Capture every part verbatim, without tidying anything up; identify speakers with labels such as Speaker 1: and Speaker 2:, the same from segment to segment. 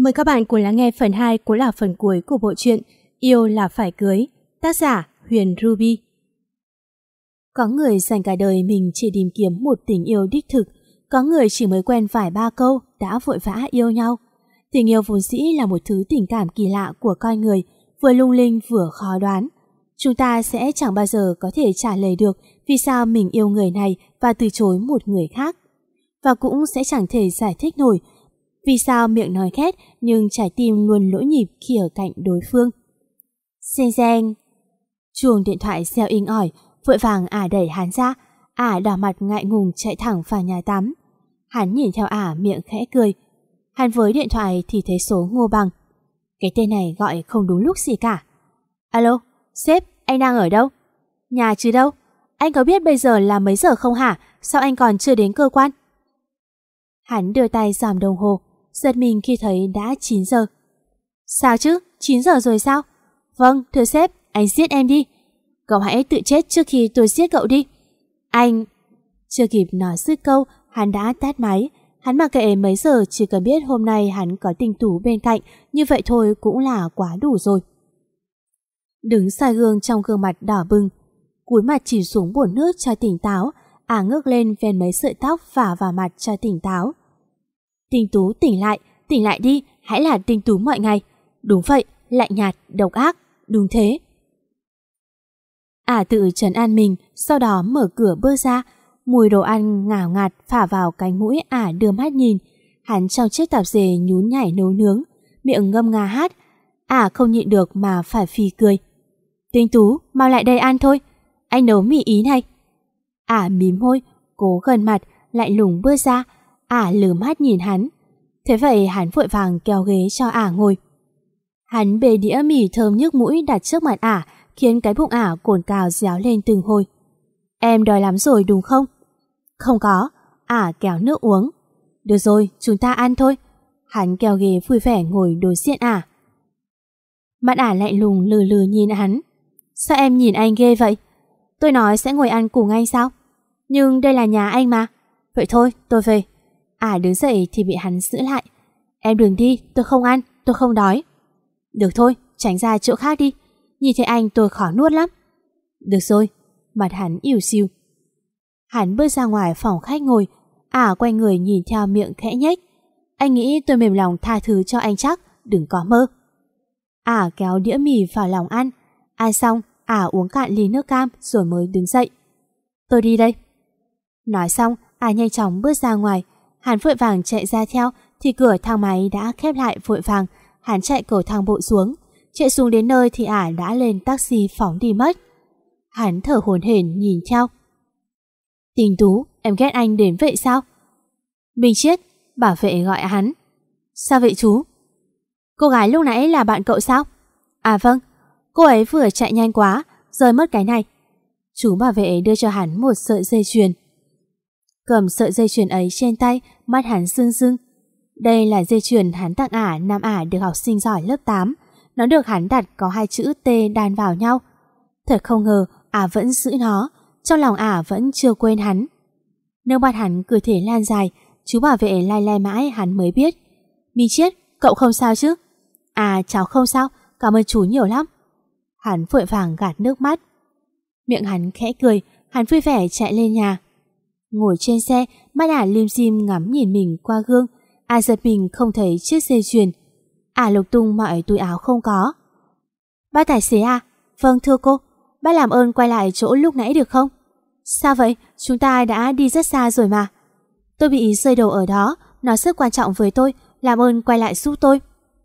Speaker 1: Mời các bạn cùng lắng nghe phần hai cũng là phần cuối của bộ truyện Yêu là phải cưới, tác giả Huyền Ruby. Có người dành cả đời mình chỉ tìm kiếm một tình yêu đích thực, có người chỉ mới quen vài ba câu đã vội vã yêu nhau. Tình yêu vốn dĩ là một thứ tình cảm kỳ lạ của con người, vừa lung linh vừa khó đoán. Chúng ta sẽ chẳng bao giờ có thể trả lời được vì sao mình yêu người này và từ chối một người khác. Và cũng sẽ chẳng thể giải thích nổi vì sao miệng nói khét nhưng trái tim luôn lỗi nhịp khi ở cạnh đối phương. Xeng xeng. Chuông điện thoại reo inh ỏi, vội vàng ả đẩy hắn ra. Ả đỏ mặt ngại ngùng chạy thẳng vào nhà tắm. Hắn nhìn theo ả miệng khẽ cười. Hắn với điện thoại thì thấy số Ngô Bằng. Cái tên này gọi không đúng lúc gì cả. Alo, sếp, anh đang ở đâu? Nhà chứ đâu. Anh có biết bây giờ là mấy giờ không hả? Sao anh còn chưa đến cơ quan? Hắn đưa tay dòm đồng hồ, giật mình khi thấy đã chín giờ. Sao chứ? chín giờ rồi sao? Vâng, thưa sếp, anh giết em đi. Cậu hãy tự chết trước khi tôi giết cậu đi. Anh... Chưa kịp nói dứt câu, hắn đã tắt máy. Hắn mặc kệ mấy giờ, chỉ cần biết hôm nay hắn có tình tú bên cạnh, như vậy thôi cũng là quá đủ rồi. Đứng soi gương trong gương mặt đỏ bừng, cúi mặt chỉ xuống bồn nước cho tỉnh táo, ả ngước lên ven mấy sợi tóc vả vào mặt cho tỉnh táo. Tinh tú tỉnh lại, tỉnh lại đi, hãy là tinh tú mọi ngày. Đúng vậy, lạnh nhạt, độc ác, đúng thế. Ả tự trấn an mình, sau đó mở cửa bước ra, mùi đồ ăn ngào ngạt phả vào cánh mũi. Ả đưa mắt nhìn, hắn trong chiếc tạp dề nhún nhảy nấu nướng, miệng ngâm nga hát. Ả không nhịn được mà phải phì cười. Tinh tú, mau lại đây ăn thôi, anh nấu mì Ý này. Ả mím môi, cố gần mặt, lạnh lùng bước ra. Ả lử mắt nhìn hắn. Thế vậy hắn vội vàng kéo ghế cho Ả ngồi. Hắn bê đĩa mì thơm nhức mũi đặt trước mặt Ả, khiến cái bụng Ả cồn cào réo lên từng hồi. Em đói lắm rồi đúng không? Không có. Ả kéo nước uống. Được rồi, chúng ta ăn thôi. Hắn kéo ghế vui vẻ ngồi đối diện Ả. Mặt Ả lạnh lùng lừ lừ nhìn hắn. Sao em nhìn anh ghê vậy? Tôi nói sẽ ngồi ăn cùng anh sao? Nhưng đây là nhà anh mà. Vậy thôi, tôi về. Ả đứng dậy thì bị hắn giữ lại. Em đừng đi, tôi không ăn, tôi không đói. Được thôi, tránh ra chỗ khác đi. Nhìn thấy anh tôi khó nuốt lắm. Được rồi. Mặt hắn ỉu xìu. Hắn bước ra ngoài phòng khách ngồi. Ả quay người nhìn theo miệng khẽ nhếch. Anh nghĩ tôi mềm lòng tha thứ cho anh chắc, đừng có mơ. Ả kéo đĩa mì vào lòng ăn. Ăn xong, Ả uống cạn ly nước cam rồi mới đứng dậy. Tôi đi đây. Nói xong, Ả nhanh chóng bước ra ngoài. Hắn vội vàng chạy ra theo thì cửa thang máy đã khép lại vội vàng. Hắn chạy cầu thang bộ xuống. Chạy xuống đến nơi thì Ả đã lên taxi phóng đi mất. Hắn thở hổn hển nhìn theo. Tình tú, em ghét anh đến vậy sao? Minh Chiết, bảo vệ gọi hắn. Sao vậy chú? Cô gái lúc nãy là bạn cậu sao? À vâng, cô ấy vừa chạy nhanh quá, rơi mất cái này. Chú bảo vệ đưa cho hắn một sợi dây chuyền. Cầm sợi dây chuyền ấy trên tay, mắt hắn rưng rưng. Đây là dây chuyền hắn tặng Ả năm Ả được học sinh giỏi lớp tám. Nó được hắn đặt có hai chữ T đan vào nhau. Thật không ngờ Ả vẫn giữ nó. Trong lòng Ả vẫn chưa quên hắn. Nước mắt hắn cứ thế lan dài. Chú bảo vệ lai lai mãi hắn mới biết. Minh Chiết, cậu không sao chứ? À cháu không sao, cảm ơn chú nhiều lắm. Hắn vội vàng gạt nước mắt. Miệng hắn khẽ cười. Hắn vui vẻ chạy lên nhà. Ngồi trên xe, mắt Ả lim dim ngắm nhìn mình qua gương. Ả giật mình không thấy chiếc dây chuyền. Ả lục tung mọi túi áo không có. Bác tài xế à? Vâng thưa cô. Bác làm ơn quay lại chỗ lúc nãy được không? Sao vậy? Chúng ta đã đi rất xa rồi mà. Tôi bị rơi đồ ở đó. Nó rất quan trọng với tôi. Làm ơn quay lại giúp tôi.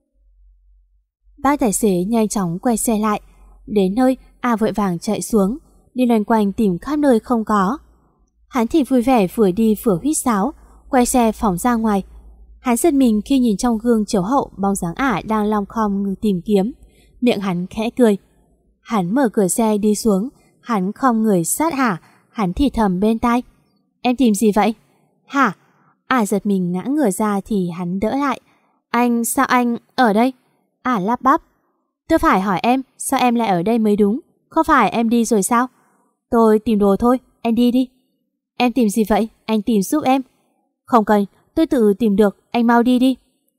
Speaker 1: Bác tài xế nhanh chóng quay xe lại. Đến nơi, Ả vội vàng chạy xuống, đi loanh quanh tìm khắp nơi không có. Hắn thì vui vẻ vừa đi vừa huýt sáo, quay xe phóng ra ngoài. Hắn giật mình khi nhìn trong gương chiếu hậu bóng dáng Ả đang long khom ngồi tìm kiếm. Miệng hắn khẽ cười. Hắn mở cửa xe đi xuống. Hắn khom người sát Ả. Hắn thì thầm bên tai. Em tìm gì vậy? Hả? Ả giật mình ngã ngửa ra thì hắn đỡ lại. Anh, sao anh ở đây? Ả lắp bắp. Tôi phải hỏi em, sao em lại ở đây mới đúng? Không phải em đi rồi sao? Tôi tìm đồ thôi, em đi đi. Em tìm gì vậy? Anh tìm giúp em. Không cần, tôi tự tìm được, anh mau đi đi.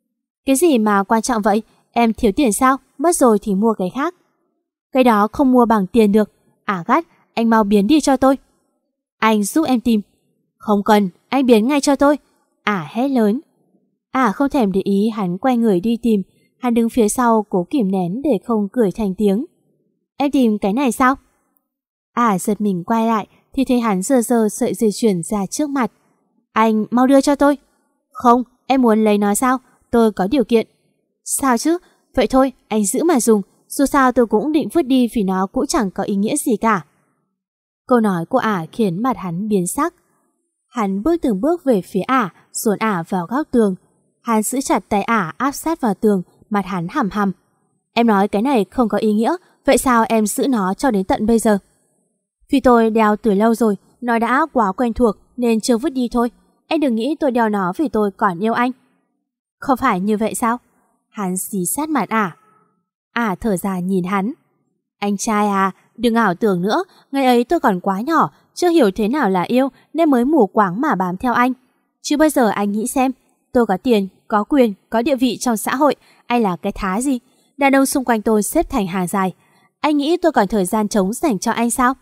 Speaker 1: Cái gì mà quan trọng vậy? Em thiếu tiền sao? Mất rồi thì mua cái khác. Cái đó không mua bằng tiền được. Ả gắt, anh mau biến đi cho tôi. Anh giúp em tìm. Không cần, anh biến ngay cho tôi. Ả hét lớn. Ả không thèm để ý, hắn quay người đi tìm. Hắn đứng phía sau cố kìm nén để không cười thành tiếng. Em tìm cái này sao? Ả giật mình quay lại thì thấy hắn giơ giơ sợi dây chuyền ra trước mặt. Anh mau đưa cho tôi. Không, em muốn lấy nó sao? Tôi có điều kiện. Sao chứ? Vậy thôi, anh giữ mà dùng. Dù sao tôi cũng định vứt đi vì nó cũng chẳng có ý nghĩa gì cả. Câu nói của Ả khiến mặt hắn biến sắc. Hắn bước từng bước về phía Ả, dồn Ả vào góc tường. Hắn giữ chặt tay Ả áp sát vào tường, mặt hắn hằm hằm. Em nói cái này không có ý nghĩa, vậy sao em giữ nó cho đến tận bây giờ? Vì tôi đeo từ lâu rồi, nó đã quá quen thuộc nên chưa vứt đi thôi. Anh đừng nghĩ tôi đeo nó vì tôi còn yêu anh. Không phải như vậy sao? Hắn dí sát mặt Ả. Ả thở dài nhìn hắn. Anh trai à, đừng ảo tưởng nữa, ngày ấy tôi còn quá nhỏ, chưa hiểu thế nào là yêu nên mới mù quáng mà bám theo anh. Chứ bây giờ anh nghĩ xem, tôi có tiền, có quyền, có địa vị trong xã hội, anh là cái thá gì? Đàn ông xung quanh tôi xếp thành hàng dài. Anh nghĩ tôi còn thời gian trống dành cho anh sao?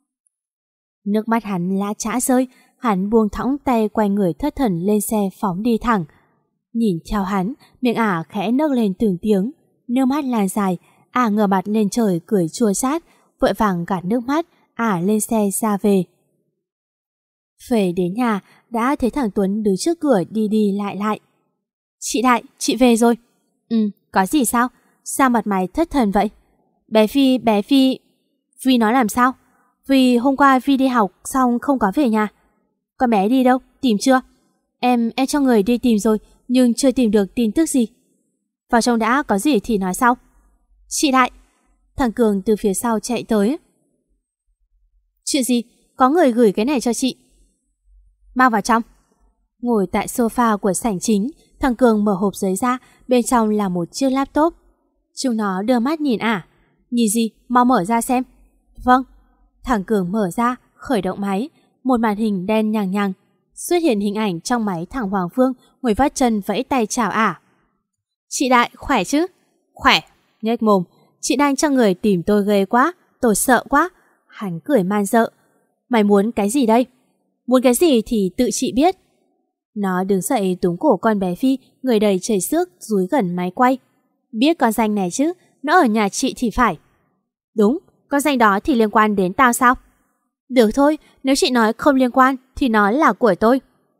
Speaker 1: Nước mắt hắn lã chã rơi, hắn buông thõng tay quay người thất thần lên xe phóng đi thẳng. Nhìn theo hắn, miệng Ả khẽ nấc lên từng tiếng, nước mắt lan dài. Ả ngửa mặt lên trời cười chua chát, vội vàng gạt nước mắt. Ả lên xe ra về. Về đến nhà đã thấy thằng Tuấn đứng trước cửa đi đi lại lại. Chị Đại, chị về rồi. Ừ, có gì sao? Sao mặt mày thất thần vậy? Bé Phi, bé Phi... Phi nói làm sao? Vì hôm qua Phi đi học xong không có về nhà. Con bé đi đâu? Tìm chưa? Em, em cho người đi tìm rồi, nhưng chưa tìm được tin tức gì. Vào trong đã, có gì thì nói sau. Chị Đại. Thằng Cường từ phía sau chạy tới. Chuyện gì? Có người gửi cái này cho chị. Mang vào trong. Ngồi tại sofa của sảnh chính, thằng Cường mở hộp giấy ra, bên trong là một chiếc laptop. Chúng nó đưa mắt nhìn Ả. Nhìn gì? Mau mở ra xem. Vâng. Thằng Cường mở ra, khởi động máy. Một màn hình đen nhằng nhằng. Xuất hiện hình ảnh trong máy thằng Hoàng Phương ngồi vắt chân vẫy tay chào Ả. Chị Đại, khỏe chứ? Khỏe. Nhếch mồm. Chị đang cho người tìm tôi ghê quá. Tôi sợ quá. Hắn cười man dợ. Mày muốn cái gì đây? Muốn cái gì thì tự chị biết. Nó đứng dậy túm cổ con bé Phi, người đầy chảy xước, dúi gần máy quay. Biết con danh này chứ? Nó ở nhà chị thì phải. Đúng, con danh đó thì liên quan đến tao sao? Được thôi, nếu chị nói không liên quan thì nó là của tôi.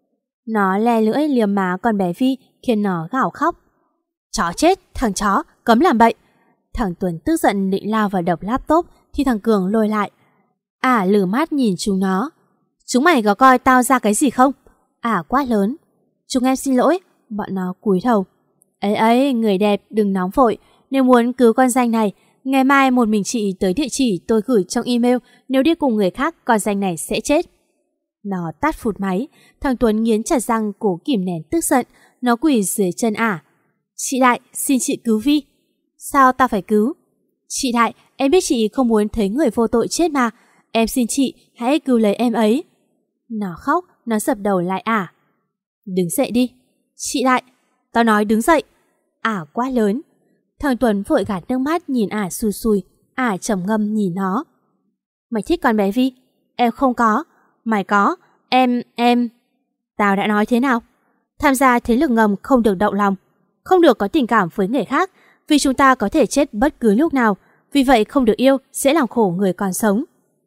Speaker 1: Nó le lưỡi liềm má con bé Phi, khiến nó gào khóc. Chó chết, thằng chó, cấm làm bậy. Thằng Tuấn tức giận định lao vào đập laptop thì thằng Cường lôi lại. Ả lử mắt nhìn chúng nó. Chúng mày có coi tao ra cái gì không? Ả quát lớn. Chúng em xin lỗi. Bọn nó cúi đầu. Ấy ấy, người đẹp đừng nóng vội. Nếu muốn cứu con danh này, ngày mai một mình chị tới địa chỉ tôi gửi trong email. Nếu đi cùng người khác, con danh này sẽ chết. Nó tắt phụt máy. Thằng Tuấn nghiến chặt răng cố kìm nén tức giận. Nó quỳ dưới chân Ả. Chị Đại, xin chị cứu Vi. Sao tao phải cứu? Chị Đại, em biết chị không muốn thấy người vô tội chết mà. Em xin chị, hãy cứu lấy em ấy. Nó khóc, nó dập đầu lại Ả. Đứng dậy đi. Chị Đại, tao nói đứng dậy. Ả quá lớn. Thằng Tuấn vội gạt nước mắt nhìn Ả xui xui. Ả trầm ngâm nhìn nó. Mày thích con bé Vi? Em không có. Mày có. Em, em... Tao đã nói thế nào? Tham gia thế lực ngầm không được động lòng. Không được có tình cảm với người khác. Vì chúng ta có thể chết bất cứ lúc nào. Vì vậy không được yêu sẽ làm khổ người còn sống.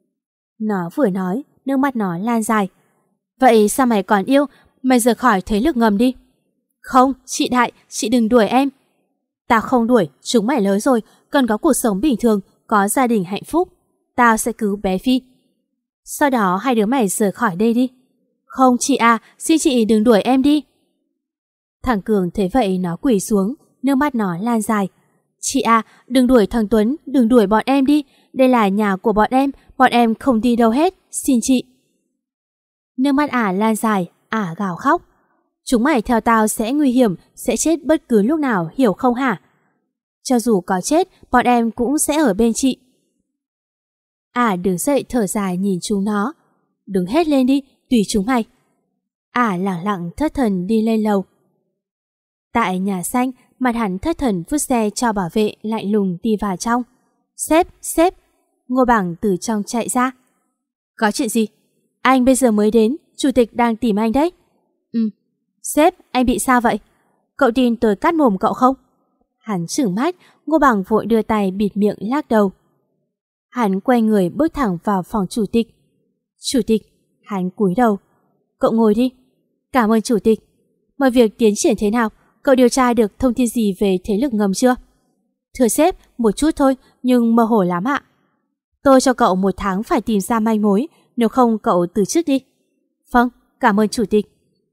Speaker 1: Nó vừa nói, nước mắt nó lan dài. Vậy sao mày còn yêu? Mày rời khỏi thế lực ngầm đi. Không, chị Đại, chị đừng đuổi em. Tao không đuổi, chúng mày lớn rồi, cần có cuộc sống bình thường, có gia đình hạnh phúc. Tao sẽ cứu bé Phi. Sau đó hai đứa mày rời khỏi đây đi. Không chị à, xin chị đừng đuổi em đi. Thằng Cường thấy vậy nó quỳ xuống, nước mắt nó lan dài. Chị à, đừng đuổi thằng Tuấn, đừng đuổi bọn em đi. Đây là nhà của bọn em, bọn em không đi đâu hết, xin chị. Nước mắt Ả lan dài, Ả gào khóc. Chúng mày theo tao sẽ nguy hiểm, sẽ chết bất cứ lúc nào, hiểu không hả? Cho dù có chết, bọn em cũng sẽ ở bên chị. Ả đứng dậy thở dài nhìn chúng nó. Đứng hết lên đi, tùy chúng mày. Ả lẳng lặng thất thần đi lên lầu. Tại nhà xanh, mặt hắn thất thần vứt xe cho bảo vệ lạnh lùng đi vào trong. Sếp, sếp! Ngô Bằng từ trong chạy ra. Có chuyện gì? Anh bây giờ mới đến, chủ tịch đang tìm anh đấy. Ừ. Sếp, anh bị sao vậy? Cậu tin tôi cắt mồm cậu không? Hắn trừng mắt, Ngô Bằng vội đưa tay bịt miệng lắc đầu. Hắn quay người bước thẳng vào phòng chủ tịch. Chủ tịch, hắn cúi đầu. Cậu ngồi đi. Cảm ơn chủ tịch. Mọi việc tiến triển thế nào? Cậu điều tra được thông tin gì về thế lực ngầm chưa? Thưa sếp, một chút thôi, nhưng mơ hồ lắm ạ. Tôi cho cậu một tháng phải tìm ra manh mối, nếu không cậu từ chức đi. Vâng, cảm ơn chủ tịch.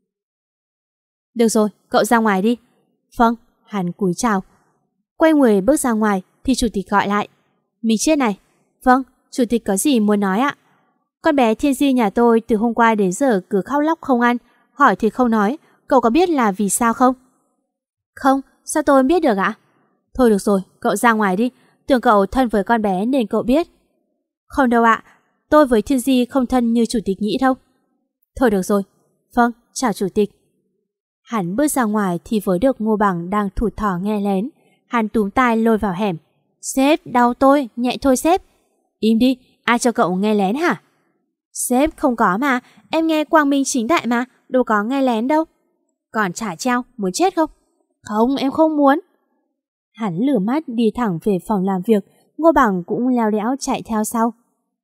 Speaker 1: Được rồi, cậu ra ngoài đi. Vâng, hắn cúi chào. Quay người bước ra ngoài thì chủ tịch gọi lại. Mình chết này. Vâng, chủ tịch có gì muốn nói ạ? Con bé Thiên Di nhà tôi từ hôm qua đến giờ cứ khóc lóc không ăn, hỏi thì không nói. Cậu có biết là vì sao không? Không, sao tôi biết được ạ? Thôi được rồi, cậu ra ngoài đi. Tưởng cậu thân với con bé nên cậu biết. Không đâu ạ, tôi với Thiên Di không thân như chủ tịch nghĩ đâu. Thôi được rồi. Vâng, chào chủ tịch. Hắn bước ra ngoài thì với được Ngô Bằng đang thụt thỏ nghe lén. Hắn túm tai lôi vào hẻm. Sếp, đau tôi, nhẹ thôi sếp. Im đi, ai cho cậu nghe lén hả? Sếp, không có mà, em nghe quang minh chính đại mà, đâu có nghe lén đâu. Còn trả treo, muốn chết không? Không, em không muốn. Hắn lửa mắt đi thẳng về phòng làm việc, Ngô Bằng cũng leo đẽo chạy theo sau.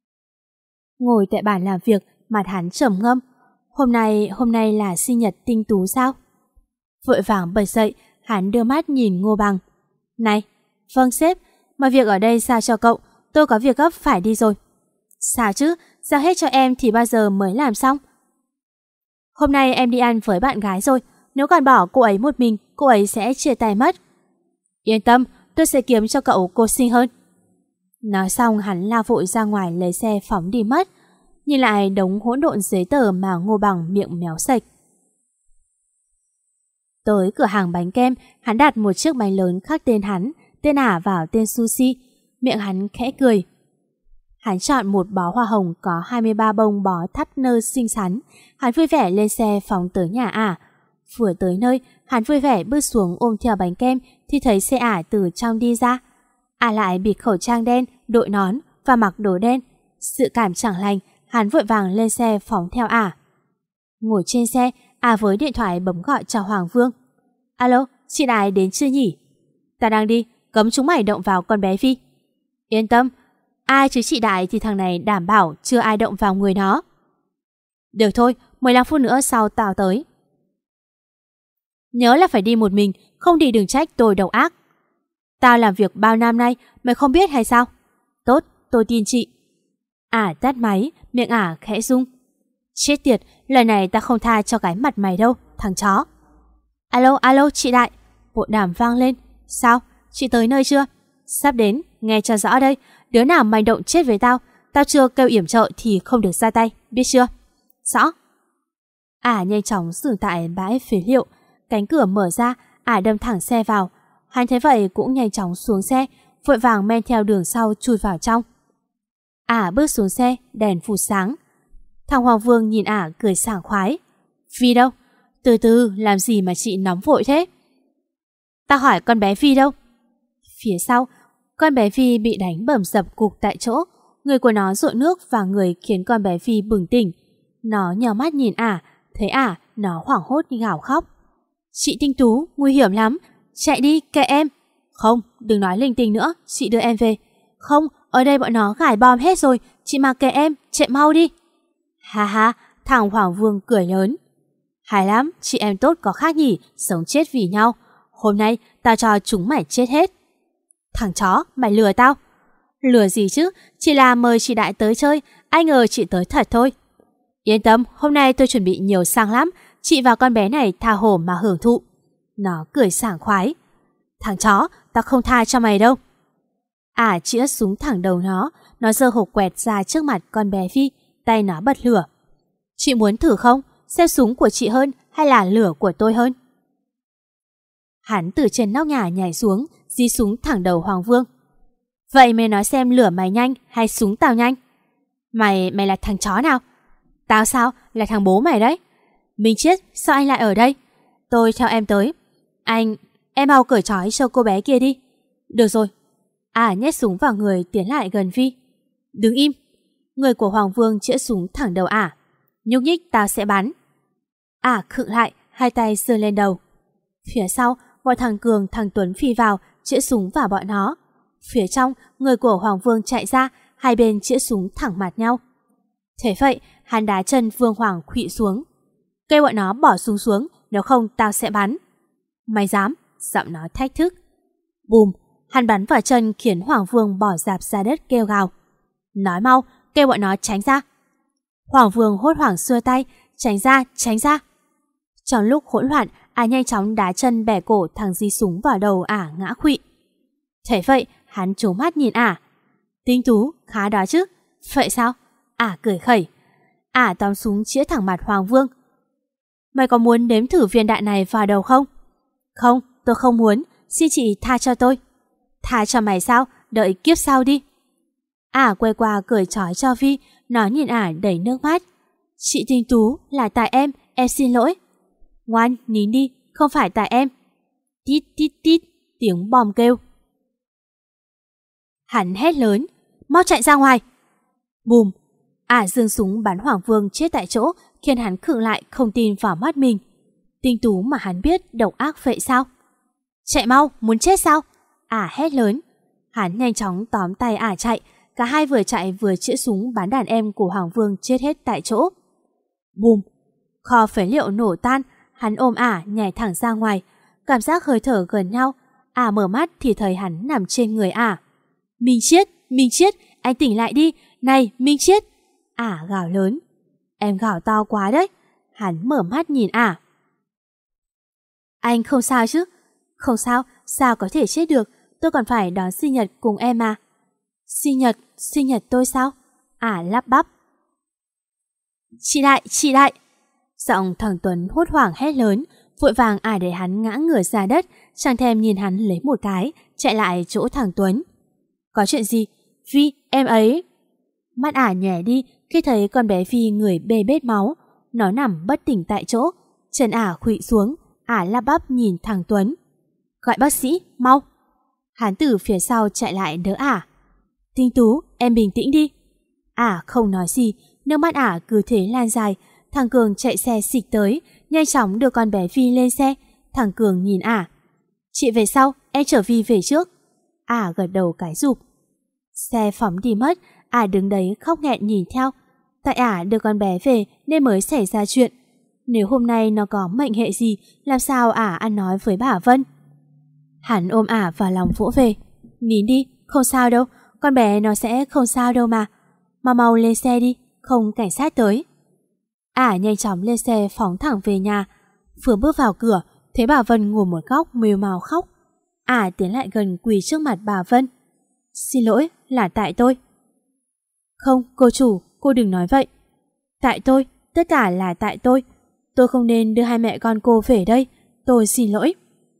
Speaker 1: Ngồi tại bàn làm việc, mặt hắn trầm ngâm. Hôm nay, hôm nay là sinh nhật Tinh Tú sao? Vội vàng bật dậy, hắn đưa mắt nhìn Ngô Bằng. Này, vâng sếp, mọi việc ở đây giao cho cậu, tôi có việc gấp phải đi rồi. Sao chứ, giao hết cho em thì bao giờ mới làm xong? Hôm nay em đi ăn với bạn gái rồi, nếu còn bỏ cô ấy một mình, cô ấy sẽ chia tay mất. Yên tâm, tôi sẽ kiếm cho cậu cô xinh hơn. Nói xong hắn lao vội ra ngoài lấy xe phóng đi mất. Nhìn lại đống hỗn độn giấy tờ mà Ngô Bằng miệng méo sạch. Tới cửa hàng bánh kem, hắn đặt một chiếc bánh lớn khắc tên hắn, tên ả vào tên Sushi. Miệng hắn khẽ cười. Hắn chọn một bó hoa hồng có hai mươi ba bông bó thắt nơ xinh xắn. Hắn vui vẻ lên xe phóng tới nhà ả. Vừa tới nơi, hắn vui vẻ bước xuống ôm theo bánh kem thì thấy xe ả từ trong đi ra. Ả lại bịt khẩu trang đen, đội nón và mặc đồ đen. Sự cảm chẳng lành, hắn vội vàng lên xe phóng theo ả. Ngồi trên xe, ả với điện thoại bấm gọi cho Hoàng Vương. Alo, chị Đại đến chưa nhỉ? Ta đang đi, cấm chúng mày động vào con bé Vi. Yên tâm, ai chứ chị Đại thì thằng này đảm bảo chưa ai động vào người nó. Được thôi, mười lăm phút nữa sau tao tới. Nhớ là phải đi một mình, không đi đừng trách tôi độc ác. Tao làm việc bao năm nay, mày không biết hay sao? Tốt, tôi tin chị. Ả tắt máy, miệng ả khẽ rung. Chết tiệt, lần này ta không tha cho cái mặt mày đâu, thằng chó. Alo, alo, chị Đại. Bộ đàm vang lên. Sao? Chị tới nơi chưa? Sắp đến, nghe cho rõ đây. Đứa nào manh động chết với tao, tao chưa kêu yểm trợ thì không được ra tay, biết chưa? Rõ. Ả nhanh chóng dừng tại bãi phế liệu. Cánh cửa mở ra, Ả đâm thẳng xe vào. Hắn thấy vậy cũng nhanh chóng xuống xe, vội vàng men theo đường sau chui vào trong. Ả bước xuống xe, đèn phụt sáng. Thằng Hoàng Vương nhìn Ả cười sảng khoái. Vi đâu? Từ từ, làm gì mà chị nóng vội thế? Tao hỏi con bé Vi đâu? Phía sau, con bé Vi bị đánh bầm dập cục tại chỗ. Người của nó dội nước vào người khiến con bé Vi bừng tỉnh. Nó nhào mắt nhìn Ả, thấy Ả, nó hoảng hốt gào khóc. Chị Tinh Tú, nguy hiểm lắm. Chạy đi, kệ em. Không, đừng nói linh tinh nữa, chị đưa em về. Không, ở đây bọn nó gài bom hết rồi, chị mặc kệ em, chạy mau đi. Ha ha, thằng Hoàng Vương cười lớn. Hay lắm, chị em tốt có khác nhỉ, sống chết vì nhau. Hôm nay tao cho chúng mày chết hết. Thằng chó, mày lừa tao. Lừa gì chứ, chỉ là mời chị Đại tới chơi, ai ngờ chị tới thật thôi. Yên tâm, hôm nay tôi chuẩn bị nhiều sang lắm, chị và con bé này tha hồ mà hưởng thụ. Nó cười sảng khoái. Thằng chó, tao không tha cho mày đâu. Ả chĩa súng thẳng đầu nó, nó giơ hộp quẹt ra trước mặt con bé Vi, tay nó bật lửa. Chị muốn thử không? Xem súng của chị hơn hay là lửa của tôi hơn? Hắn từ trên nóc nhà nhảy xuống, dí súng thẳng đầu Hoàng Vương. Vậy mày nói xem lửa mày nhanh hay súng tao nhanh? Mày, mày là thằng chó nào? Tao sao? Là thằng bố mày đấy. Minh Chiết, sao anh lại ở đây? Tôi theo em tới. Anh, em mau cởi trói cho cô bé kia đi. Được rồi. Ả nhét súng vào người tiến lại gần Vi. Đứng im. Người của Hoàng Vương chĩa súng thẳng đầu Ả. Nhúc nhích tao sẽ bắn. Ả khựng lại, hai tay giơ lên đầu. Phía sau, bọn thằng Cường, thằng Tuấn phi vào, chĩa súng vào bọn nó. Phía trong, người của Hoàng Vương chạy ra, hai bên chĩa súng thẳng mặt nhau. Thế vậy, hắn đá chân Vương Hoàng khuỵu xuống. Kêu bọn nó bỏ súng xuống, nếu không tao sẽ bắn. Mày dám? Giọng nói thách thức. Bùm, hắn bắn vào chân khiến Hoàng Vương bỏ dạp ra đất kêu gào. Nói mau, kêu bọn nó tránh ra. Hoàng Vương hốt hoảng xua tay, tránh ra, tránh ra. Trong lúc hỗn loạn, Ả nhanh chóng đá chân bẻ cổ thằng di súng vào đầu Ả ngã khuỵu. Thế vậy, hắn trố mắt nhìn Ả. Tinh tú, khá đó chứ. Vậy sao? Ả cười khẩy. Ả tóm súng chĩa thẳng mặt Hoàng Vương. Mày có muốn nếm thử viên đạn này vào đầu không? Không, tôi không muốn. Xin chị tha cho tôi. Tha cho mày sao? Đợi kiếp sau đi. Ả quay qua cởi trói cho Vi. Nó nhìn Ả đầy nước mắt. Chị Tinh Tú, là tại em, em xin lỗi. Ngoan, nín đi, không phải tại em. Tít tít tít, tiếng bom kêu. Hắn hét lớn, mau chạy ra ngoài. Bùm, Ả giương súng bắn Hoàng Vương chết tại chỗ, khiến hắn khựng lại không tin vào mắt mình. Tinh Tú mà hắn biết độc ác vậy sao? Chạy mau, muốn chết sao? Ả hét lớn. Hắn nhanh chóng tóm tay Ả chạy. Cả hai vừa chạy vừa chĩa súng bắn đàn em của Hoàng Vương chết hết tại chỗ. Bùm, kho phế liệu nổ tan. Hắn ôm Ả nhảy thẳng ra ngoài. Cảm giác hơi thở gần nhau. Ả mở mắt thì thấy hắn nằm trên người Ả. Minh Chiết, Minh Chiết, anh tỉnh lại đi. Này, Minh Chiết. Ả gào lớn. Em gào to quá đấy. Hắn mở mắt nhìn Ả. Anh không sao chứ? Không sao, sao có thể chết được? Tôi còn phải đón sinh nhật cùng em mà. Sinh nhật, sinh nhật tôi sao? Ả lắp bắp. Chị Đại, chị Đại. Giọng thằng Tuấn hốt hoảng hét lớn, vội vàng Ả để hắn ngã ngửa ra đất, chẳng thèm nhìn hắn lấy một cái, chạy lại chỗ thằng Tuấn. Có chuyện gì? Vi, em ấy. Mắt Ả nhòe đi khi thấy con bé Vi người bê bết máu. Nó nằm bất tỉnh tại chỗ, chân Ả khuỵu xuống. Ả lắp bắp nhìn thằng Tuấn. Gọi bác sĩ, mau. Hắn từ phía sau chạy lại đỡ Ả. Tinh Tú, em bình tĩnh đi. Ả không nói gì, nước mắt Ả cứ thế lan dài. Thằng Cường chạy xe xịch tới, nhanh chóng đưa con bé Vi lên xe. Thằng Cường nhìn Ả. Chị về sau, em chở Vi về trước. Ả gật đầu cái rụp. Xe phóng đi mất, Ả đứng đấy khóc nghẹn nhìn theo. Tại Ả đưa con bé về nên mới xảy ra chuyện. Nếu hôm nay nó có mệnh hệ gì, làm sao Ả ăn nói với bà Vân? Hắn ôm Ả vào lòng vỗ về. Nín đi, không sao đâu, con bé nó sẽ không sao đâu mà. Mau mau lên xe đi, không cảnh sát tới. Ả nhanh chóng lên xe phóng thẳng về nhà. Vừa bước vào cửa, thấy bà Vân ngồi một góc mếu máo khóc. Ả tiến lại gần quỳ trước mặt bà Vân. Xin lỗi, là tại tôi. Không, cô chủ, cô đừng nói vậy. Tại tôi, tất cả là tại tôi. Tôi không nên đưa hai mẹ con cô về đây. Tôi xin lỗi.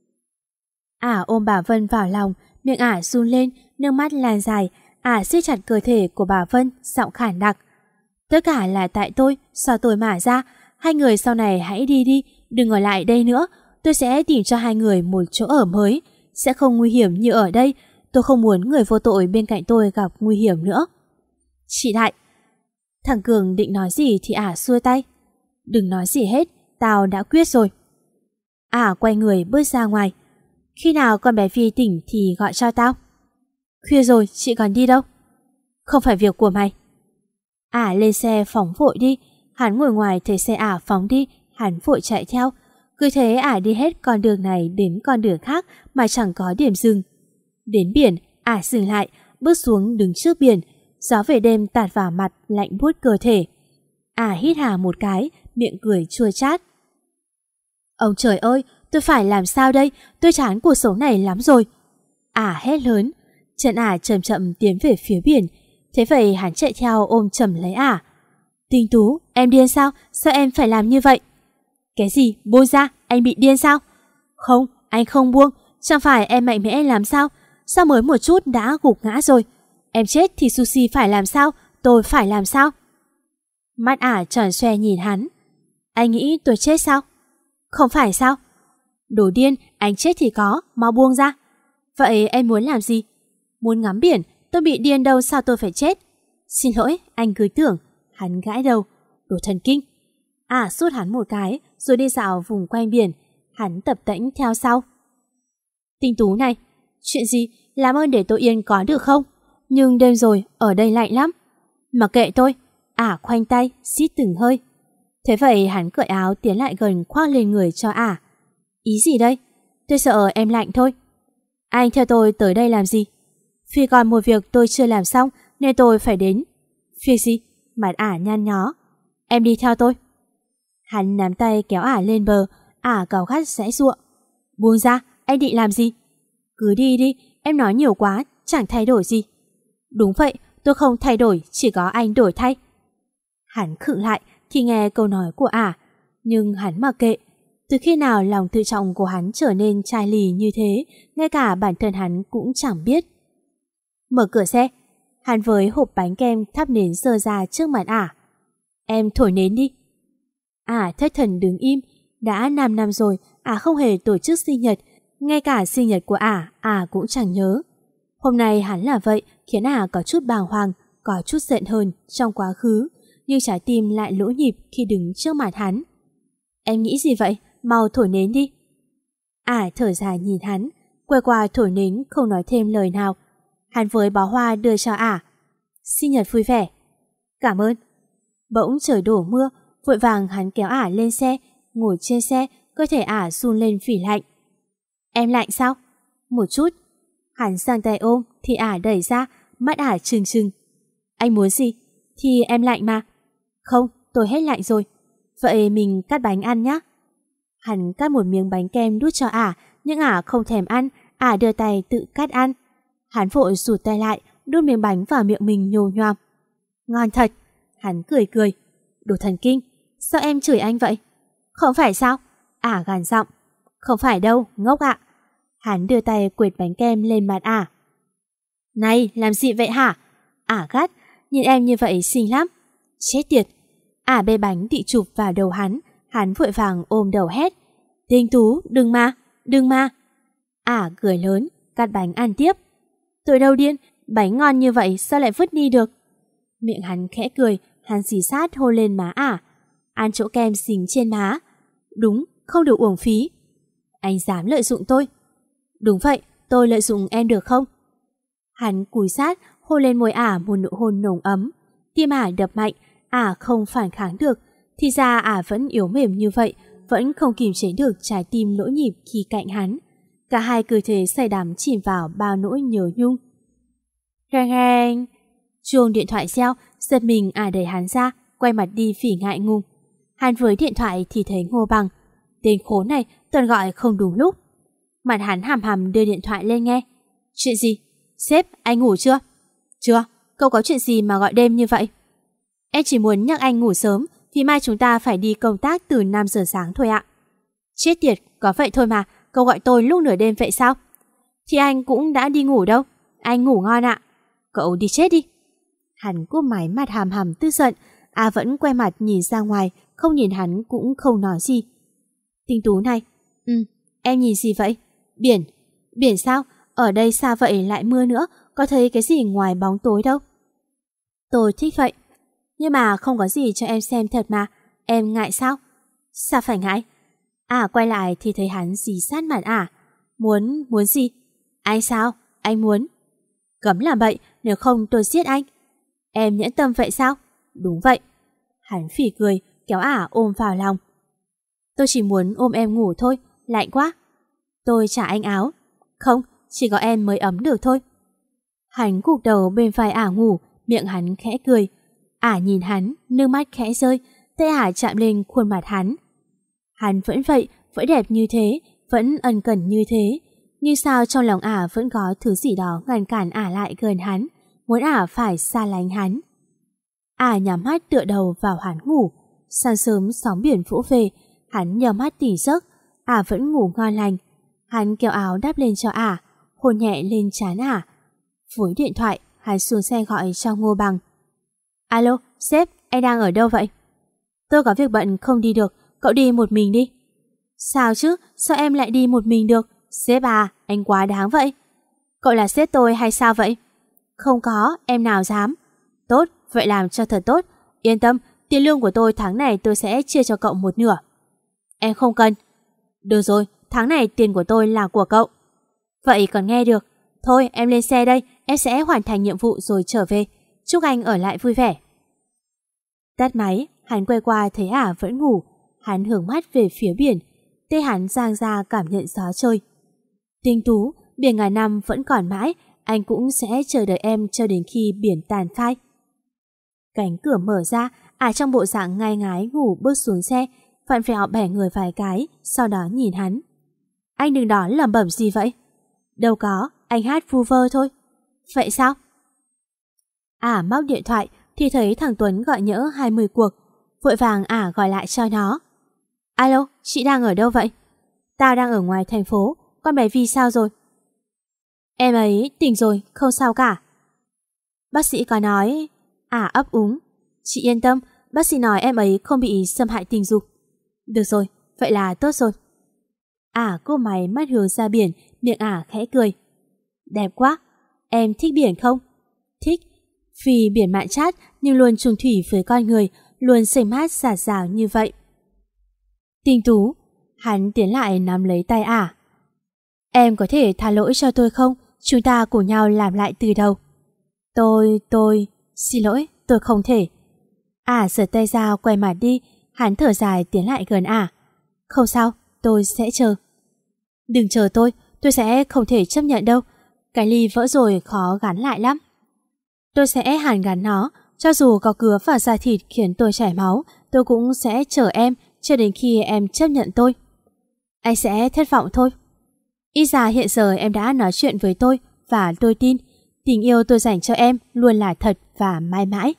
Speaker 1: Ả ôm bà Vân vào lòng, miệng Ả run lên, nước mắt lan dài. Ả siết chặt cơ thể của bà Vân, giọng khản đặc. Tất cả là tại tôi, sao tôi mà ra. Hai người sau này hãy đi đi, đừng ở lại đây nữa. Tôi sẽ tìm cho hai người một chỗ ở mới. Sẽ không nguy hiểm như ở đây. Tôi không muốn người vô tội bên cạnh tôi gặp nguy hiểm nữa. Chị Đại. Thằng Cường định nói gì thì Ả xua tay. Đừng nói gì hết, tao đã quyết rồi. Ả quay người bước ra ngoài. Khi nào con bé Phi tỉnh thì gọi cho tao. Khuya rồi, chị còn đi đâu? Không phải việc của mày. Ả lên xe phóng vội đi. Hắn ngồi ngoài thấy xe Ả phóng đi, hắn vội chạy theo. Cứ thế Ả đi hết con đường này đến con đường khác mà chẳng có điểm dừng. Đến biển, Ả dừng lại, bước xuống đứng trước biển. Gió về đêm tạt vào mặt lạnh buốt cơ thể. Ả hít hà một cái, miệng cười chua chát. Ông trời ơi, tôi phải làm sao đây? Tôi chán cuộc sống này lắm rồi. Ả hét lớn. Chân Ả chậm chậm tiến về phía biển. Thế vậy hắn chạy theo ôm chầm lấy Ả. Tinh Tú, em điên sao? Sao em phải làm như vậy? Cái gì? Buông ra, anh bị điên sao? Không, anh không buông. Chẳng phải em mạnh mẽ làm sao? Sao mới một chút đã gục ngã rồi? Em chết thì Sushi phải làm sao? Tôi phải làm sao? Mắt Ả tròn xoe nhìn hắn. Anh nghĩ tôi chết sao? Không phải sao? Đồ điên, anh chết thì có, mau buông ra. Vậy em muốn làm gì? Muốn ngắm biển, tôi bị điên đâu sao tôi phải chết? Xin lỗi, anh cứ tưởng. Hắn gãi đầu. Đồ thần kinh. À sút hắn một cái, rồi đi dạo vùng quanh biển. Hắn tập tễnh theo sau. Tinh Tú này, chuyện gì? Làm ơn để tôi yên có được không? Nhưng đêm rồi, ở đây lạnh lắm. Mà kệ tôi. Ả khoanh tay, xít từng hơi. Thế vậy hắn cởi áo tiến lại gần khoác lên người cho Ả. Ý gì đây? Tôi sợ em lạnh thôi. Anh theo tôi tới đây làm gì? Vì còn một việc tôi chưa làm xong nên tôi phải đến. Việc gì? Mặt Ả nhăn nhó. Em đi theo tôi. Hắn nắm tay kéo Ả lên bờ. Ả gào gắt giãy giụa. Buông ra, anh định làm gì? Cứ đi đi, em nói nhiều quá, chẳng thay đổi gì. Đúng vậy, tôi không thay đổi, chỉ có anh đổi thay. Hắn khựng lại khi nghe câu nói của Ả, nhưng hắn mặc kệ. Từ khi nào lòng tự trọng của hắn trở nên chai lì như thế, ngay cả bản thân hắn cũng chẳng biết. Mở cửa xe, hắn với hộp bánh kem thắp nến giơ ra trước mặt Ả. Em thổi nến đi. Ả thất thần đứng im. Đã năm năm rồi, Ả không hề tổ chức sinh nhật. Ngay cả sinh nhật của Ả, Ả cũng chẳng nhớ. Hôm nay hắn là vậy khiến Ả có chút bàng hoàng, có chút giận hơn trong quá khứ, nhưng trái tim lại lỗ nhịp khi đứng trước mặt hắn. Em nghĩ gì vậy? Mau thổi nến đi. Ả thở dài nhìn hắn, quay qua thổi nến không nói thêm lời nào. Hắn với bó hoa đưa cho Ả. Sinh nhật vui vẻ. Cảm ơn. Bỗng trời đổ mưa, vội vàng hắn kéo Ả lên xe. Ngồi trên xe, cơ thể Ả run lên vì lạnh. Em lạnh sao? Một chút. Hắn giang tay ôm thì Ả đẩy ra, mắt Ả trừng trừng. Anh muốn gì? Thì em lạnh mà. Không, tôi hết lạnh rồi. Vậy mình cắt bánh ăn nhé. Hắn cắt một miếng bánh kem đút cho Ả, nhưng Ả không thèm ăn. Ả đưa tay tự cắt ăn. Hắn vội rụt tay lại, đút miếng bánh vào miệng mình nhô nhoàm. Ngon thật. Hắn cười cười. Đồ thần kinh, sao em chửi anh vậy? Không phải sao? Ả gằn giọng. Không phải đâu, ngốc ạ. Hắn đưa tay quệt bánh kem lên mặt Ả. Này, làm gì vậy hả? Ả gắt, nhìn em như vậy xinh lắm. Chết tiệt. Ả bê bánh định chụp vào đầu hắn. Hắn vội vàng ôm đầu hét. Tinh Tú, đừng mà, đừng mà. Ả cười lớn, cắt bánh ăn tiếp. Tôi đâu điên, bánh ngon như vậy sao lại vứt đi được? Miệng hắn khẽ cười, hắn dí sát hôn lên má Ả. Ăn chỗ kem dính trên má. Đúng, không được uổng phí. Anh dám lợi dụng tôi. Đúng vậy, tôi lợi dụng em được không? Hắn cúi sát, hôn lên môi Ả một nụ hôn nồng ấm. Tim Ả đập mạnh, Ả không phản kháng được. Thì ra Ả vẫn yếu mềm như vậy, vẫn không kìm chế được trái tim lỗ nhịp khi cạnh hắn. Cả hai cơ thể say đắm chìm vào bao nỗi nhớ nhung. Reng reng. Chuông điện thoại reo, giật mình Ả đẩy hắn ra, quay mặt đi phỉ ngại ngùng. Hắn với điện thoại thì thấy Ngô Bằng. Tên khốn này toàn gọi không đúng lúc. Mặt hắn hàm hàm đưa điện thoại lên nghe. Chuyện gì? Sếp, anh ngủ chưa? Chưa, cậu có chuyện gì mà gọi đêm như vậy? Em chỉ muốn nhắc anh ngủ sớm, vì mai chúng ta phải đi công tác từ năm giờ sáng thôi ạ. Chết tiệt, có vậy thôi mà, cậu gọi tôi lúc nửa đêm vậy sao? Thì anh cũng đã đi ngủ đâu. Anh ngủ ngon ạ. Cậu đi chết đi. Hắn cúp máy mặt hàm hàm tức giận. À vẫn quay mặt nhìn ra ngoài, không nhìn hắn cũng không nói gì. Tinh Tú này. Ừ, em nhìn gì vậy? Biển. Biển sao? Ở đây xa vậy lại mưa nữa, có thấy cái gì ngoài bóng tối đâu. Tôi thích vậy. Nhưng mà không có gì cho em xem thật mà. Em ngại sao? Sao phải ngại? À quay lại thì thấy hắn dí sát mặt Ả. Muốn, muốn gì? Anh sao? Anh muốn. Cấm làm bậy, nếu không tôi giết anh. Em nhẫn tâm vậy sao? Đúng vậy. Hắn phỉ cười, kéo Ả ôm vào lòng. Tôi chỉ muốn ôm em ngủ thôi, lạnh quá. Tôi trả anh áo. Không, chỉ có em mới ấm được thôi. Hắn gục đầu bên vai Ả ngủ, miệng hắn khẽ cười. Ả nhìn hắn, nước mắt khẽ rơi, tay Ả chạm lên khuôn mặt hắn. Hắn vẫn vậy, vẫn đẹp như thế, vẫn ân cần như thế. Nhưng sao trong lòng Ả vẫn có thứ gì đó ngăn cản Ả lại gần hắn, muốn Ả phải xa lánh hắn. Ả nhắm mắt tựa đầu vào hắn ngủ. Sáng sớm sóng biển vỗ về, hắn nhắm mắt tỉnh giấc. Ả vẫn ngủ ngon lành. Hắn kéo áo đắp lên cho Ả, hôn nhẹ lên trán Ả. Với điện thoại, hắn xuống xe gọi cho Ngô Bằng. Alo, sếp, anh đang ở đâu vậy? Tôi có việc bận không đi được, cậu đi một mình đi. Sao chứ, sao em lại đi một mình được? Sếp à, anh quá đáng vậy. Cậu là sếp tôi hay sao vậy? Không có, em nào dám. Tốt, vậy làm cho thật tốt. Yên tâm, tiền lương của tôi tháng này tôi sẽ chia cho cậu một nửa. Em không cần. Được rồi, tháng này tiền của tôi là của cậu. Vậy còn nghe được. Thôi em lên xe đây, em sẽ hoàn thành nhiệm vụ rồi trở về. Chúc anh ở lại vui vẻ. Tắt máy, hắn quay qua thấy Ả vẫn ngủ. Hắn hướng mắt về phía biển. Tay hắn giang ra cảm nhận gió trôi. Tinh Tú, biển ngàn năm vẫn còn mãi, anh cũng sẽ chờ đợi em cho đến khi biển tàn phai. Cánh cửa mở ra, Ả trong bộ dạng ngai ngái ngủ bước xuống xe, vặn vẹo bẻ người vài cái, sau đó nhìn hắn. Anh đừng đó lẩm bẩm gì vậy? Đâu có, anh hát vu vơ thôi. Vậy sao? Ả móc điện thoại thì thấy thằng Tuấn gọi nhỡ hai mươi cuộc. Vội vàng Ả gọi lại cho nó. Alo, chị đang ở đâu vậy? Tao đang ở ngoài thành phố, con bé Vi sao rồi? Em ấy tỉnh rồi, không sao cả. Bác sĩ có nói... Ả ấp úng. Chị yên tâm, bác sĩ nói em ấy không bị xâm hại tình dục. Được rồi, vậy là tốt rồi. Ả cô mày mắt hướng ra biển, miệng Ả khẽ cười. Đẹp quá, em thích biển không? Thích, vì biển mạn chát nhưng luôn trùng thủy với con người, luôn xanh mát rạt rào như vậy. Tinh Tú, hắn tiến lại nắm lấy tay Ả. Em có thể tha lỗi cho tôi không? Chúng ta cùng nhau làm lại từ đầu. Tôi, tôi... Xin lỗi, tôi không thể. Ả giật tay ra quay mặt đi. Hắn thở dài tiến lại gần Ả. Không sao, tôi sẽ chờ. Đừng chờ tôi, tôi sẽ không thể chấp nhận đâu. Cái ly vỡ rồi khó gắn lại lắm. Tôi sẽ hàn gắn nó. Cho dù có cứa vào da thịt khiến tôi chảy máu, tôi cũng sẽ chờ em cho đến khi em chấp nhận tôi. Anh sẽ thất vọng thôi. Ít ra hiện giờ em đã nói chuyện với tôi và tôi tin tình yêu tôi dành cho em luôn là thật và mãi mãi.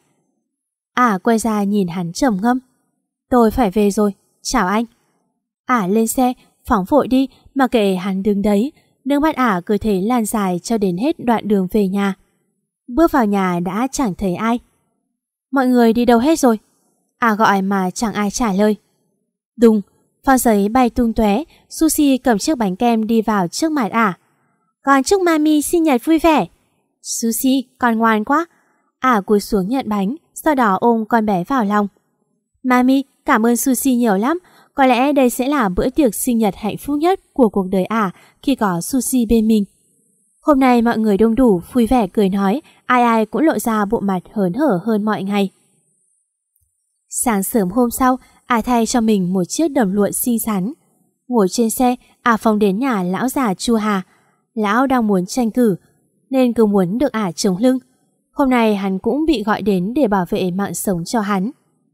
Speaker 1: Ả quay ra nhìn hắn trầm ngâm. Tôi phải về rồi, chào anh. Ả lên xe, phóng vội đi mà kệ hắn đứng đấy. Nước mắt Ả cứ thế lan dài cho đến hết đoạn đường về nhà. Bước vào nhà đã chẳng thấy ai. Mọi người đi đâu hết rồi? Ả gọi mà chẳng ai trả lời. Đùng, phao giấy bay tung tóe. Sushi cầm chiếc bánh kem đi vào trước mặt Ả. Con chúc mami sinh nhật vui vẻ. Sushi, con ngoan quá. Ả cúi xuống nhận bánh, sau đó ôm con bé vào lòng. Mami, cảm ơn Sushi nhiều lắm. Có lẽ đây sẽ là bữa tiệc sinh nhật hạnh phúc nhất của cuộc đời Ả khi có Sushi bên mình. Hôm nay mọi người đông đủ, vui vẻ cười nói, ai ai cũng lộ ra bộ mặt hớn hở hơn mọi ngày. Sáng sớm hôm sau, Ả thay cho mình một chiếc đầm lụa xinh xắn. Ngồi trên xe, Ả phóng đến nhà lão già Chu Hà. Lão đang muốn tranh cử, nên cứ muốn được Ả chống lưng. Hôm nay hắn cũng bị gọi đến để bảo vệ mạng sống cho hắn.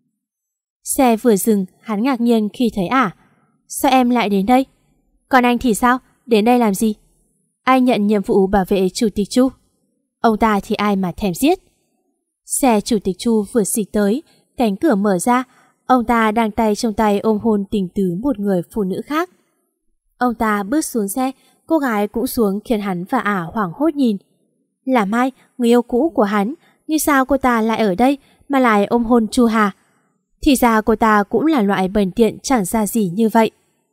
Speaker 1: Xe vừa dừng, hắn ngạc nhiên khi thấy Ả. Sao em lại đến đây? Còn anh thì sao? Đến đây làm gì? Anh nhận nhiệm vụ bảo vệ Chủ tịch Chu. Ông ta thì ai mà thèm giết. Xe Chủ tịch Chu vừa xịt tới, cánh cửa mở ra. Ông ta đang tay trong tay ôm hôn tình tứ một người phụ nữ khác. Ông ta bước xuống xe, cô gái cũng xuống khiến hắn và Ả hoảng hốt nhìn. Là Mai, người yêu cũ của hắn, nhưng sao cô ta lại ở đây mà lại ôm hôn Chu Hà? Thì ra cô ta cũng là loại bần tiện chẳng ra gì như vậy.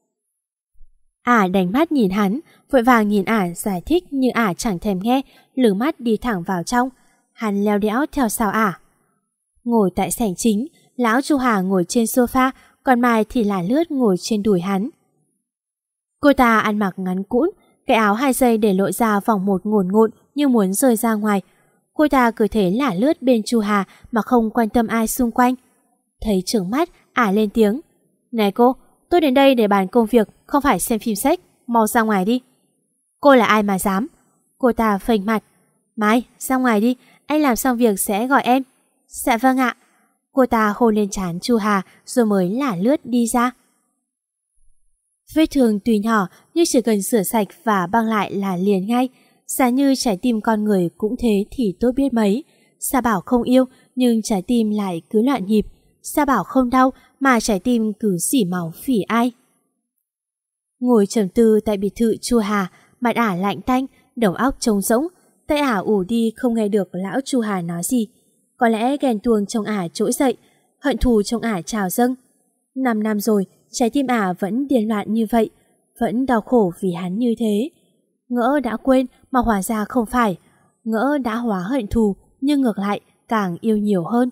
Speaker 1: Ả đánh mắt nhìn hắn, vội vàng nhìn Ả giải thích nhưng Ả chẳng thèm nghe, lử mắt đi thẳng vào trong. Hắn leo đẽo theo sau Ả. Ngồi tại sảnh chính, lão Chu Hà ngồi trên sofa, còn Mai thì là lướt ngồi trên đùi hắn. Cô ta ăn mặc ngắn cũn, cái áo hai dây để lộ ra vòng một ngổn ngộn như muốn rơi ra ngoài. Cô ta cứ thế lả lướt bên Chu Hà mà không quan tâm ai xung quanh. Thấy trừng mắt, Ả lên tiếng. Này cô, tôi đến đây để bàn công việc, không phải xem phim sách, mau ra ngoài đi. Cô là ai mà dám? Cô ta phềnh mặt. Mai, ra ngoài đi, anh làm xong việc sẽ gọi em. Dạ vâng ạ. Cô ta hôn lên trán Chu Hà rồi mới lả lướt đi ra. Vết thương tuy nhỏ nhưng chỉ cần rửa sạch và băng lại là liền ngay. Giá như trái tim con người cũng thế thì tốt biết mấy. Sa bảo không yêu nhưng trái tim lại cứ loạn nhịp. Sa bảo không đau mà trái tim cứ xỉ máu phỉ ai. Ngồi trầm tư tại biệt thự Chu Hà, mặt Ả lạnh tanh, đầu óc trống rỗng. Tay Ả ù đi không nghe được lão Chu Hà nói gì. Có lẽ ghen tuông trong Ả trỗi dậy, hận thù trong Ả trào dâng. Năm năm rồi, Trái tim ả vẫn điên loạn như vậy, vẫn đau khổ vì hắn như thế. Ngỡ đã quên mà hóa ra không phải, ngỡ đã hóa hận thù nhưng ngược lại càng yêu nhiều hơn.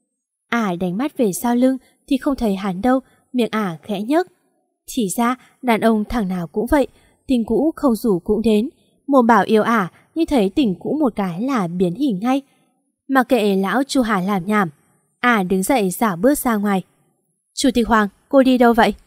Speaker 1: Ả đánh mắt về sau lưng thì không thấy hắn đâu, miệng ả khẽ nhếch. Thì ra đàn ông thằng nào cũng vậy, tình cũ không rủ cũng đến, mồm bảo yêu ả nhưng thấy tình cũ một cái là biến hình ngay. Mà kệ lão Chu Hà làm nhảm, ả đứng dậy dạo bước ra ngoài. Chủ tịch Hoàng, cô đi đâu vậy?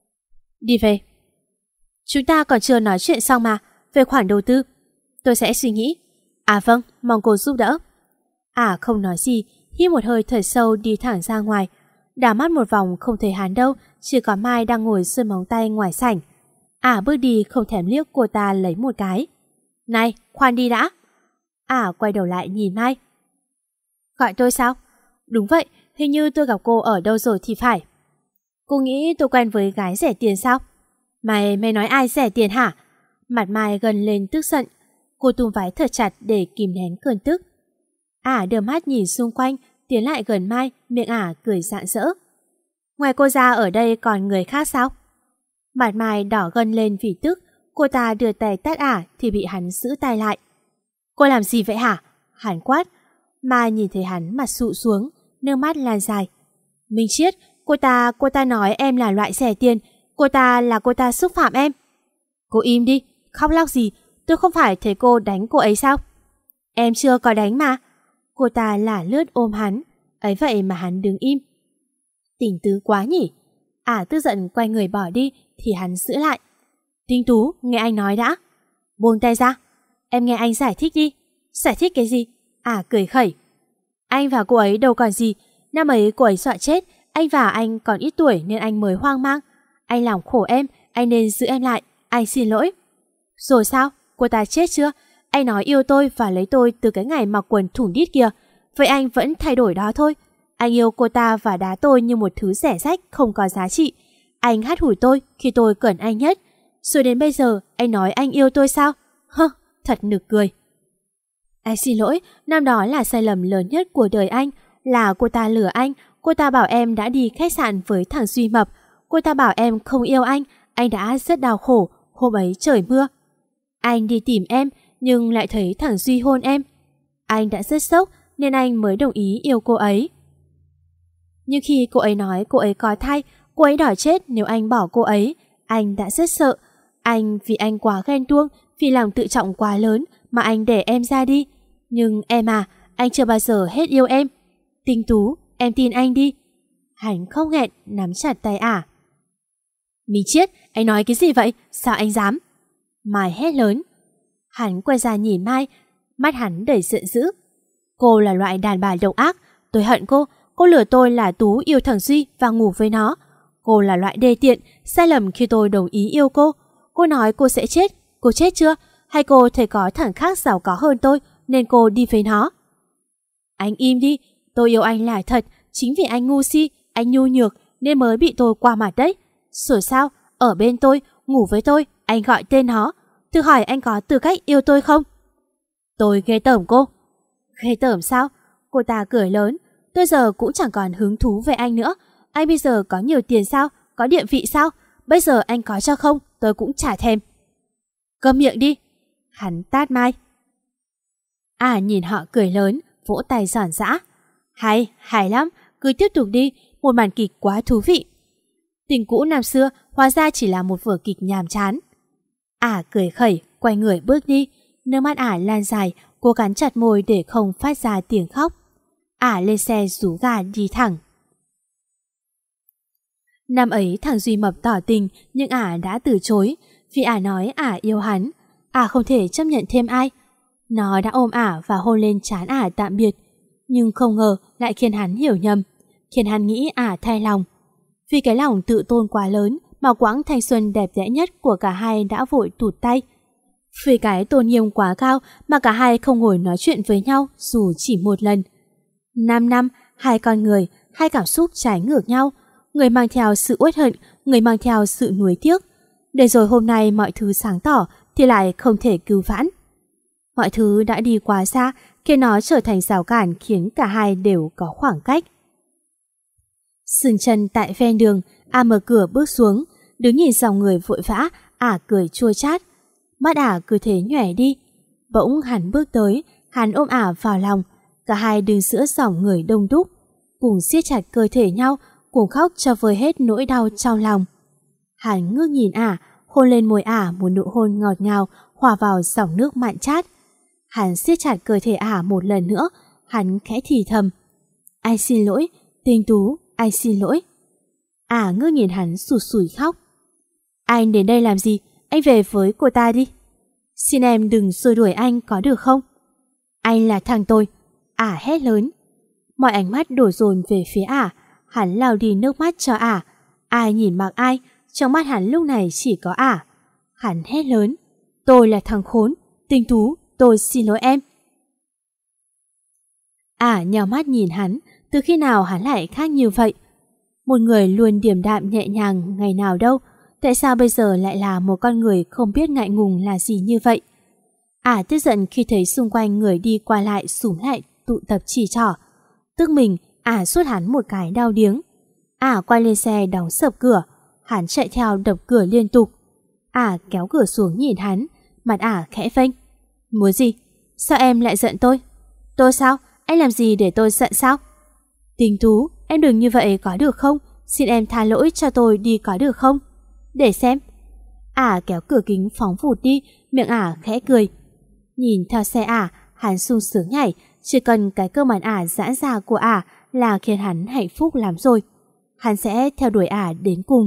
Speaker 1: Đi về. Chúng ta còn chưa nói chuyện xong mà, về khoản đầu tư. Tôi sẽ suy nghĩ. À vâng, mong cô giúp đỡ. Ả không nói gì, hít một hơi thở sâu đi thẳng ra ngoài. Đảo mắt một vòng không thấy hắn đâu, chỉ có Mai đang ngồi sơn móng tay ngoài sảnh. Ả bước đi không thèm liếc cô ta lấy một cái. Này, khoan đi đã. Ả quay đầu lại nhìn Mai. Gọi tôi sao? Đúng vậy, hình như tôi gặp cô ở đâu rồi thì phải. Cô nghĩ tôi quen với gái rẻ tiền sao? Mày, mày nói ai rẻ tiền hả? Mặt Mai gần lên tức giận. Cô túm váy thật chặt để kìm nén cơn tức. Ả đưa mắt nhìn xung quanh, tiến lại gần Mai, miệng ả cười rạng rỡ. Ngoài cô ra ở đây còn người khác sao? Mặt Mai đỏ gân lên vì tức. Cô ta đưa tay tát ả thì bị hắn giữ tay lại. Cô làm gì vậy hả? Hắn quát. Mai nhìn thấy hắn mặt sụ xuống, nước mắt lan dài. Minh Chiết, cô ta, cô ta nói em là loại rẻ tiền. Cô ta là cô ta xúc phạm em. Cô im đi, khóc lóc gì? Tôi không phải thấy cô đánh cô ấy sao? Em chưa có đánh mà. Cô ta lả lướt ôm hắn, ấy vậy mà hắn đứng im. Tình tứ quá nhỉ? Ả tức giận quay người bỏ đi thì hắn giữ lại. Tinh Tú, nghe anh nói đã. Buông tay ra. Em nghe anh giải thích đi. Giải thích cái gì? Ả cười khẩy. Anh và cô ấy đâu còn gì. Năm ấy cô ấy dọa chết. Anh và anh còn ít tuổi nên anh mới hoang mang. Anh làm khổ em, anh nên giữ em lại. Anh xin lỗi. Rồi sao? Cô ta chết chưa? Anh nói yêu tôi và lấy tôi từ cái ngày mặc quần thủng đít kia. Vậy anh vẫn thay đổi đó thôi. Anh yêu cô ta và đá tôi như một thứ rẻ rách không có giá trị. Anh hắt hủi tôi khi tôi cần anh nhất. Rồi đến bây giờ anh nói anh yêu tôi sao? Hơ, thật nực cười. Anh xin lỗi, năm đó là sai lầm lớn nhất của đời anh. Là cô ta lừa anh. Cô ta bảo em đã đi khách sạn với thằng Duy Mập. Cô ta bảo em không yêu anh. Anh đã rất đau khổ. Hôm ấy trời mưa. Anh đi tìm em nhưng lại thấy thằng Duy hôn em. Anh đã rất sốc nên anh mới đồng ý yêu cô ấy. Nhưng khi cô ấy nói cô ấy có thai, cô ấy đòi chết nếu anh bỏ cô ấy. Anh đã rất sợ. Anh vì anh quá ghen tuông, vì lòng tự trọng quá lớn mà anh để em ra đi. Nhưng em à, anh chưa bao giờ hết yêu em. Tinh Tú, em tin anh đi. Hắn không nghẹn nắm chặt tay Ả. Minh Chiết, anh nói cái gì vậy? Sao anh dám? Mai hét lớn. Hắn quay ra nhìn Mai, mắt hắn đầy giận dữ. Cô là loại đàn bà độc ác. Tôi hận cô. Cô lừa tôi là Tú yêu thằng Duy và ngủ với nó. Cô là loại đê tiện, sai lầm khi tôi đồng ý yêu cô. Cô nói cô sẽ chết. Cô chết chưa? Hay cô thấy có thằng khác giàu có hơn tôi nên cô đi với nó? Anh im đi. Tôi yêu anh là thật. Chính vì anh ngu si, anh nhu nhược nên mới bị tôi qua mặt đấy. Rồi sao? Ở bên tôi, ngủ với tôi, anh gọi tên nó. Thử hỏi anh có tư cách yêu tôi không? Tôi ghê tởm cô. Ghê tởm sao? Cô ta cười lớn. Tôi giờ cũng chẳng còn hứng thú về anh nữa. Anh bây giờ có nhiều tiền sao? Có địa vị sao? Bây giờ anh có cho không? Tôi cũng chả thèm. Câm miệng đi. Hắn tát Mai. À nhìn họ cười lớn, vỗ tay giòn giã. Hay, hay lắm. Cứ tiếp tục đi. Một màn kịch quá thú vị. Tình cũ năm xưa hóa ra chỉ là một vở kịch nhàm chán. Ả cười khẩy, quay người bước đi. Nước mắt Ả lan dài, cô cắn chặt môi để không phát ra tiếng khóc. Ả lên xe rú ga đi thẳng. Năm ấy thằng Duy Mập tỏ tình nhưng Ả đã từ chối. Vì Ả nói Ả yêu hắn. Ả không thể chấp nhận thêm ai. Nó đã ôm Ả và hôn lên trán Ả tạm biệt. Nhưng không ngờ lại khiến hắn hiểu nhầm, khiến hắn nghĩ Ả thay lòng. Vì cái lòng tự tôn quá lớn mà quãng thanh xuân đẹp đẽ nhất của cả hai đã vội tụt tay. Vì cái tôn nghiêm quá cao mà cả hai không ngồi nói chuyện với nhau dù chỉ một lần. Năm năm, hai con người, hai cảm xúc trái ngược nhau. Người mang theo sự uất hận, người mang theo sự nuối tiếc. Để rồi hôm nay mọi thứ sáng tỏ thì lại không thể cứu vãn. Mọi thứ đã đi quá xa khiến nó trở thành rào cản khiến cả hai đều có khoảng cách. Dừng chân tại ven đường, ả mở cửa bước xuống, đứng nhìn dòng người vội vã, ả cười chua chát. Mắt ả cứ thế nhòe đi. Bỗng hắn bước tới, hắn ôm ả vào lòng, cả hai đứng giữa dòng người đông đúc, cùng siết chặt cơ thể nhau, cùng khóc cho vơi hết nỗi đau trong lòng. Hắn ngước nhìn ả, hôn lên môi ả một nụ hôn ngọt ngào hòa vào dòng nước mặn chát. Hắn siết chặt cơ thể ả một lần nữa, hắn khẽ thì thầm: "Anh xin lỗi, Tinh Tú, anh xin lỗi." Ả ngước nhìn hắn sụt sùi khóc. "Anh đến đây làm gì? Anh về với cô ta đi. Xin em đừng xua đuổi anh có được không?" "Anh là thằng tôi." Ả hét lớn. Mọi ánh mắt đổ dồn về phía ả. Hắn lau đi nước mắt cho ả. Ai nhìn mặc ai, trong mắt hắn lúc này chỉ có ả. Hắn hét lớn: "Tôi là thằng khốn, Tinh Tú, tôi xin lỗi em." Ả nhào mắt nhìn hắn. Từ khi nào hắn lại khác như vậy? Một người luôn điềm đạm nhẹ nhàng ngày nào đâu, tại sao bây giờ lại là một con người không biết ngại ngùng là gì như vậy? Ả tức giận khi thấy xung quanh người đi qua lại xúm lại tụ tập chỉ trỏ. Tức mình, ả sút hắn một cái đau điếng. Ả quay lên xe đóng sập cửa. Hắn chạy theo đập cửa liên tục. Ả kéo cửa xuống nhìn hắn, mặt ả khẽ vênh. "Muốn gì? Sao em lại giận tôi?" "Tôi sao? Anh làm gì để tôi giận sao?" "Tinh Tú, em đừng như vậy có được không? Xin em tha lỗi cho tôi đi có được không?" "Để xem." Ả kéo cửa kính phóng vụt đi, miệng ả khẽ cười. Nhìn theo xe ả, hắn sung sướng nhảy. Chỉ cần cái cơ mặt ả giãn ra của ả là khiến hắn hạnh phúc lắm rồi. Hắn sẽ theo đuổi ả đến cùng.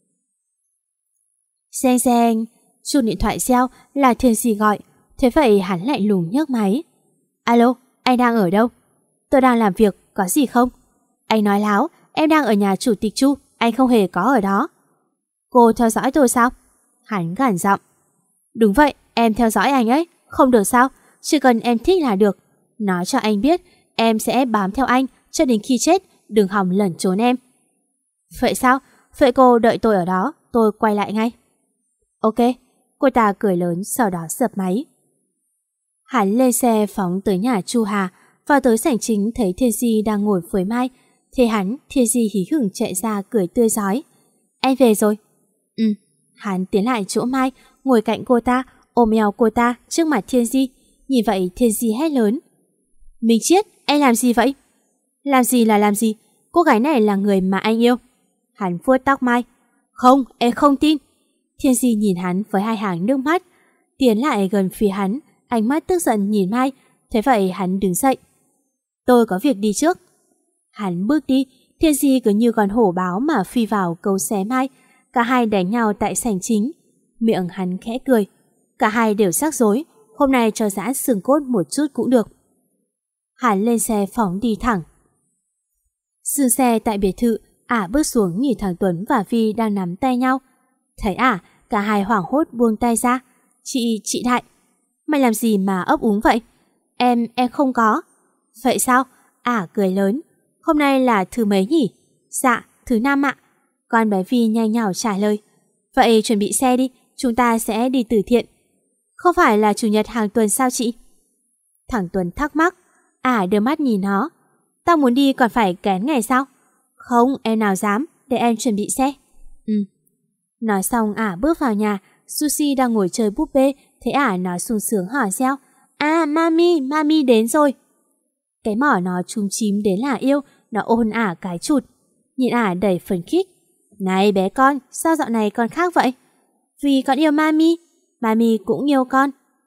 Speaker 1: Reng reng, chuông điện thoại reo là Thiên Di gọi. Thế vậy hắn lại lùng nhấc máy. "Alo, anh đang ở đâu?" "Tôi đang làm việc, có gì không?" "Anh nói láo, em đang ở nhà chủ tịch Chu, anh không hề có ở đó." "Cô theo dõi tôi sao?" Hắn gằn giọng. "Đúng vậy, em theo dõi anh ấy, không được sao? Chỉ cần em thích là được. Nói cho anh biết, em sẽ bám theo anh cho đến khi chết, đừng hòng lẩn trốn em." "Vậy sao? Vậy cô đợi tôi ở đó, tôi quay lại ngay." "Ok." Cô ta cười lớn sau đó dập máy. Hắn lên xe phóng tới nhà Chu Hà. Vào tới sảnh chính thấy Thiên Di đang ngồi với Mai. Thế hắn, Thiên Di hí hửng chạy ra cười tươi rói. "Em về rồi." "Ừ." Hắn tiến lại chỗ Mai, ngồi cạnh cô ta, ôm eo cô ta trước mặt Thiên Di. Nhìn vậy Thiên Di hét lớn. "Minh Chiết, anh làm gì vậy?" "Làm gì là làm gì? Cô gái này là người mà anh yêu." Hắn vuốt tóc Mai. "Không, em không tin." Thiên Di nhìn hắn với hai hàng nước mắt, tiến lại gần phía hắn, ánh mắt tức giận nhìn Mai. Thế vậy hắn đứng dậy. "Tôi có việc đi trước." Hắn bước đi. Thiên Di cứ như con hổ báo mà phi vào cấu xé Mai. Cả hai đánh nhau tại sảnh chính. Miệng hắn khẽ cười. Cả hai đều rắc rối. Hôm nay cho giãn xương cốt một chút cũng được. Hắn lên xe phóng đi thẳng. Dừng xe tại biệt thự. Ả bước xuống nhìn thằng Tuấn và Vi đang nắm tay nhau. Thấy ả, cả hai hoảng hốt buông tay ra. Chị, chị Đại. Mày làm gì mà ấp úng vậy?" Em, em không có." "Vậy sao?" Ả cười lớn. "Hôm nay là thứ mấy nhỉ?" "Dạ, thứ năm ạ." Con bé Vi nhanh nhảu trả lời. "Vậy chuẩn bị xe đi, chúng ta sẽ đi từ thiện." "Không phải là chủ nhật hàng tuần sao chị?" Thằng Tuấn thắc mắc. Ả đưa mắt nhìn nó. "Tao muốn đi còn phải kén ngày sao?" "Không, em nào dám, để em chuẩn bị xe." "Ừ." Nói xong ả bước vào nhà. Sushi đang ngồi chơi búp bê. Thấy ả nó sung sướng hỏi reo. "À, mami, mami đến rồi." Cái mỏ nó chúm chím đến là yêu. Nó ôn ả cái chụt. Nhìn ả đầy phấn khích. "Này bé con, sao dạo này con khác vậy?" "Vì con yêu mami, mami cũng yêu con."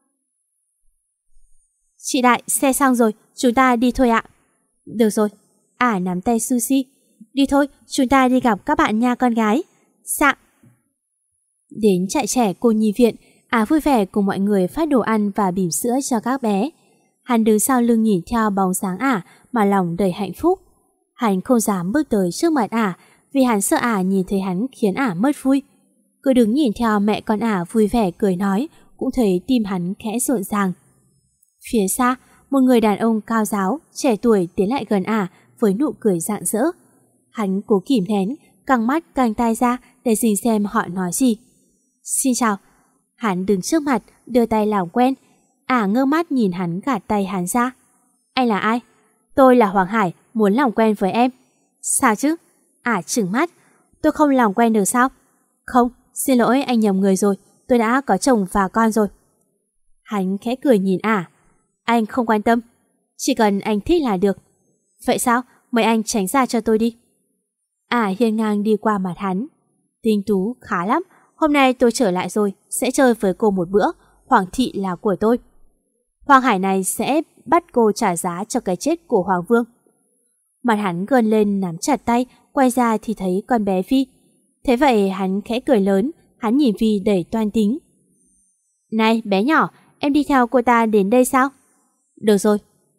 Speaker 1: "Chị Đại, xe xong rồi, chúng ta đi thôi ạ." "Được rồi." Ả nắm tay Sushi. "Đi thôi, chúng ta đi gặp các bạn nha con gái." "Dạ." Đến trại trẻ cô nhi viện, Ả vui vẻ cùng mọi người phát đồ ăn và bỉm sữa cho các bé. Hắn đứng sau lưng nhìn theo bóng dáng Ả mà lòng đầy hạnh phúc. Hắn không dám bước tới trước mặt Ả vì hắn sợ Ả nhìn thấy hắn khiến Ả mất vui. Cứ đứng nhìn theo mẹ con Ả vui vẻ cười nói, cũng thấy tim hắn khẽ rộn ràng. Phía xa, một người đàn ông cao ráo, trẻ tuổi tiến lại gần Ả với nụ cười rạng rỡ. Hắn cố kìm nén, căng mắt căng tai ra để dình xem họ nói gì. "Xin chào." Hắn đứng trước mặt, đưa tay làm quen. Ả ngơ mắt nhìn hắn gạt tay hắn ra. "Anh là ai?" "Tôi là Hoàng Hải, muốn làm quen với em." "Sao chứ?" Ả trừng mắt. Tôi không làm quen được sao? Không, xin lỗi, anh nhầm người rồi. Tôi đã có chồng và con rồi. Hắn khẽ cười nhìn Ả. Anh không quan tâm. Chỉ cần anh thích là được. Vậy sao? Mời anh tránh ra cho tôi đi. Ả hiên ngang đi qua mặt hắn. Tinh Tú khá lắm. Hôm nay tôi trở lại rồi, sẽ chơi với cô một bữa. Hoàng thị là của tôi. Hoàng Hải này sẽ bắt cô trả giá cho cái chết của Hoàng Vương. Mặt hắn gơn lên nắm chặt tay, quay ra thì thấy con bé Vi. Thế vậy hắn khẽ cười lớn, hắn nhìn Vi đầy toan tính. Này bé nhỏ, em đi theo cô ta đến đây sao? Được rồi.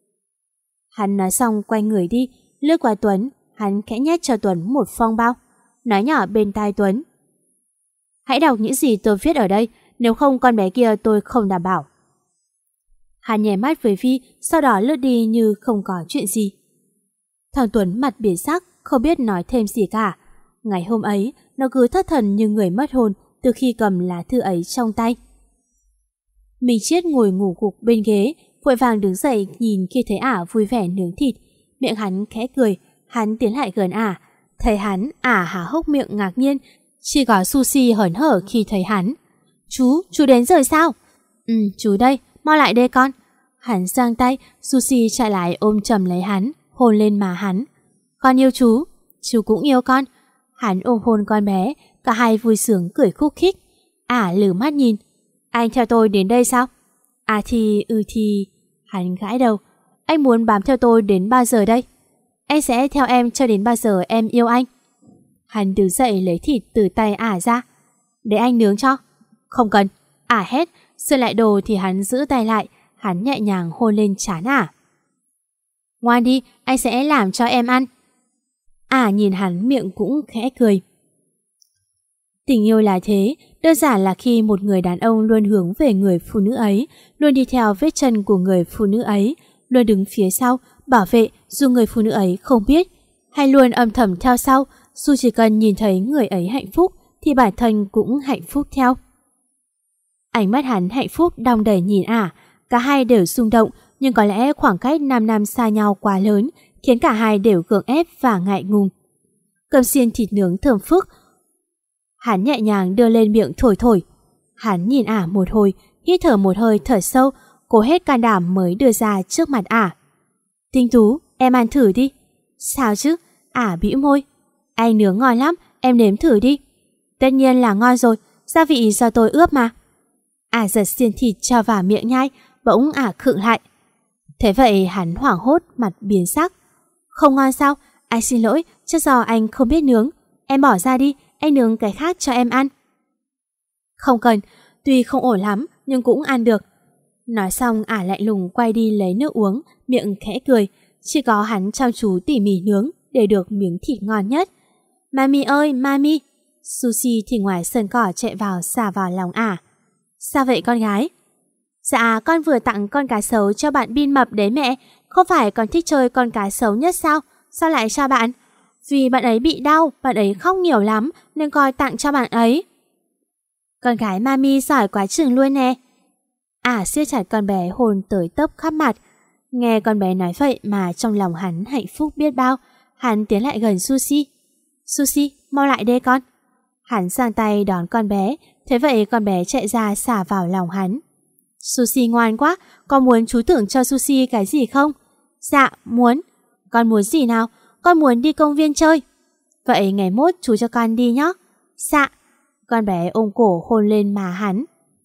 Speaker 1: Hắn nói xong quay người đi, lướt qua Tuấn, hắn khẽ nhét cho Tuấn một phong bao. Nói nhỏ bên tai Tuấn. Hãy đọc những gì tôi viết ở đây, nếu không con bé kia tôi không đảm bảo. Hắn nhè mắt với Vi, sau đó lướt đi như không có chuyện gì. Thằng Tuấn mặt biến sắc, không biết nói thêm gì cả. Ngày hôm ấy, nó cứ thất thần như người mất hồn từ khi cầm lá thư ấy trong tay. Minh Chiết ngồi ngủ gục bên ghế, vội vàng đứng dậy nhìn khi thấy Ả vui vẻ nướng thịt. Miệng hắn khẽ cười, hắn tiến lại gần Ả. Thấy hắn, Ả há hốc miệng ngạc nhiên, chỉ có Sushi hớn hở khi thấy hắn. Chú, chú đến rồi sao? Ừ, chú đây, mau lại đây con. Hắn giang tay, Sushi chạy lại ôm chầm lấy hắn, hôn lên má hắn. Con yêu chú, chú cũng yêu con. Hắn ôm hôn con bé, cả hai vui sướng cười khúc khích. Ả lử mắt nhìn. Anh theo tôi đến đây sao? À thì, ừ thì... Hắn gãi đầu. Anh muốn bám theo tôi đến bao giờ đây? Anh sẽ theo em cho đến bao giờ em yêu anh. Hắn đứng dậy lấy thịt từ tay Ả ra. Để anh nướng cho. Không cần. Ả hét, sửa lại đồ thì hắn giữ tay lại. Hắn nhẹ nhàng hôn lên trán Ả. Ngoan đi, anh sẽ làm cho em ăn. Ả nhìn hắn miệng cũng khẽ cười. Tình yêu là thế, đơn giản là khi một người đàn ông luôn hướng về người phụ nữ ấy, luôn đi theo vết chân của người phụ nữ ấy, luôn đứng phía sau, bảo vệ dù người phụ nữ ấy không biết, hay luôn âm thầm theo sau, dù chỉ cần nhìn thấy người ấy hạnh phúc thì bản thân cũng hạnh phúc theo. Ánh mắt hắn hạnh phúc đong đầy nhìn Ả, cả hai đều rung động, nhưng có lẽ khoảng cách năm năm xa nhau quá lớn, khiến cả hai đều gượng ép và ngại ngùng. Cơm xiên thịt nướng thơm phức, hắn nhẹ nhàng đưa lên miệng thổi thổi. Hắn nhìn Ả một hồi, hít thở một hơi thở sâu, cố hết can đảm mới đưa ra trước mặt Ả. Tinh Tú, em ăn thử đi. Sao chứ? Ả bĩu môi. Anh nướng ngon lắm, em nếm thử đi. Tất nhiên là ngon rồi, gia vị do tôi ướp mà. Ả giật xiên thịt cho vào miệng nhai, bỗng Ả khựng lại. Thế vậy hắn hoảng hốt, mặt biến sắc. Không ngon sao? Anh xin lỗi, chắc do anh không biết nướng. Em bỏ ra đi, anh nướng cái khác cho em ăn. Không cần, tuy không ổn lắm nhưng cũng ăn được. Nói xong Ả lạnh lùng quay đi lấy nước uống, miệng khẽ cười. Chỉ có hắn chăm chú tỉ mỉ nướng để được miếng thịt ngon nhất. Mami ơi, mami! Sushi thì ngoài sân cỏ chạy vào xả vào lòng Ả. Sao vậy con gái? Dạ, con vừa tặng con cá sấu cho bạn Bin mập đấy mẹ. Không phải con thích chơi con cá sấu nhất sao? Sao lại cho bạn? Vì bạn ấy bị đau, bạn ấy khóc nhiều lắm nên con tặng cho bạn ấy. Con gái mami giỏi quá chừng luôn nè. Ả siết chặt con bé hôn tới tấp khắp mặt. Nghe con bé nói vậy mà trong lòng hắn hạnh phúc biết bao. Hắn tiến lại gần Sushi. Sushi, mau lại đây con. Hắn giang tay đón con bé. Thế vậy con bé chạy ra xả vào lòng hắn. Sushi ngoan quá, con muốn chú tưởng cho Sushi cái gì không? Dạ, muốn. Con muốn gì nào? Con muốn đi công viên chơi. Vậy ngày mốt chú cho con đi nhé. Dạ. Con bé ôm cổ hôn lên má hắn.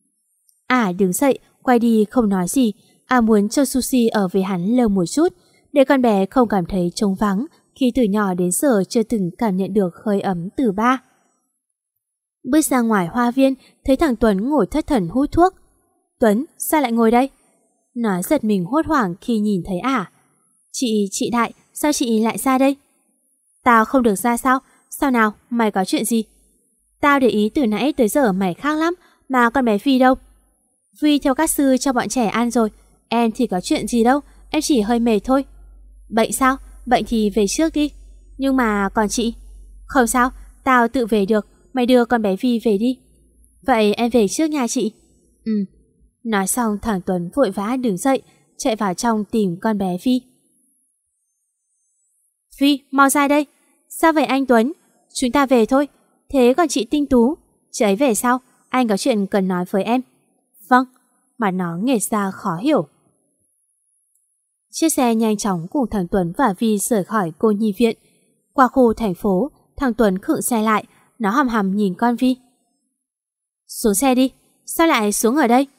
Speaker 1: Ả đứng dậy, quay đi không nói gì. Ả muốn cho Sushi ở với hắn lâu một chút, để con bé không cảm thấy trống vắng khi từ nhỏ đến giờ chưa từng cảm nhận được hơi ấm từ ba. Bước ra ngoài hoa viên, thấy thằng Tuấn ngồi thất thần hút thuốc. Tuấn, sao lại ngồi đây? Nó giật mình hốt hoảng khi nhìn thấy Ả. Chị, chị Đại, sao chị lại ra đây? Tao không được ra sao? Sao nào, mày có chuyện gì? Tao để ý từ nãy tới giờ mày khác lắm, mà con bé Phi đâu? Phi theo các sư cho bọn trẻ ăn rồi. Em thì có chuyện gì đâu, em chỉ hơi mệt thôi. Bệnh sao? Bệnh thì về trước đi. Nhưng mà còn chị? Không sao, tao tự về được. Mày đưa con bé Phi về đi. Vậy em về trước nha chị. Ừ. Nói xong thằng Tuấn vội vã đứng dậy, chạy vào trong tìm con bé Phi. Phi, mau ra đây. Sao vậy anh Tuấn? Chúng ta về thôi. Thế còn chị Tinh Tú? Chị ấy về sao? Anh có chuyện cần nói với em. Vâng. Mà nó nghệt ra khó hiểu. Chiếc xe nhanh chóng cùng thằng Tuấn và Vi rời khỏi cô nhi viện. Qua khu thành phố, thằng Tuấn khựng xe lại. Nó hầm hầm nhìn con Vi. Xuống xe đi. Sao lại xuống ở đây?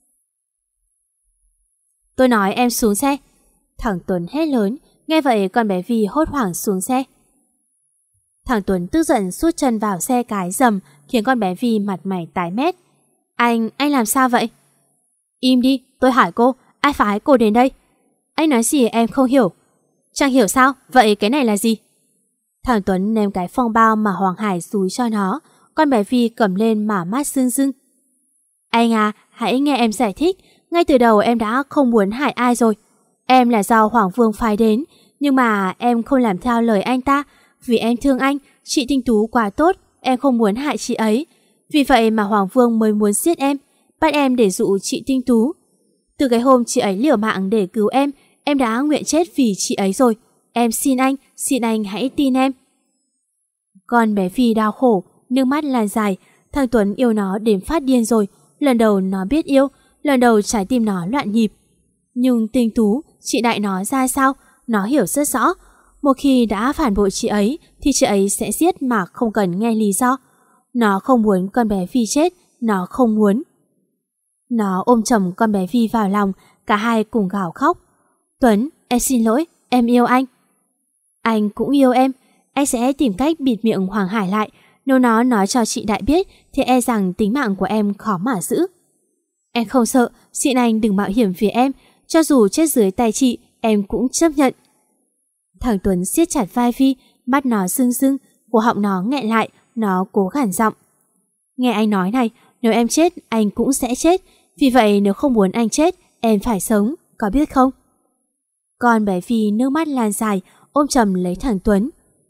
Speaker 1: Tôi nói em xuống xe. Thằng Tuấn hét lớn. Nghe vậy con bé Vi hốt hoảng xuống xe. Thằng Tuấn tức giận sút chân vào xe cái rầm, khiến con bé Vi mặt mày tái mét. Anh, anh làm sao vậy? Im đi, tôi hỏi cô, ai phái cô đến đây? Anh nói gì em không hiểu. Chẳng hiểu sao, vậy cái này là gì? Thằng Tuấn ném cái phong bao mà Hoàng Hải dúi cho nó. Con bé Vi cầm lên mà mắt rưng rưng. Anh à, hãy nghe em giải thích. Ngay từ đầu em đã không muốn hại ai rồi. Em là do Hoàng Vương phái đến, nhưng mà em không làm theo lời anh ta. Vì em thương anh, chị Tinh Tú quá tốt, em không muốn hại chị ấy. Vì vậy mà Hoàng Vương mới muốn giết em, bắt em để dụ chị Tinh Tú. Từ cái hôm chị ấy liều mạng để cứu em, em đã nguyện chết vì chị ấy rồi. Em xin anh, xin anh hãy tin em. Con bé Phi đau khổ, nước mắt lan dài. Thằng Tuấn yêu nó đến phát điên rồi. Lần đầu nó biết yêu, lần đầu trái tim nó loạn nhịp. Nhưng Tinh Tú, chị Đại nó ra sao, nó hiểu rất rõ. Một khi đã phản bội chị ấy thì chị ấy sẽ giết mà không cần nghe lý do. Nó không muốn con bé Phi chết, nó không muốn. Nó ôm chầm con bé Vi vào lòng, cả hai cùng gào khóc. Tuấn, em xin lỗi, em yêu anh. Anh cũng yêu em, anh sẽ tìm cách bịt miệng Hoàng Hải lại. Nếu nó nói cho chị Đại biết thì e rằng tính mạng của em khó mà giữ. Em không sợ, xin anh đừng mạo hiểm vì em. Cho dù chết dưới tay chị, em cũng chấp nhận. Thằng Tuấn siết chặt vai Vi, mắt nó rưng rưng, cổ họng nó nghẹn lại, nó cố gằn giọng. Nghe anh nói này, nếu em chết, anh cũng sẽ chết. Vì vậy nếu không muốn anh chết, em phải sống, có biết không? Con bé Vi nước mắt lan dài, ôm chầm lấy thằng Tuấn.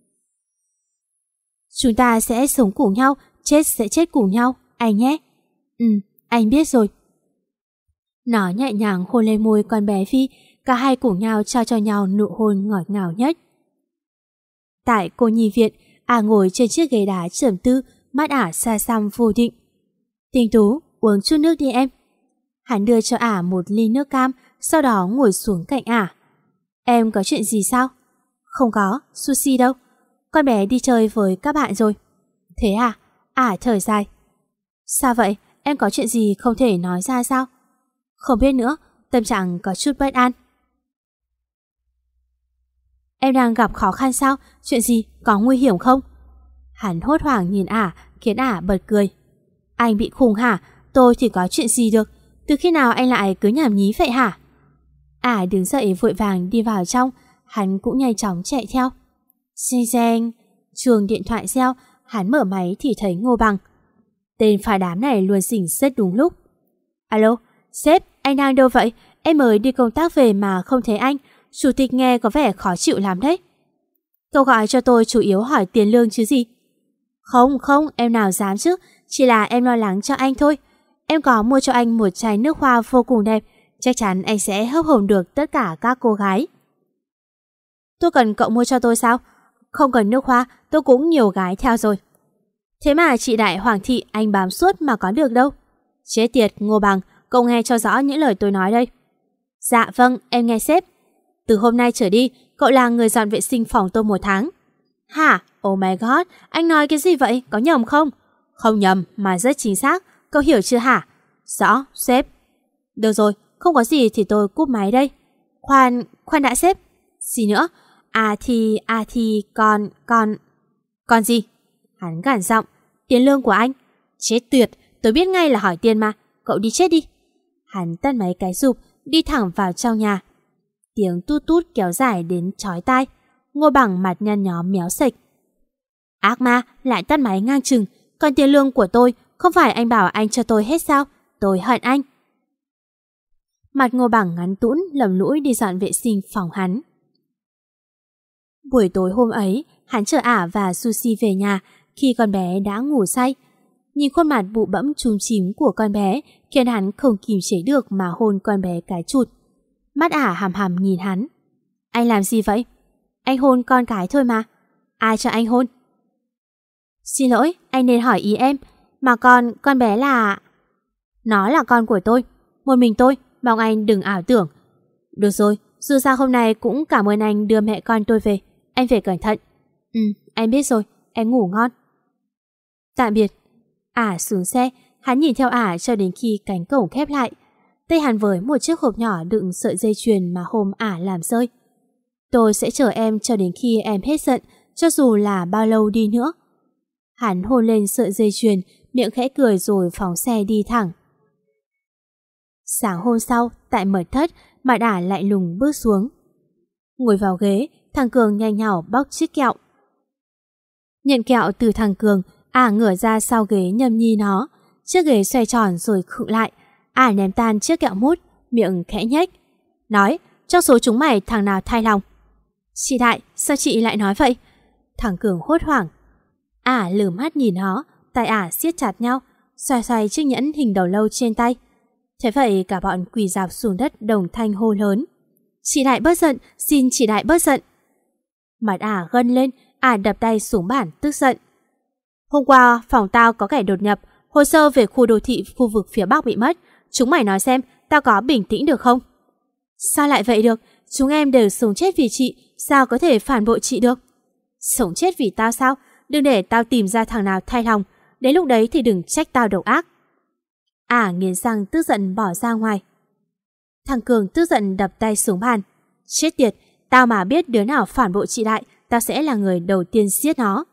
Speaker 1: Chúng ta sẽ sống cùng nhau, chết sẽ chết cùng nhau, anh nhé. Ừ, anh biết rồi. Nó nhẹ nhàng hôn lên môi con bé Vi, cả hai cùng nhau trao cho nhau nụ hôn ngọt ngào nhất. Tại cô nhi viện, Ả ngồi trên chiếc ghế đá trầm tư, mắt Ả xa xăm vô định. Tinh Tú, uống chút nước đi em. Hắn đưa cho Ả một ly nước cam, sau đó ngồi xuống cạnh Ả. Em có chuyện gì sao? Không có, Sushi đâu. Con bé đi chơi với các bạn rồi. Thế à? Ả thở dài. Sao vậy? Em có chuyện gì không thể nói ra sao? Không biết nữa, tâm trạng có chút bất an. Em đang gặp khó khăn sao? Chuyện gì? Có nguy hiểm không? Hắn hốt hoảng nhìn Ả, khiến Ả bật cười. Anh bị khùng hả? Tôi thì có chuyện gì được? Từ khi nào anh lại cứ nhảm nhí vậy hả? Ả đứng dậy vội vàng đi vào trong, hắn cũng nhanh chóng chạy theo. Xinh xinh, chuông điện thoại reo, hắn mở máy thì thấy Ngô Bằng. Tên phá đám này luôn xỉnh rất đúng lúc. Alo, sếp, anh đang đâu vậy? Em mới đi công tác về mà không thấy anh. Chủ tịch nghe có vẻ khó chịu lắm đấy. Cậu gọi cho tôi chủ yếu hỏi tiền lương chứ gì. Không, không, em nào dám chứ. Chỉ là em lo lắng cho anh thôi. Em có mua cho anh một chai nước hoa vô cùng đẹp. Chắc chắn anh sẽ hấp hồn được tất cả các cô gái. Tôi cần cậu mua cho tôi sao? Không cần nước hoa, tôi cũng nhiều gái theo rồi. Thế mà chị Đại Hoàng thị anh bám suốt mà có được đâu. Chết tiệt, Ngô Bằng, cậu nghe cho rõ những lời tôi nói đây. Dạ vâng, em nghe sếp. Từ hôm nay trở đi, cậu là người dọn vệ sinh phòng tôi một tháng. Hả? Oh my god, anh nói cái gì vậy? Có nhầm không? Không nhầm, mà rất chính xác. Cậu hiểu chưa hả? Rõ, sếp. Được rồi, không có gì thì tôi cúp máy đây. Khoan, khoan đã sếp. Gì nữa? À thì, à thì, còn, còn... Còn gì? Hắn gằn giọng. Tiền lương của anh. Chết tuyệt, tôi biết ngay là hỏi tiền mà. Cậu đi chết đi. Hắn tắt máy cái rụp, đi thẳng vào trong nhà. Tiếng tút tút kéo dài đến chói tai. Ngô Bằng mặt nhăn nhó méo sệch. Ác ma, lại tắt máy ngang chừng. Còn tiền lương của tôi, không phải anh bảo anh cho tôi hết sao? Tôi hận anh. Mặt Ngô Bằng ngắn tũn, lầm lũi đi dọn vệ sinh phòng hắn. Buổi tối hôm ấy, hắn chở Ả và Sushi về nhà khi con bé đã ngủ say. Nhìn khuôn mặt bụ bẫm chúm chím của con bé khiến hắn không kìm chế được mà hôn con bé cái chụt. Mắt Ả hàm hàm nhìn hắn. Anh làm gì vậy? Anh hôn con cái thôi mà. Ai cho anh hôn? Xin lỗi, anh nên hỏi ý em. Mà con, con bé là... Nó là con của tôi, một mình tôi, mong anh đừng ảo tưởng. Được rồi, dù sao hôm nay cũng cảm ơn anh đưa mẹ con tôi về. Anh phải cẩn thận. Ừ, anh biết rồi, em ngủ ngon. Tạm biệt. Ả xuống xe, hắn nhìn theo Ả cho đến khi cánh cổng khép lại. Tay hắn với một chiếc hộp nhỏ đựng sợi dây chuyền mà hôm Ả làm rơi. Tôi sẽ chờ em cho đến khi em hết giận, cho dù là bao lâu đi nữa. Hắn hôn lên sợi dây chuyền, miệng khẽ cười rồi phóng xe đi thẳng. Sáng hôm sau, tại mật thất, mặt Ả lại lùng bước xuống. Ngồi vào ghế, thằng Cường nhanh nhảu bóc chiếc kẹo. Nhận kẹo từ thằng Cường, Ả ngửa ra sau ghế nhâm nhi nó. Chiếc ghế xoay tròn rồi khựng lại. Ả ném tan chiếc kẹo mút, miệng khẽ nhếch. Nói, trong số chúng mày thằng nào thay lòng? Chị Đại, sao chị lại nói vậy? Thằng Cường hốt hoảng. Ả lử mắt nhìn nó, tay Ả siết chặt nhau, xoay xoay chiếc nhẫn hình đầu lâu trên tay. Thế vậy cả bọn quỳ rạp xuống đất đồng thanh hô lớn. Chị Đại bớt giận, xin chị Đại bớt giận. Mặt Ả gân lên, Ả đập tay xuống bàn tức giận. Hôm qua phòng tao có kẻ đột nhập, hồ sơ về khu đô thị khu vực phía Bắc bị mất. Chúng mày nói xem tao có bình tĩnh được không? Sao lại vậy được? Chúng em đều sống chết vì chị, sao có thể phản bội chị được? Sống chết vì tao sao? Đừng để tao tìm ra thằng nào thay lòng. Đến lúc đấy thì đừng trách tao độc ác. Ả nghiến răng tức giận bỏ ra ngoài. Thằng Cường tức giận đập tay xuống bàn. Chết tiệt, tao mà biết đứa nào phản bội chị Đại, tao sẽ là người đầu tiên giết nó.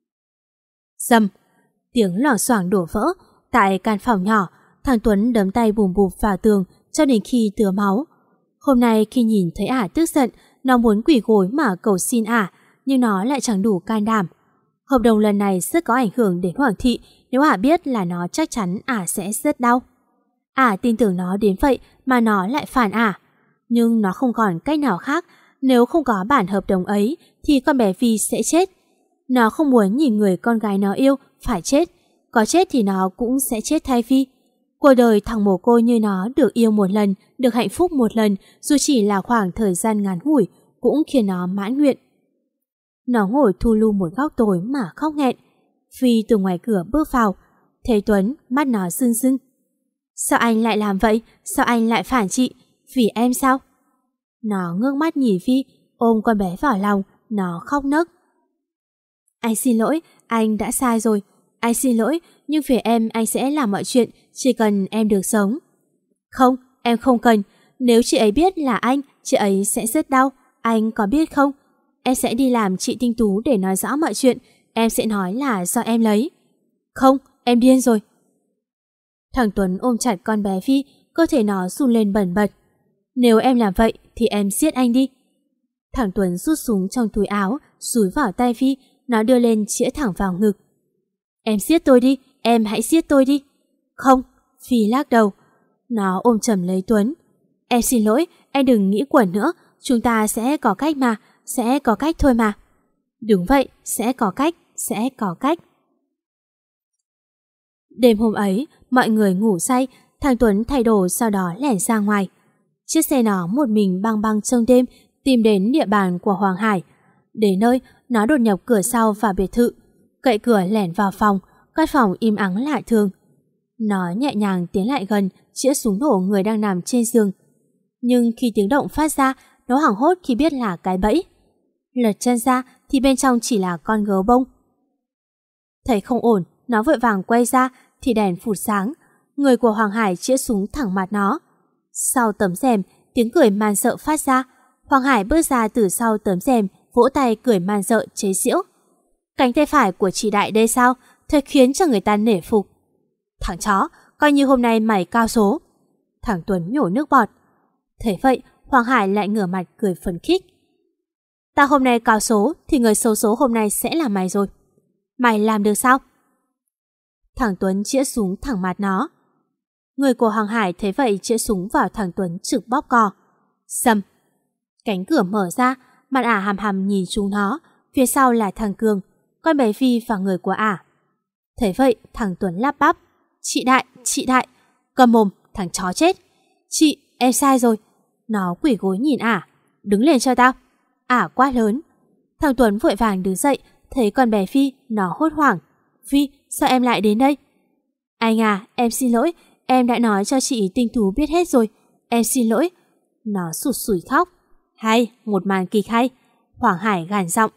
Speaker 1: Dầm, tiếng lò xoảng đổ vỡ. Tại căn phòng nhỏ, thằng Tuấn đấm tay bùm bụp vào tường cho đến khi tứa máu. Hôm nay khi nhìn thấy Ả tức giận, nó muốn quỳ gối mà cầu xin Ả, nhưng nó lại chẳng đủ can đảm. Hợp đồng lần này rất có ảnh hưởng đến Hoàng thị, nếu Ả biết là nó chắc chắn Ả sẽ rất đau. Ả tin tưởng nó đến vậy mà nó lại phản Ả. Nhưng nó không còn cách nào khác, nếu không có bản hợp đồng ấy thì con bé Vi sẽ chết. Nó không muốn nhìn người con gái nó yêu phải chết, có chết thì nó cũng sẽ chết thay Vi. Cuộc đời thằng mồ côi như nó được yêu một lần, được hạnh phúc một lần, dù chỉ là khoảng thời gian ngắn ngủi, cũng khiến nó mãn nguyện. Nó ngồi thu lu một góc tối mà khóc nghẹn. Phi từ ngoài cửa bước vào, thấy Tuấn, mắt nó rưng rưng. Sao anh lại làm vậy? Sao anh lại phản chị? Vì em sao? Nó ngước mắt nhìn Phi, ôm con bé vào lòng, nó khóc nấc. Anh xin lỗi, anh đã sai rồi. Anh xin lỗi, nhưng vì em anh sẽ làm mọi chuyện, chỉ cần em được sống. Không, em không cần. Nếu chị ấy biết là anh, chị ấy sẽ rất đau. Anh có biết không? Em sẽ đi làm chị Tinh Tú để nói rõ mọi chuyện. Em sẽ nói là do em lấy. Không, em điên rồi. Thằng Tuấn ôm chặt con bé Phi, cơ thể nó run lên bần bật. Nếu em làm vậy thì em giết anh đi. Thằng Tuấn rút súng trong túi áo, dúi vào tay Phi, nó đưa lên chĩa thẳng vào ngực. Em giết tôi đi, em hãy giết tôi đi. Không, Phi lắc đầu. Nó ôm chầm lấy Tuấn. Em xin lỗi, anh đừng nghĩ quẩn nữa, chúng ta sẽ có cách mà, sẽ có cách thôi mà. Đúng vậy, sẽ có cách, sẽ có cách. Đêm hôm ấy, mọi người ngủ say, thằng Tuấn thay đồ sau đó lẻn ra ngoài. Chiếc xe nó một mình băng băng trong đêm tìm đến địa bàn của Hoàng Hải. Đến nơi, nó đột nhập cửa sau vào biệt thự, cậy cửa lẻn vào phòng, căn phòng im ắng lạ thường. Nó nhẹ nhàng tiến lại gần, chĩa súng nổ người đang nằm trên giường. Nhưng khi tiếng động phát ra, nó hoảng hốt khi biết là cái bẫy. Lật chân ra thì bên trong chỉ là con gấu bông. Thấy không ổn, nó vội vàng quay ra thì đèn phụt sáng. Người của Hoàng Hải chĩa súng thẳng mặt nó. Sau tấm rèm, tiếng cười man sợ phát ra. Hoàng Hải bước ra từ sau tấm rèm, vỗ tay cười man dợ chế giễu. Cánh tay phải của chị Đại đây sao? Thật khiến cho người ta nể phục. Thằng chó, coi như hôm nay mày cao số. Thằng Tuấn nhổ nước bọt. Thế vậy, Hoàng Hải lại ngửa mặt cười phấn khích. Ta hôm nay cao số thì người xấu số hôm nay sẽ là mày rồi. Mày làm được sao? Thằng Tuấn chĩa súng thẳng mặt nó. Người của Hoàng Hải thấy vậy chĩa súng vào thằng Tuấn trực bóp cò. Sầm. Cánh cửa mở ra, mặt Ả hàm hàm nhìn chúng nó, phía sau là thằng Cường, con bé Phi và người của Ả. Thấy vậy, thằng Tuấn lắp bắp. Chị Đại, chị Đại, cầm mồm, thằng chó chết. Chị, em sai rồi. Nó quỳ gối nhìn Ả. Đứng lên cho tao. Ả quá lớn. Thằng Tuấn vội vàng đứng dậy, thấy con bé Phi, nó hốt hoảng. Phi, sao em lại đến đây? Anh à, em xin lỗi, em đã nói cho chị Tinh Tú biết hết rồi. Em xin lỗi. Nó sụt sùi khóc. Hay, một màn kịch hay. Hoàng Hải gằn giọng.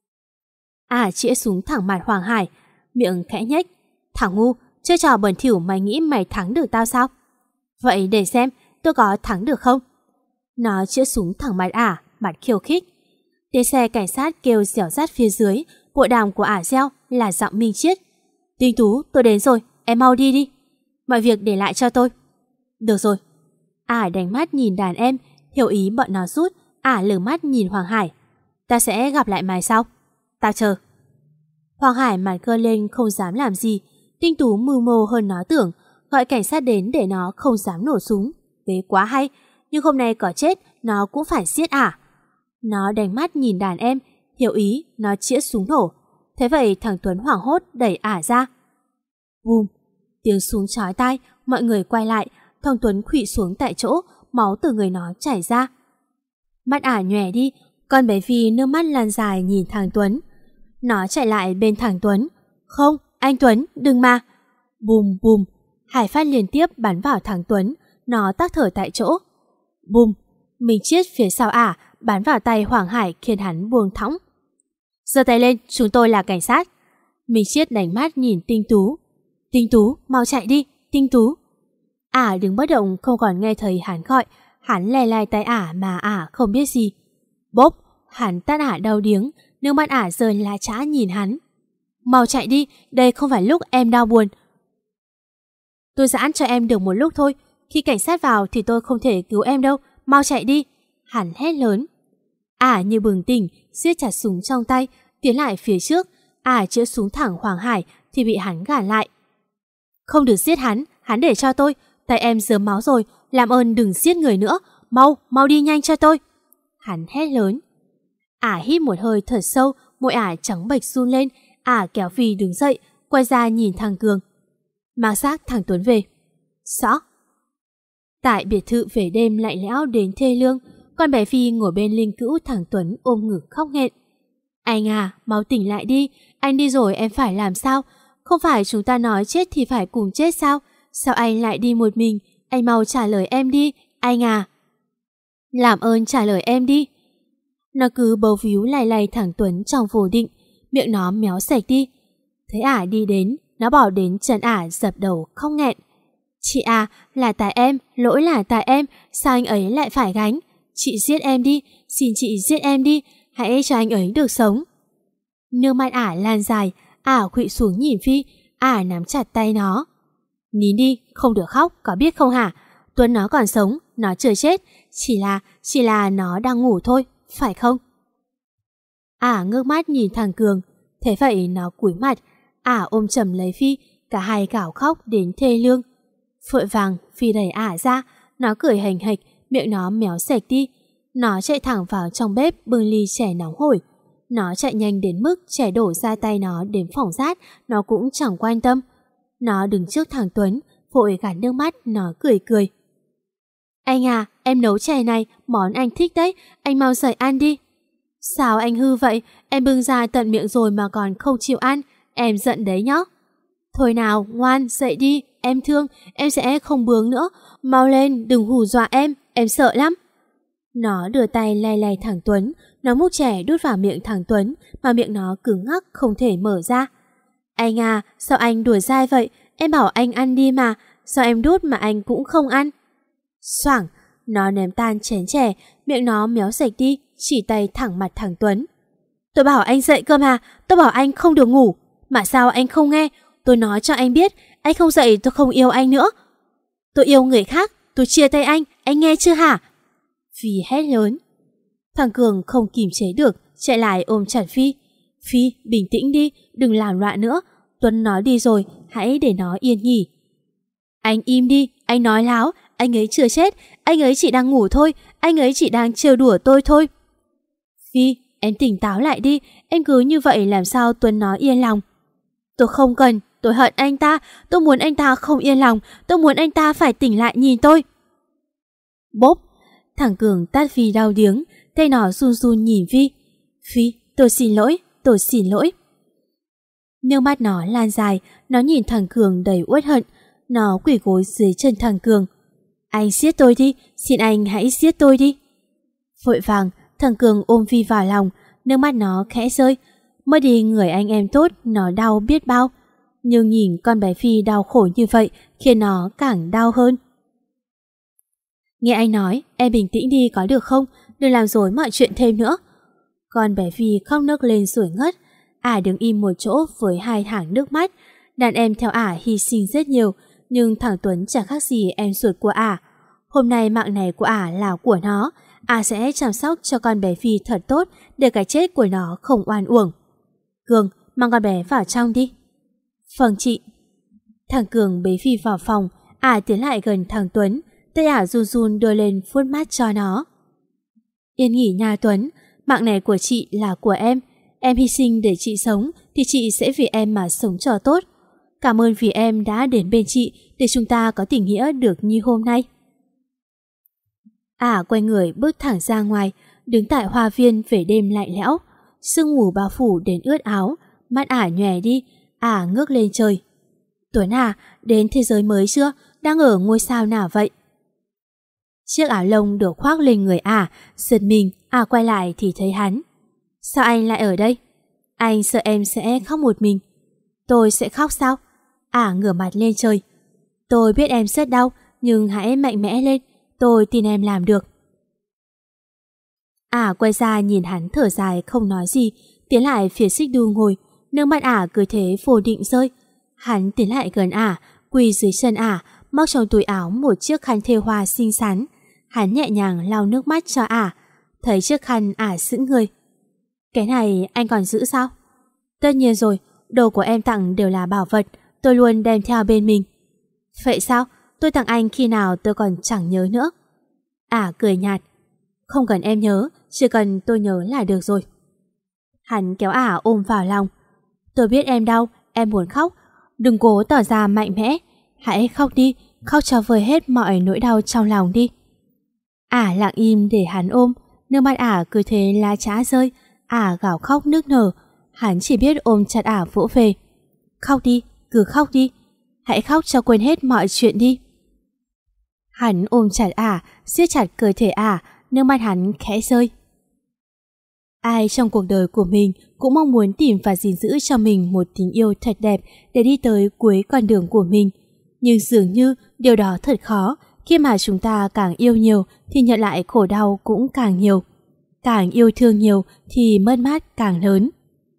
Speaker 1: À chĩa súng thẳng mặt Hoàng Hải, miệng khẽ nhếch. Thằng ngu, chơi trò bẩn thỉu mày nghĩ mày thắng được tao sao? Vậy để xem tôi có thắng được không? Nó chĩa súng thẳng mặt ả, mặt khiêu khích. Tiếng xe cảnh sát kêu dẻo rát phía dưới, bộ đàm của ả reo là giọng Minh Chiết. Tinh Tú, tôi đến rồi, em mau đi đi. Mọi việc để lại cho tôi. Được rồi. Ả đánh mắt nhìn đàn em, hiểu ý bọn nó rút. Ả lử mắt nhìn Hoàng Hải. Ta sẽ gặp lại mày sau. Tao chờ. Hoàng Hải mặt cơ lên không dám làm gì. Tinh Tú mưu mô hơn nó tưởng, gọi cảnh sát đến để nó không dám nổ súng. Thế quá hay, nhưng hôm nay có chết nó cũng phải giết ả. Nó đánh mắt nhìn đàn em, hiểu ý, nó chĩa súng nổ. Thế vậy thằng Tuấn hoảng hốt đẩy ả ra. Bùm, tiếng súng chói tai, mọi người quay lại, thằng Tuấn khuỵu xuống tại chỗ, máu từ người nó chảy ra. Mắt ả nhòe đi, con bé Phi nước mắt lan dài nhìn thằng Tuấn. Nó chạy lại bên thằng Tuấn. Không, anh Tuấn, đừng mà. Bùm bùm, hai phát liên tiếp bắn vào thằng Tuấn, nó tắc thở tại chỗ. Bùm, Minh Chiết phía sau ả bắn vào tay Hoàng Hải khiến hắn buông thõng. Giơ tay lên, chúng tôi là cảnh sát. Minh Chiết đánh mắt nhìn Tinh Tú. Tinh Tú, mau chạy đi, Tinh Tú. Ả đứng bất động không còn nghe thấy hắn gọi. Hắn lè lai tay ả mà ả không biết gì. Bốp, hắn tát ả đau điếng, nước mắt ả rơi lá chã nhìn hắn. Mau chạy đi, đây không phải lúc em đau buồn. Tôi giãn cho em được một lúc thôi, khi cảnh sát vào thì tôi không thể cứu em đâu, mau chạy đi. Hắn hét lớn. Ả như bừng tỉnh, siết chặt súng trong tay, tiến lại phía trước. Ả chĩa súng thẳng Hoàng Hải thì bị hắn gạt lại. Không được giết hắn, hắn để cho tôi, tay em dớm máu rồi, làm ơn đừng giết người nữa, mau, mau đi nhanh cho tôi. Hắn hét lớn. Ả hít một hơi thật sâu, môi ả trắng bệch run lên. Ả kéo Phi đứng dậy, quay ra nhìn thằng Cường. Mang xác thằng Tuấn về. Rõ. Tại biệt thự về đêm lạnh lẽo đến thê lương, con bé Phi ngồi bên linh cữu thằng Tuấn ôm ngực khóc nghẹn. Anh à, mau tỉnh lại đi, anh đi rồi em phải làm sao? Không phải chúng ta nói chết thì phải cùng chết sao? Sao anh lại đi một mình? Anh mau trả lời em đi, anh à. Làm ơn trả lời em đi. Nó cứ bấu víu lay lay thằng Tuấn trong vô định, miệng nó méo sạch đi. Thấy ả đi đến, nó bỏ đến chân ả dập đầu khóc nghẹn. Chị à, là tại em, lỗi là tại em, sao anh ấy lại phải gánh? Chị giết em đi, xin chị giết em đi, hãy cho anh ấy được sống. Nước mắt ả lan dài, ả khuỵu xuống nhìn Phi, ả nắm chặt tay nó. Nín đi, không được khóc, có biết không hả? Tuấn nó còn sống, nó chưa chết, chỉ là, chỉ là nó đang ngủ thôi, phải không? Ả ngước mắt nhìn thằng Cường, thế vậy nó cúi mặt, ả ôm chầm lấy Phi, cả hai gào khóc đến thê lương. Vội vàng Phi đẩy ả ra, nó cười hành hạch, miệng nó méo sạch đi. Nó chạy thẳng vào trong bếp bưng ly chè nóng hổi. Nó chạy nhanh đến mức chè đổ ra tay nó đến phỏng rát, nó cũng chẳng quan tâm. Nó đứng trước thằng Tuấn, vội gạt nước mắt, nó cười cười. Anh à, em nấu chè này, món anh thích đấy, anh mau dậy ăn đi. Sao anh hư vậy, em bưng ra tận miệng rồi mà còn không chịu ăn, em giận đấy nhá. Thôi nào, ngoan, dậy đi, em thương, em sẽ không bướng nữa, mau lên, đừng hù dọa em, em sợ lắm. Nó đưa tay lay lay thằng Tuấn, nó múc chè đút vào miệng thằng Tuấn, mà miệng nó cứng ngắc không thể mở ra. Anh à, sao anh đùa dai vậy, em bảo anh ăn đi mà, sao em đút mà anh cũng không ăn. Xoảng, nó ném tan chén chè, miệng nó méo sạch đi, chỉ tay thẳng mặt thằng Tuấn. Tôi bảo anh dậy cơ mà, tôi bảo anh không được ngủ, mà sao anh không nghe, tôi nói cho anh biết, anh không dậy tôi không yêu anh nữa. Tôi yêu người khác, tôi chia tay anh, anh nghe chưa hả? Phi hét lớn. Thằng Cường không kìm chế được, chạy lại ôm chặt Phi. Phi, bình tĩnh đi, đừng làm loạn nữa, Tuấn nói đi rồi, hãy để nó yên nghỉ. Anh im đi, anh nói láo, anh ấy chưa chết, anh ấy chỉ đang ngủ thôi, anh ấy chỉ đang trêu đùa tôi thôi. Phi, em tỉnh táo lại đi, em cứ như vậy làm sao Tuấn nó yên lòng. Tôi không cần, tôi hận anh ta, tôi muốn anh ta không yên lòng, tôi muốn anh ta phải tỉnh lại nhìn tôi. Bốp, thằng Cường tát Phi đau điếng, tay nó run run nhìn Phi. Phi, tôi xin lỗi, tôi xin lỗi. Nước mắt nó lan dài, nó nhìn thằng Cường đầy uất hận. Nó quỳ gối dưới chân thằng Cường. Anh giết tôi đi, xin anh hãy giết tôi đi. Vội vàng, thằng Cường ôm Vi vào lòng, nước mắt nó khẽ rơi. Mất đi người anh em tốt, nó đau biết bao. Nhưng nhìn con bé Phi đau khổ như vậy khiến nó càng đau hơn. Nghe anh nói, em bình tĩnh đi có được không? Đừng làm rối mọi chuyện thêm nữa. Con bé Phi khóc nấc lên rồi ngất. Ả đứng im một chỗ với hai hàng nước mắt. Đàn em theo Ả hy sinh rất nhiều, nhưng thằng Tuấn chẳng khác gì em ruột của Ả. Hôm nay mạng này của Ả là của nó. Ả sẽ chăm sóc cho con bé Phi thật tốt để cái chết của nó không oan uổng. Cường, mang con bé vào trong đi. Vâng chị. Thằng Cường bế Phi vào phòng. Ả tiến lại gần thằng Tuấn. Tay Ả run run đưa lên vuốt mát cho nó. Yên nghỉ nha Tuấn, mạng này của chị là của em. Em hy sinh để chị sống thì chị sẽ vì em mà sống cho tốt. Cảm ơn vì em đã đến bên chị để chúng ta có tình nghĩa được như hôm nay. Ả quay người bước thẳng ra ngoài, đứng tại hoa viên về đêm lạnh lẽo. Sương mù bao phủ đến ướt áo, mắt Ả nhòe đi. Ả ngước lên trời. Tuấn à, đến thế giới mới chưa? Đang ở ngôi sao nào vậy? Chiếc áo lông được khoác lên người Ả. Giật mình, Ả quay lại thì thấy hắn. Sao anh lại ở đây? Anh sợ em sẽ khóc một mình. Tôi sẽ khóc sao? Ả ngửa mặt lên trời. Tôi biết em rất đau, nhưng hãy mạnh mẽ lên. Tôi tin em làm được. Ả quay ra nhìn hắn thở dài không nói gì, tiến lại phía xích đu ngồi. Nước mắt Ả cứ thế vô định rơi. Hắn tiến lại gần Ả, quỳ dưới chân Ả, móc trong túi áo một chiếc khăn thêu hoa xinh xắn. Hắn nhẹ nhàng lau nước mắt cho Ả. Thấy chiếc khăn, Ả sững người. Cái này anh còn giữ sao? Tất nhiên rồi, đồ của em tặng đều là bảo vật, tôi luôn đem theo bên mình. Vậy sao? Tôi tặng anh khi nào tôi còn chẳng nhớ nữa. Ả cười nhạt. Không cần em nhớ, chỉ cần tôi nhớ là được rồi. Hắn kéo Ả ôm vào lòng. Tôi biết em đau, em buồn khóc. Đừng cố tỏ ra mạnh mẽ. Hãy khóc đi, khóc cho vơi hết mọi nỗi đau trong lòng đi. Ả lặng im để hắn ôm. Nước mắt Ả cứ thế lá trá rơi. Ả gào khóc nức nở. Hắn chỉ biết ôm chặt Ả vỗ về. Khóc đi, cứ khóc đi. Hãy khóc cho quên hết mọi chuyện đi. Hắn ôm chặt Ả, siết chặt cơ thể Ả. Nước mắt hắn khẽ rơi. Ai trong cuộc đời của mình cũng mong muốn tìm và gìn giữ cho mình một tình yêu thật đẹp để đi tới cuối con đường của mình. Nhưng dường như điều đó thật khó. Khi mà chúng ta càng yêu nhiều thì nhận lại khổ đau cũng càng nhiều. Càng yêu thương nhiều thì mất mát càng lớn.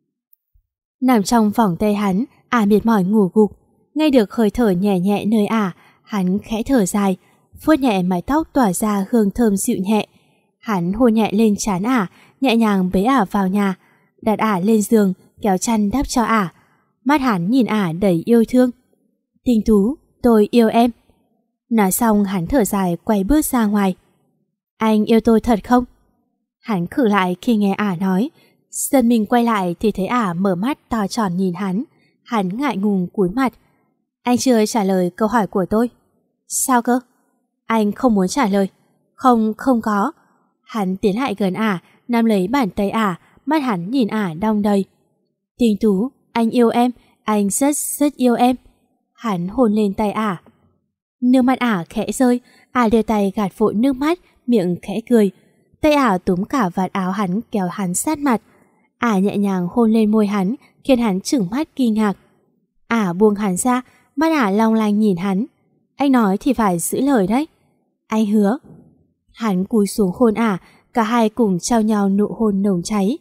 Speaker 1: Nằm trong vòng tay hắn, Ả mệt mỏi ngủ gục. Nghe được hơi thở nhẹ nhẹ nơi Ả, hắn khẽ thở dài, vuốt nhẹ mái tóc tỏa ra hương thơm dịu nhẹ. Hắn hôn nhẹ lên trán Ả, nhẹ nhàng bế Ả vào nhà, đặt Ả lên giường, kéo chăn đắp cho Ả. Mắt hắn nhìn Ả đầy yêu thương. Tinh Tú, tôi yêu em. Nói xong hắn thở dài quay bước ra ngoài. Anh yêu tôi thật không? Hắn khử lại khi nghe Ả nói. Dần mình quay lại thì thấy Ả mở mắt to tròn nhìn hắn. Hắn ngại ngùng cúi mặt. Anh chưa trả lời câu hỏi của tôi. Sao cơ? Anh không muốn trả lời. Không, không có. Hắn tiến lại gần Ả, nắm lấy bàn tay Ả, mắt hắn nhìn Ả đong đầy. Tinh Tú, anh yêu em, anh rất rất yêu em. Hắn hôn lên tay Ả. Nước mắt Ả khẽ rơi, Ả đưa tay gạt vội nước mắt, miệng khẽ cười. Tay Ả túm cả vạt áo hắn kéo hắn sát mặt. Ả nhẹ nhàng hôn lên môi hắn, khiến hắn trừng mắt kinh ngạc. Ả buông hắn ra, mắt Ả long lanh nhìn hắn. Anh nói thì phải giữ lời đấy. Anh hứa. Hắn cúi xuống hôn Ả, cả hai cùng trao nhau nụ hôn nồng cháy.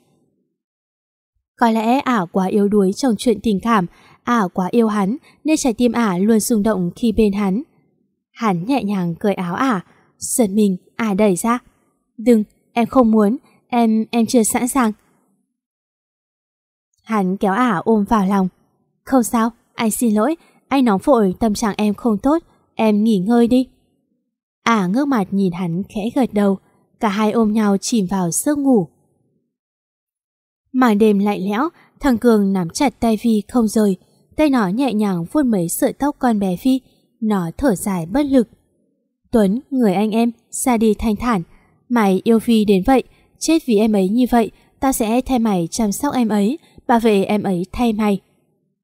Speaker 1: Có lẽ Ả quá yếu đuối trong chuyện tình cảm, Ả quá yêu hắn nên trái tim Ả luôn rung động khi bên hắn. Hắn nhẹ nhàng cởi áo Ả, giật mình Ả đẩy ra. Đừng, em không muốn, em em chưa sẵn sàng. Hắn kéo Ả ôm vào lòng. Không sao, anh xin lỗi, anh nóng vội, tâm trạng em không tốt, em nghỉ ngơi đi. Ả ngước mặt nhìn hắn khẽ gật đầu, cả hai ôm nhau chìm vào giấc ngủ. Màn đêm lạnh lẽo, thằng Cường nắm chặt tay Vi không rời, tay nó nhẹ nhàng vuốt mấy sợi tóc con bé Vi, nó thở dài bất lực. Tuấn, người anh em, ra đi thanh thản, mày yêu Vi đến vậy, chết vì em ấy như vậy, tao sẽ thay mày chăm sóc em ấy, bảo vệ em ấy thay mày.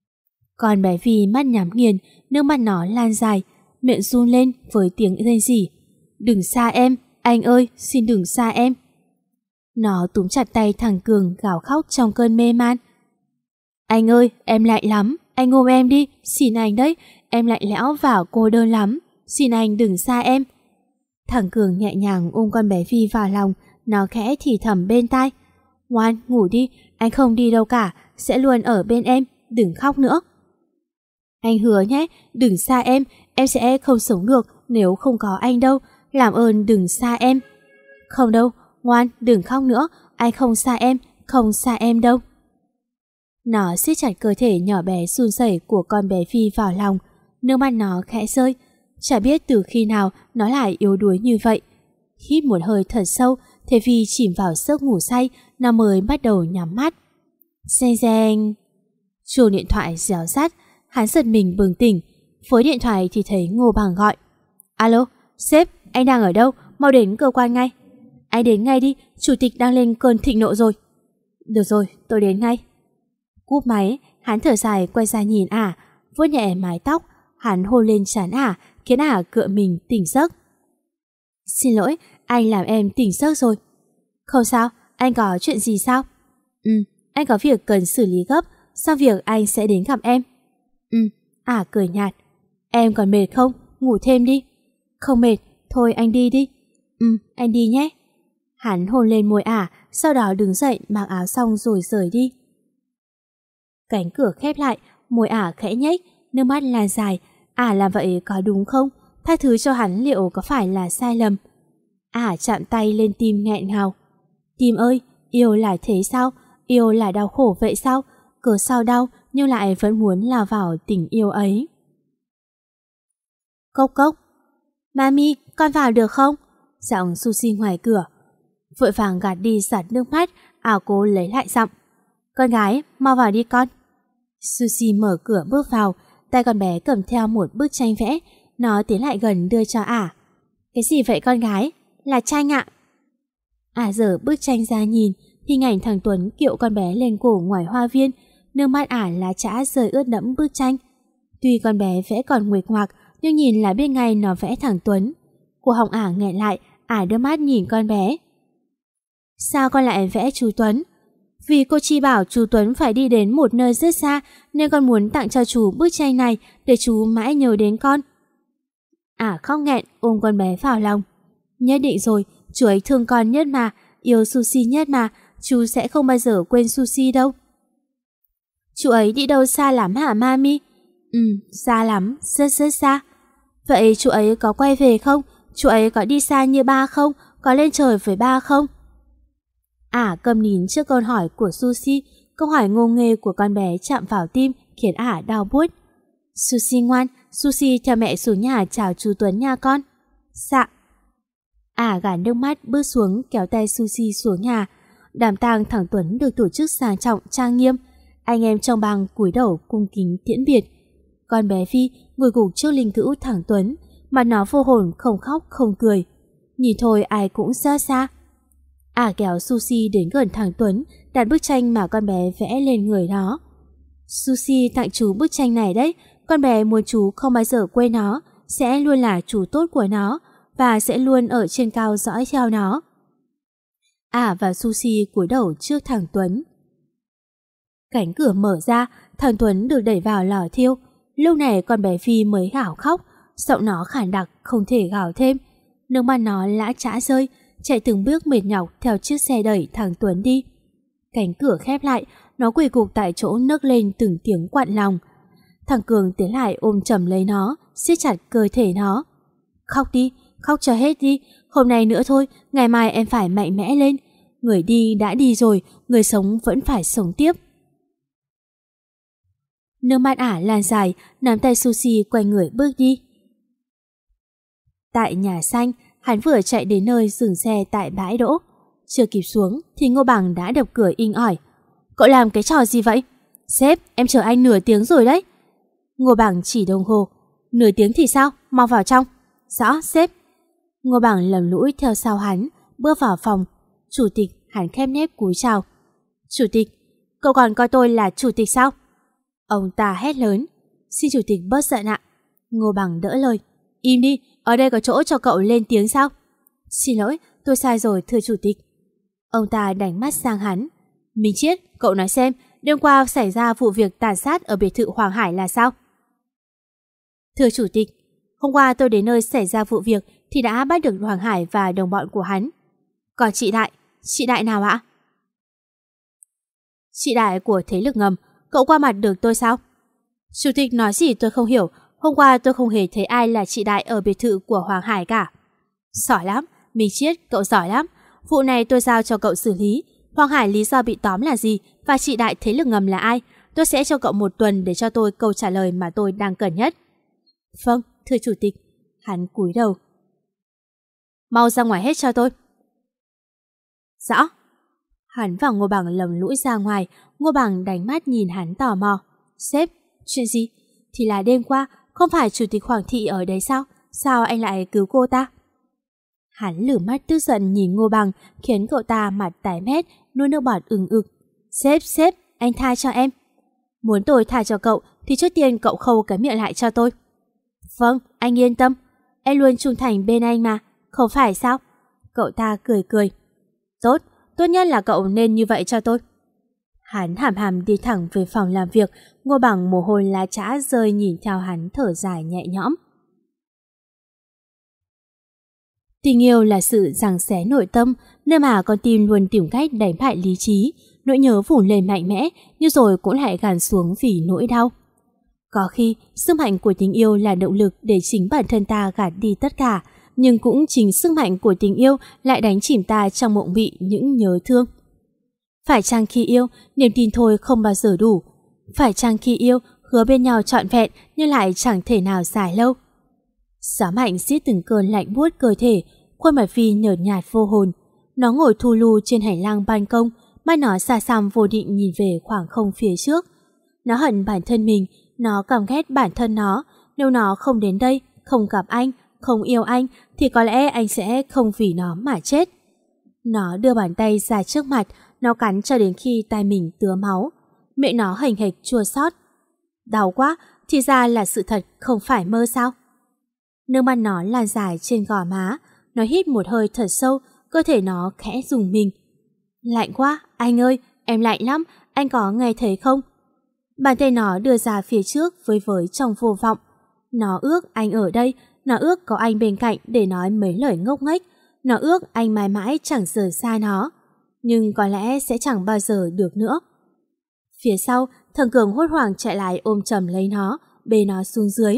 Speaker 1: Còn bé Vi mắt nhắm nghiền, nước mắt nó lan dài, miệng run lên với tiếng rên rỉ. Đừng xa em, anh ơi, xin đừng xa em. Nó túm chặt tay thằng Cường gào khóc trong cơn mê man. Anh ơi, em lạnh lắm, anh ôm em đi, xin anh đấy, em lạnh lẽo và cô đơn lắm, xin anh đừng xa em. Thằng Cường nhẹ nhàng ôm con bé Vi vào lòng, nó khẽ thì thầm bên tai. Ngoan, ngủ đi, anh không đi đâu cả, sẽ luôn ở bên em, đừng khóc nữa. Anh hứa nhé, đừng xa em, em sẽ không sống được nếu không có anh đâu, làm ơn đừng xa em. Không đâu, ngoan, đừng khóc nữa, anh không xa em, không xa em đâu. Nó siết chặt cơ thể nhỏ bé run rẩy của con bé Vi vào lòng, nước mắt nó khẽ rơi. Chả biết từ khi nào nó lại yếu đuối như vậy. Hít một hơi thật sâu, thế Vi chìm vào giấc ngủ say, nó mới bắt đầu nhắm mắt. Reng reng. Chuông điện thoại réo rắt, hắn giật mình bừng tỉnh. Với điện thoại thì thấy Ngô Bằng gọi. Alo, sếp, anh đang ở đâu? Mau đến cơ quan ngay. Anh đến ngay đi, chủ tịch đang lên cơn thịnh nộ rồi. Được rồi, tôi đến ngay. Cúp máy, hắn thở dài quay ra nhìn ả, vuốt nhẹ mái tóc, hắn hôn lên trán ả, khiến ả cựa mình tỉnh giấc. Xin lỗi, anh làm em tỉnh giấc rồi. Không sao, anh có chuyện gì sao? Ừ, anh có việc cần xử lý gấp, sau việc anh sẽ đến gặp em. Ừ, ả cười nhạt. Em còn mệt không? Ngủ thêm đi. Không mệt, thôi anh đi đi. Ừ, anh đi nhé. Hắn hôn lên môi ả, sau đó đứng dậy mặc áo xong rồi rời đi. Cánh cửa khép lại, môi ả khẽ nhếch, nước mắt lan dài. Ả làm vậy có đúng không? Tha thứ cho hắn liệu có phải là sai lầm? Ả chạm tay lên tim nghẹn ngào. Tim ơi, yêu là thế sao? Yêu là đau khổ vậy sao? Cớ sao đau nhưng lại vẫn muốn lao vào tình yêu ấy. Cốc cốc. Mami, con vào được không? Giọng Sushi ngoài cửa. Vội vàng gạt đi giọt nước mắt, Ả cố lấy lại giọng. Con gái, mau vào đi con. Sushi mở cửa bước vào, tay con bé cầm theo một bức tranh vẽ. Nó tiến lại gần đưa cho Ả. Cái gì vậy con gái? Là tranh ạ. Ả giở bức tranh ra nhìn, hình ảnh thằng Tuấn kiệu con bé lên cổ ngoài hoa viên. Nước mắt Ả lá chã rơi ướt đẫm bức tranh. Tuy con bé vẽ còn nguệch ngoạc, nhưng nhìn là biết ngay nó vẽ thằng Tuấn. Cổ họng Ả nghẹn lại, Ả đưa mắt nhìn con bé. Sao con lại vẽ chú Tuấn? Vì cô Chi bảo chú Tuấn phải đi đến một nơi rất xa, nên con muốn tặng cho chú bức tranh này để chú mãi nhớ đến con. Ả khóc nghẹn ôm con bé vào lòng. Nhất định rồi, chú ấy thương con nhất mà, yêu Sushi nhất mà, chú sẽ không bao giờ quên Sushi đâu. Chú ấy đi đâu xa lắm hả mami? Ừ, xa lắm, rất rất xa. Vậy chú ấy có quay về không? Chú ấy có đi xa như ba không? Có lên trời với ba không? Ả câm nín trước câu hỏi của Sushi. Câu hỏi ngô nghê của con bé chạm vào tim khiến Ả đau buốt. Sushi ngoan, Sushi theo mẹ xuống nhà chào chú Tuấn nha con. Dạ. Ả gạt nước mắt bước xuống kéo tay Sushi xuống nhà. Đám tang thằng Tuấn được tổ chức sang trọng trang nghiêm. Anh em trong bang cúi đầu cung kính tiễn biệt. Con bé Vi ngồi gục trước linh cữu thằng Tuấn, mà nó vô hồn không khóc không cười. Nhìn thôi ai cũng xa xa. Ả kéo Sushi đến gần thằng Tuấn, đặt bức tranh mà con bé vẽ lên người nó. Sushi tặng chú bức tranh này đấy, con bé muốn chú không bao giờ quên nó, sẽ luôn là chú tốt của nó và sẽ luôn ở trên cao dõi theo nó. Ả và Sushi cúi đầu trước thằng Tuấn. Cánh cửa mở ra, thằng Tuấn được đẩy vào lò thiêu. Lúc này con bé Phi mới gào khóc, giọng nó khản đặc không thể gào thêm. Nước mắt nó lã chã rơi, chạy từng bước mệt nhọc theo chiếc xe đẩy thằng Tuấn đi. Cánh cửa khép lại, nó quỳ gục tại chỗ nấc lên từng tiếng quặn lòng. Thằng Cường tiến lại ôm chầm lấy nó, siết chặt cơ thể nó. Khóc đi, khóc cho hết đi, hôm nay nữa thôi, ngày mai em phải mạnh mẽ lên. Người đi đã đi rồi, người sống vẫn phải sống tiếp. Nước mắt Ả lan dài, nắm tay Sushi quay người bước đi. Tại nhà xanh, hắn vừa chạy đến nơi dừng xe tại bãi đỗ. Chưa kịp xuống thì Ngô Bằng đã đập cửa inh ỏi. Cậu làm cái trò gì vậy? Sếp, em chờ anh nửa tiếng rồi đấy. Ngô Bằng chỉ đồng hồ. Nửa tiếng thì sao? Mau vào trong. Rõ, sếp. Ngô Bằng lầm lũi theo sau hắn, bước vào phòng. Chủ tịch, hắn khép nép cúi chào. Chủ tịch, cậu còn coi tôi là chủ tịch sao? Ông ta hét lớn. Xin chủ tịch bớt giận ạ. Ngô Bằng đỡ lời. Im đi, ở đây có chỗ cho cậu lên tiếng sao? Xin lỗi, tôi sai rồi thưa chủ tịch. Ông ta đánh mắt sang hắn. Minh Chiết, cậu nói xem, đêm qua xảy ra vụ việc tàn sát ở biệt thự Hoàng Hải là sao? Thưa chủ tịch, hôm qua tôi đến nơi xảy ra vụ việc thì đã bắt được Hoàng Hải và đồng bọn của hắn. Còn chị Đại, chị Đại nào ạ? Chị Đại của thế lực ngầm, cậu qua mặt được tôi sao? Chủ tịch nói gì tôi không hiểu, hôm qua tôi không hề thấy ai là chị Đại ở biệt thự của Hoàng Hải cả. Giỏi lắm, Minh Chiết, cậu giỏi lắm. Vụ này tôi giao cho cậu xử lý. Hoàng Hải lý do bị tóm là gì và chị Đại thế lực ngầm là ai? Tôi sẽ cho cậu một tuần để cho tôi câu trả lời mà tôi đang cần nhất. Vâng, thưa chủ tịch. Hắn cúi đầu. Mau ra ngoài hết cho tôi. Rõ. Hắn và Ngô Bằng lầm lũi ra ngoài. Ngô Bằng đánh mắt nhìn hắn tò mò. Sếp, chuyện gì? Thì là đêm qua, không phải chủ tịch Hoàng thị ở đấy sao? Sao anh lại cứu cô ta? Hắn lử mắt tức giận nhìn Ngô Bằng, khiến cậu ta mặt tái mét, nuốt nước bọt ừng ực. Sếp, sếp, anh tha cho em. Muốn tôi tha cho cậu thì trước tiên cậu khâu cái miệng lại cho tôi. Vâng, anh yên tâm. Em luôn trung thành bên anh mà, không phải sao? Cậu ta cười cười. Tốt, tốt nhất là cậu nên như vậy cho tôi. Hắn hàm hàm đi thẳng về phòng làm việc. Ngô Bằng mồ hôi lá chã rơi nhìn theo hắn thở dài nhẹ nhõm. Tình yêu là sự giằng xé nội tâm, nơi mà con tim luôn tìm cách đánh bại lý trí. Nỗi nhớ phủ lên mạnh mẽ, nhưng rồi cũng lại gàn xuống vì nỗi đau. Có khi, sức mạnh của tình yêu là động lực để chính bản thân ta gạt đi tất cả, nhưng cũng chính sức mạnh của tình yêu lại đánh chìm ta trong mộng mị những nhớ thương. Phải chăng khi yêu, niềm tin thôi không bao giờ đủ. Phải chăng khi yêu, hứa bên nhau trọn vẹn nhưng lại chẳng thể nào dài lâu. Gió mạnh xiết từng cơn lạnh buốt cơ thể, khuôn mặt Phi nhợt nhạt vô hồn. Nó ngồi thu lu trên hành lang ban công, mắt nó xa xăm vô định nhìn về khoảng không phía trước. Nó hận bản thân mình, nó căm ghét bản thân nó. Nếu nó không đến đây, không gặp anh, không yêu anh, thì có lẽ anh sẽ không vì nó mà chết. Nó đưa bàn tay ra trước mặt, nó cắn cho đến khi tai mình tứa máu. Miệng nó hành hệch chua xót. Đau quá, thì ra là sự thật, không phải mơ sao? Nước mắt nó lan dài trên gò má. Nó hít một hơi thật sâu, cơ thể nó khẽ rùng mình. Lạnh quá, anh ơi, em lạnh lắm, anh có nghe thấy không? Bàn tay nó đưa ra phía trước với với trong vô vọng. Nó ước anh ở đây, nó ước có anh bên cạnh để nói mấy lời ngốc nghếch. Nó ước anh mãi mãi chẳng rời xa nó. Nhưng có lẽ sẽ chẳng bao giờ được nữa. Phía sau, thằng Cường hốt hoảng chạy lại ôm chầm lấy nó, bê nó xuống dưới.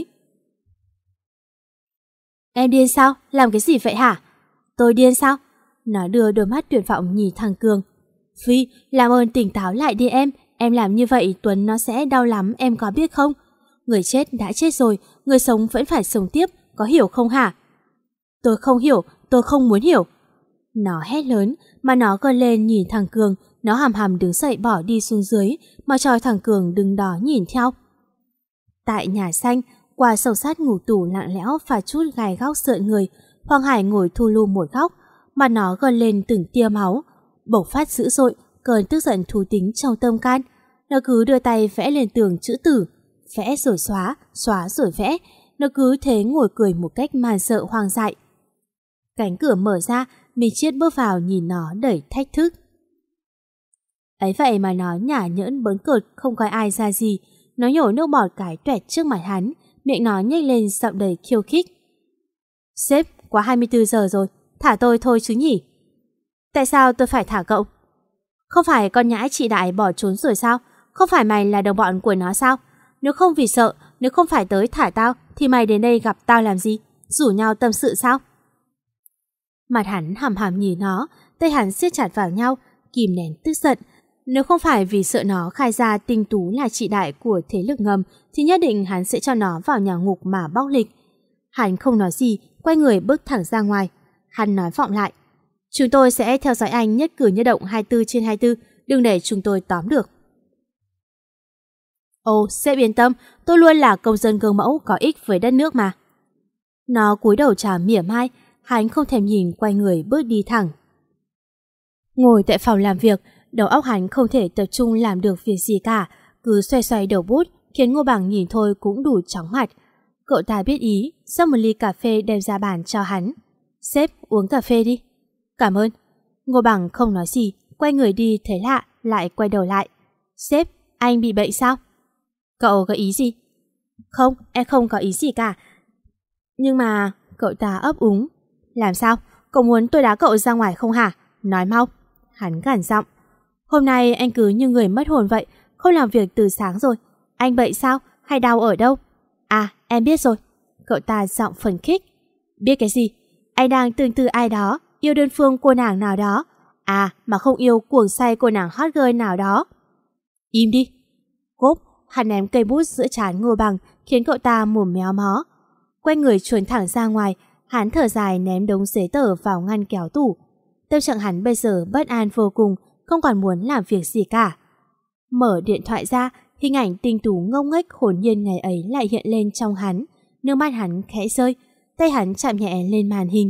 Speaker 1: Em điên sao? Làm cái gì vậy hả? Tôi điên sao? Nó đưa đôi mắt tuyệt vọng nhìn thằng Cường. Phi, làm ơn tỉnh táo lại đi em. Em làm như vậy Tuấn nó sẽ đau lắm, em có biết không? Người chết đã chết rồi, người sống vẫn phải sống tiếp, có hiểu không hả? Tôi không hiểu, tôi không muốn hiểu. Nó hét lớn, mà nó gân lên nhìn thằng Cường. Nó hàm hàm đứng dậy bỏ đi xuống dưới, mà cho thằng Cường đứng đó nhìn theo. Tại nhà xanh, qua sầu sát ngủ tủ lặng lẽo và chút gai góc sợn người, Hoàng Hải ngồi thu lu một góc, mà nó gân lên từng tia máu. Bộc phát dữ dội, cơn tức giận thú tính trong tâm can. Nó cứ đưa tay vẽ lên tường chữ tử, vẽ rồi xóa, xóa rồi vẽ. Nó cứ thế ngồi cười một cách man sợ hoang dại. Cánh cửa mở ra, Minh Chiết bước vào nhìn nó đầy thách thức. Ấy vậy mà nó nhả nhỡn bỡn cợt không coi ai ra gì. Nó nhổ nước bọt cái toẹt trước mặt hắn, miệng nó nhếch lên giọng đầy khiêu khích. Sếp, quá hai mươi tư giờ rồi, thả tôi thôi chứ nhỉ? Tại sao tôi phải thả cậu? Không phải con nhãi chị Đại bỏ trốn rồi sao? Không phải mày là đồng bọn của nó sao? Nếu không vì sợ, nếu không phải tới thả tao, thì mày đến đây gặp tao làm gì? Rủ nhau tâm sự sao? Mặt hắn hằm hằm nhìn nó, tay hắn siết chặt vào nhau, kìm nén tức giận. Nếu không phải vì sợ nó khai ra Tinh Tú là chị Đại của thế lực ngầm, thì nhất định hắn sẽ cho nó vào nhà ngục mà bóc lịch. Hắn không nói gì, quay người bước thẳng ra ngoài. Hắn nói vọng lại. Chúng tôi sẽ theo dõi anh nhất cử nhất động hai mươi tư trên hai mươi tư, đừng để chúng tôi tóm được. Ồ, sếp yên tâm, tôi luôn là công dân gương mẫu có ích với đất nước mà. Nó cúi đầu chào mỉa mai, hắn không thèm nhìn, quay người bước đi thẳng. Ngồi tại phòng làm việc, đầu óc hắn không thể tập trung làm được việc gì cả, cứ xoay xoay đầu bút, khiến Ngô Bằng nhìn thôi cũng đủ chóng mặt. Cậu ta biết ý, xách một ly cà phê đem ra bàn cho hắn. Sếp, uống cà phê đi. Cảm ơn. Ngô Bằng không nói gì, quay người đi thấy lạ, lại quay đầu lại. Sếp, anh bị bệnh sao? Cậu có ý gì? Không, em không có ý gì cả. Nhưng mà... Cậu ta ấp úng. Làm sao? Cậu muốn tôi đá cậu ra ngoài không hả? Nói mau. Hắn gằn giọng. Hôm nay anh cứ như người mất hồn vậy, không làm việc từ sáng rồi. Anh bệnh sao? Hay đau ở đâu? À, em biết rồi. Cậu ta giọng phấn khích. Biết cái gì? Anh đang tương tư ai đó, yêu đơn phương cô nàng nào đó. À, mà không yêu cuồng say cô nàng hot girl nào đó. Im đi. Cốp, hắn ném cây bút giữa trán Ngô Bằng, khiến cậu ta mồm méo mó. Quay người chuồn thẳng ra ngoài, hắn thở dài ném đống giấy tờ vào ngăn kéo tủ. Tâm trạng hắn bây giờ bất an vô cùng, không còn muốn làm việc gì cả. Mở điện thoại ra, hình ảnh Tinh Tú ngông nghếch hồn nhiên ngày ấy lại hiện lên trong hắn. Nước mắt hắn khẽ rơi, tay hắn chạm nhẹ lên màn hình.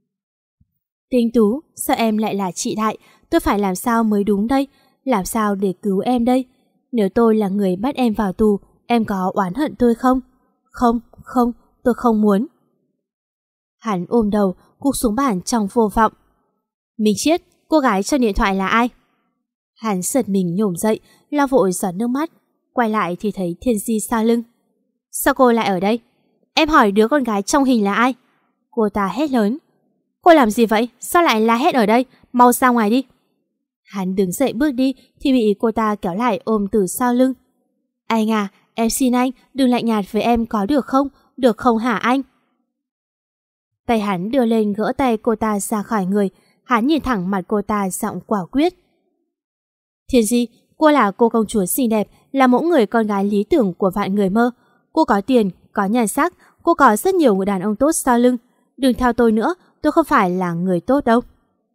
Speaker 1: Tinh Tú, sao em lại là chị Đại? Tôi phải làm sao mới đúng đây? Làm sao để cứu em đây? Nếu tôi là người bắt em vào tù, em có oán hận tôi không? Không, không, tôi không muốn. Hắn ôm đầu, gục xuống bàn trong vô vọng. Minh Chiết, cô gái trong điện thoại là ai? Hắn giật mình nhổm dậy, lau vội giọt nước mắt. Quay lại thì thấy Thiên Di sau lưng. Sao cô lại ở đây? Em hỏi đứa con gái trong hình là ai? Cô ta hét lớn. Cô làm gì vậy? Sao lại la hét ở đây? Mau ra ngoài đi. Hắn đứng dậy bước đi thì bị cô ta kéo lại ôm từ sau lưng. Anh à, em xin anh đừng lạnh nhạt với em có được không? Được không hả anh? Tay hắn đưa lên gỡ tay cô ta ra khỏi người. Hắn nhìn thẳng mặt cô ta giọng quả quyết. Thiên Di, cô là cô công chúa xinh đẹp, là mẫu người con gái lý tưởng của vạn người mơ. Cô có tiền, có nhan sắc, cô có rất nhiều người đàn ông tốt sau lưng. Đừng theo tôi nữa, tôi không phải là người tốt đâu.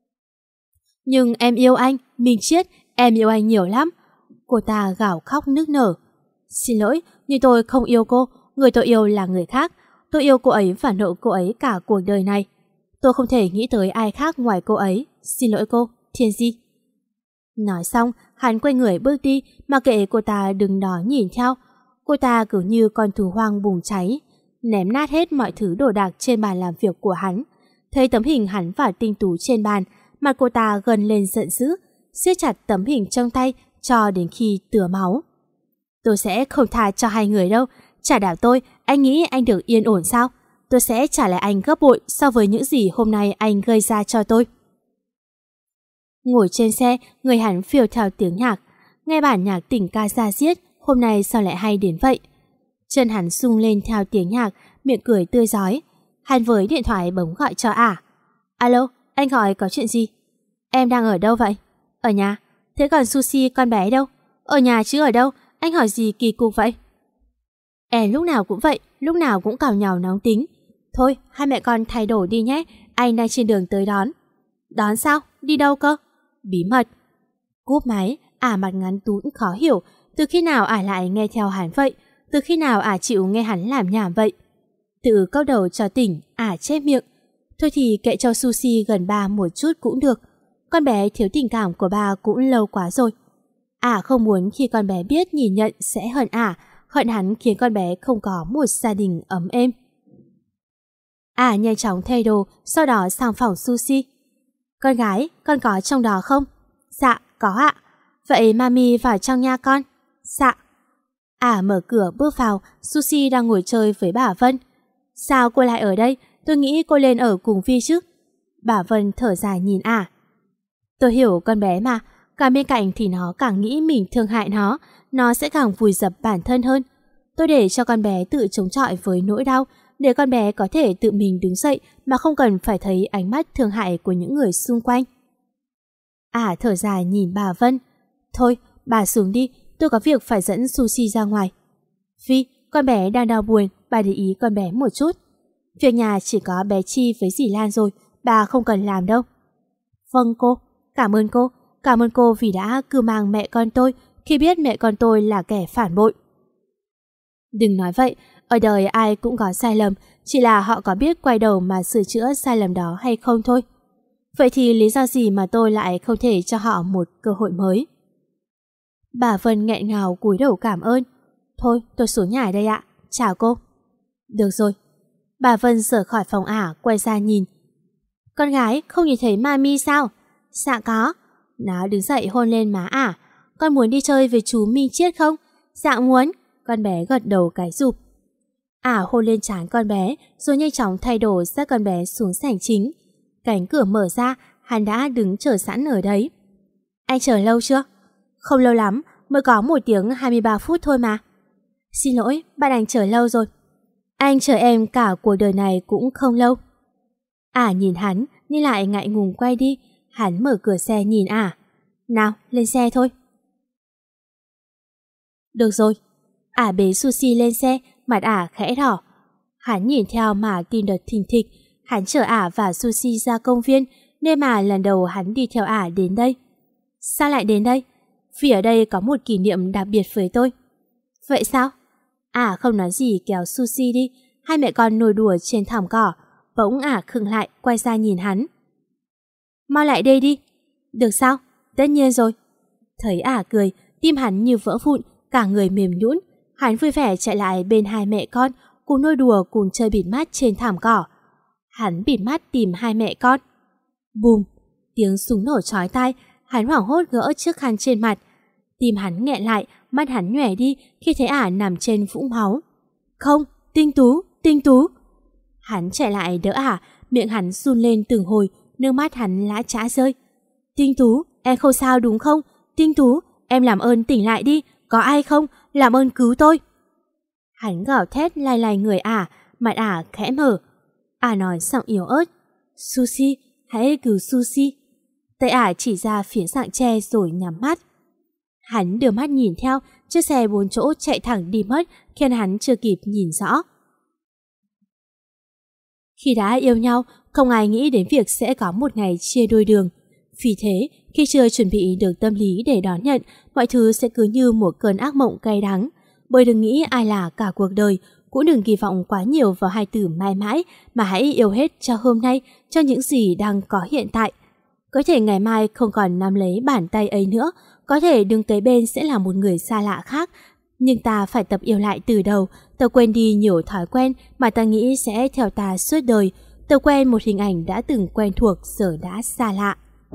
Speaker 1: Nhưng em yêu anh, Minh Chiết, em yêu anh nhiều lắm. Cô ta gào khóc nức nở. Xin lỗi, nhưng tôi không yêu cô, người tôi yêu là người khác. Tôi yêu cô ấy và nợ cô ấy cả cuộc đời này. Tôi không thể nghĩ tới ai khác ngoài cô ấy. Xin lỗi cô, Thiên Di. Nói xong, hắn quay người bước đi, mà kệ cô ta đứng đó nhìn theo. Cô ta cứ như con thú hoang bùng cháy, ném nát hết mọi thứ đồ đạc trên bàn làm việc của hắn. Thấy tấm hình hắn và Tinh Tú trên bàn, mặt cô ta gần lên giận dữ, siết chặt tấm hình trong tay cho đến khi tứa máu. Tôi sẽ không tha cho hai người đâu. Trả đảo tôi, anh nghĩ anh được yên ổn sao? Tôi sẽ trả lại anh gấp bội so với những gì hôm nay anh gây ra cho tôi. Ngồi trên xe, người hắn phiêu theo tiếng nhạc. Nghe bản nhạc tình ca da diết, hôm nay sao lại hay đến vậy? Chân hắn rung lên theo tiếng nhạc, miệng cười tươi rói. Hắn với điện thoại bấm gọi cho ả. Alo, anh gọi có chuyện gì? Em đang ở đâu vậy? Ở nhà. Thế còn Sushi con bé đâu? Ở nhà chứ ở đâu? Anh hỏi gì kỳ cục vậy? Em lúc nào cũng vậy, lúc nào cũng cào nhào nóng tính. Thôi, hai mẹ con thay đổi đi nhé, anh đang trên đường tới đón. Đón sao? Đi đâu cơ? Bí mật. Cúp máy, ả mặt ngắn tún khó hiểu. Từ khi nào ả lại nghe theo hắn vậy? Từ khi nào ả chịu nghe hắn làm nhảm vậy? Tự câu đầu cho tỉnh, ả chép miệng. Thôi thì kệ cho Sushi gần ba một chút cũng được. Con bé thiếu tình cảm của ba cũng lâu quá rồi. Ả không muốn khi con bé biết nhìn nhận sẽ hận ả, hận hắn khiến con bé không có một gia đình ấm êm. Ả nhanh chóng thay đồ, sau đó sang phòng Sushi. Con gái, con có trong đó không? Dạ, có ạ. Vậy mami vào trong nha con. Dạ. Ả mở cửa bước vào, Sushi đang ngồi chơi với bà Vân. Sao cô lại ở đây? Tôi nghĩ cô lên ở cùng Phi chứ. Bà Vân thở dài nhìn Ả. Tôi hiểu con bé mà, càng bên cạnh thì nó càng nghĩ mình thương hại nó, nó sẽ càng vùi dập bản thân hơn. Tôi để cho con bé tự chống chọi với nỗi đau, để con bé có thể tự mình đứng dậy mà không cần phải thấy ánh mắt thương hại của những người xung quanh. Ả thở dài nhìn bà Vân. Thôi, bà xuống đi, tôi có việc phải dẫn Sushi ra ngoài. Phi, con bé đang đau buồn, bà để ý con bé một chút. Việc nhà chỉ có bé Chi với dì Lan rồi, bà không cần làm đâu. Vâng cô, cảm ơn cô, cảm ơn cô vì đã cưu mang mẹ con tôi khi biết mẹ con tôi là kẻ phản bội. Đừng nói vậy, ở đời ai cũng có sai lầm, chỉ là họ có biết quay đầu mà sửa chữa sai lầm đó hay không thôi. Vậy thì lý do gì mà tôi lại không thể cho họ một cơ hội mới? Bà Vân nghẹn ngào cúi đầu cảm ơn. Thôi tôi xuống nhà đây ạ, chào cô. Được rồi. Bà Vân rời khỏi phòng ả, quay ra nhìn. Con gái không nhìn thấy mami sao? Dạ có. Nó đứng dậy hôn lên má ả. Con muốn đi chơi với chú Minh Chiết không? Dạ muốn. Con bé gật đầu cái rụp. Ả hôn lên trán con bé, rồi nhanh chóng thay đồ dắt con bé xuống sảnh chính. Cánh cửa mở ra, hắn đã đứng chờ sẵn ở đấy. Anh chờ lâu chưa? Không lâu lắm, mới có một tiếng hai mươi ba phút thôi mà. Xin lỗi, bạn anh chờ lâu rồi. Anh chờ em cả cuộc đời này cũng không lâu. Ả nhìn hắn, nhưng lại ngại ngùng quay đi. Hắn mở cửa xe nhìn ả. Nào, lên xe thôi. Được rồi. Ả bế Sushi lên xe, mặt ả khẽ đỏ. Hắn nhìn theo mà tim đập thình thịch. Hắn chở ả và Sushi ra công viên, nên mà lần đầu hắn đi theo ả đến đây. Sao lại đến đây? Vì ở đây có một kỷ niệm đặc biệt với tôi. Vậy sao? Ả không nói gì kéo Sushi đi. Hai mẹ con nổi đùa trên thảm cỏ. Bỗng ả khựng lại, quay ra nhìn hắn. Mau lại đây đi. Được sao? Tất nhiên rồi. Thấy ả cười, tim hắn như vỡ vụn, cả người mềm nhũn. Hắn vui vẻ chạy lại bên hai mẹ con, cùng nôi đùa cùng chơi bịt mắt trên thảm cỏ. Hắn bịt mắt tìm hai mẹ con. Bùm, tiếng súng nổ chói tai. Hắn hoảng hốt gỡ chiếc khăn trên mặt. Tim hắn nghẹn lại, mắt hắn nhòe đi khi thấy ả nằm trên vũng máu. Không, Tinh Tú, Tinh Tú. Hắn chạy lại đỡ ả, miệng hắn run lên từng hồi, nước mắt hắn lã chã rơi. Tinh Tú, em không sao đúng không? Tinh Tú, em làm ơn tỉnh lại đi, có ai không? Làm ơn cứu tôi. Hắn gào thét lay lay người ả, mặt ả khẽ mở. Ả nói giọng yếu ớt. Sushi, hãy cứu Sushi. Tay ả chỉ ra phía sạng tre rồi nhắm mắt. Hắn đưa mắt nhìn theo, chiếc xe bốn chỗ chạy thẳng đi mất, khiến hắn chưa kịp nhìn rõ. Khi đã yêu nhau, không ai nghĩ đến việc sẽ có một ngày chia đôi đường. Vì thế, khi chưa chuẩn bị được tâm lý để đón nhận, mọi thứ sẽ cứ như một cơn ác mộng cay đắng. Bởi đừng nghĩ ai là cả cuộc đời, cũng đừng kỳ vọng quá nhiều vào hai từ mãi mãi, mà hãy yêu hết cho hôm nay, cho những gì đang có hiện tại. Có thể ngày mai không còn nắm lấy bàn tay ấy nữa, có thể đứng kế bên sẽ là một người xa lạ khác, nhưng ta phải tập yêu lại từ đầu, tập quên đi nhiều thói quen mà ta nghĩ sẽ theo ta suốt đời, tập quen một hình ảnh đã từng quen thuộc giờ đã xa lạ.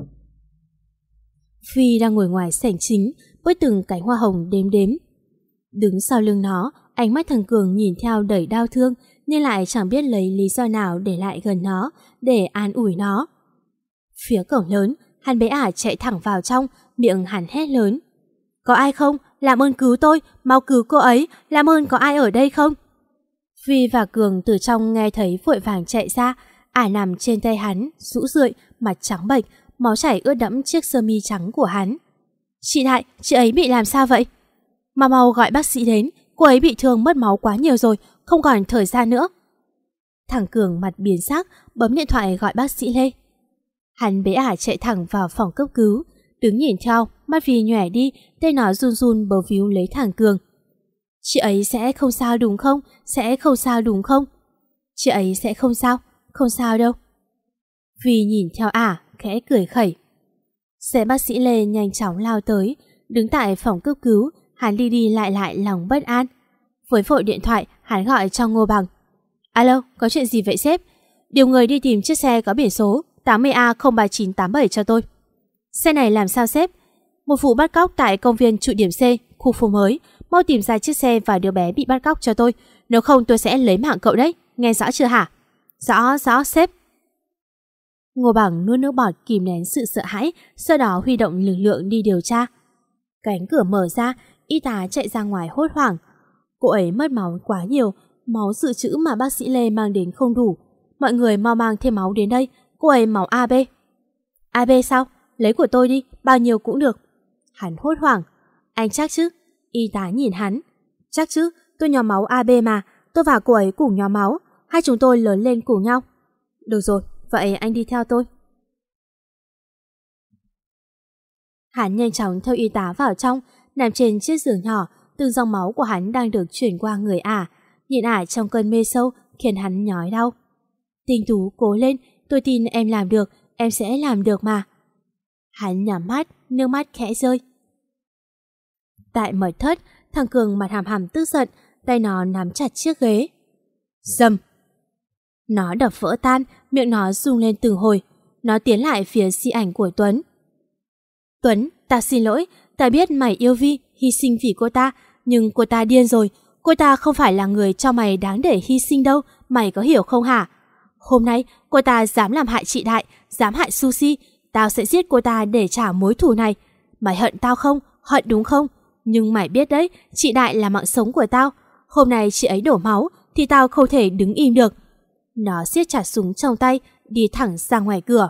Speaker 1: Phi đang ngồi ngoài sảnh chính, với từng cánh hoa hồng đếm đếm. Đứng sau lưng nó, ánh mắt thằng Cường nhìn theo đầy đau thương, nhưng lại chẳng biết lấy lý do nào để lại gần nó, để an ủi nó. Phía cổng lớn, hắn bế ả chạy thẳng vào trong, miệng hắn hét lớn. Có ai không? Làm ơn cứu tôi, mau cứu cô ấy, làm ơn có ai ở đây không? Phi và Cường từ trong nghe thấy vội vàng chạy ra, ả nằm trên tay hắn, rũ rượi, mặt trắng bệch, máu chảy ướt đẫm chiếc sơ mi trắng của hắn. Chị Đại, chị ấy bị làm sao vậy? Mau mau gọi bác sĩ đến, cô ấy bị thương mất máu quá nhiều rồi, không còn thời gian nữa. Thằng Cường mặt biến sắc, bấm điện thoại gọi bác sĩ Lê. Hắn bế ả chạy thẳng vào phòng cấp cứu, đứng nhìn theo, mắt Phi nhòe đi, tay nó run run bấu víu lấy thằng Cường. Chị ấy sẽ không sao đúng không? Sẽ không sao đúng không? Chị ấy sẽ không sao, không sao đâu. Phi nhìn theo ả, khẽ cười khẩy. Xe bác sĩ Lê nhanh chóng lao tới, đứng tại phòng cấp cứu, hắn đi đi lại lại lòng bất an. Với vội điện thoại, hắn gọi cho Ngô Bằng. Alo, có chuyện gì vậy sếp? Điều người đi tìm chiếc xe có biển số tám mươi A không ba chín tám bảy cho tôi. Xe này làm sao sếp? Một vụ bắt cóc tại công viên trụ điểm C, khu phố mới. Mau tìm ra chiếc xe và đứa bé bị bắt cóc cho tôi. Nếu không tôi sẽ lấy mạng cậu đấy. Nghe rõ chưa hả? Rõ, rõ sếp. Ngô Bằng nuốt nước bọt kìm nén sự sợ hãi, sau đó huy động lực lượng đi điều tra. Cánh cửa mở ra, y tá chạy ra ngoài hốt hoảng. Cô ấy mất máu quá nhiều, máu dự trữ mà bác sĩ Lê mang đến không đủ. Mọi người mau mang thêm máu đến đây, cô ấy máu a bê. a bê sao? Lấy của tôi đi, bao nhiêu cũng được. Hắn hốt hoảng. Anh chắc chứ? Y tá nhìn hắn. Chắc chứ, tôi nhóm máu a bê mà, tôi và cô ấy cùng nhóm máu, hai chúng tôi lớn lên cùng nhau. Được rồi, vậy anh đi theo tôi. Hắn nhanh chóng theo y tá vào trong, nằm trên chiếc giường nhỏ, từng dòng máu của hắn đang được chuyển qua người ả. Nhìn ả trong cơn mê sâu khiến hắn nhói đau. Tinh Tú cố lên, tôi tin em làm được, em sẽ làm được mà. Hắn nhắm mắt, nước mắt khẽ rơi. Tại mật thất, Thằng Cường mặt hàm hàm tức giận, tay nó nắm chặt chiếc ghế. Dầm! Nó đập vỡ tan, miệng nó rung lên từng hồi. Nó tiến lại phía di ảnh của Tuấn. Tuấn, ta xin lỗi, ta biết mày yêu Vi, hy sinh vì cô ta, nhưng cô ta điên rồi. Cô ta không phải là người cho mày đáng để hy sinh đâu, mày có hiểu không hả? Hôm nay, cô ta dám làm hại chị Đại, dám hại Sushi, tao sẽ giết cô ta để trả mối thù này. Mày hận tao không? Hận đúng không? Nhưng mày biết đấy, chị Đại là mạng sống của tao. Hôm nay chị ấy đổ máu, thì tao không thể đứng im được. Nó siết chặt súng trong tay, đi thẳng ra ngoài cửa.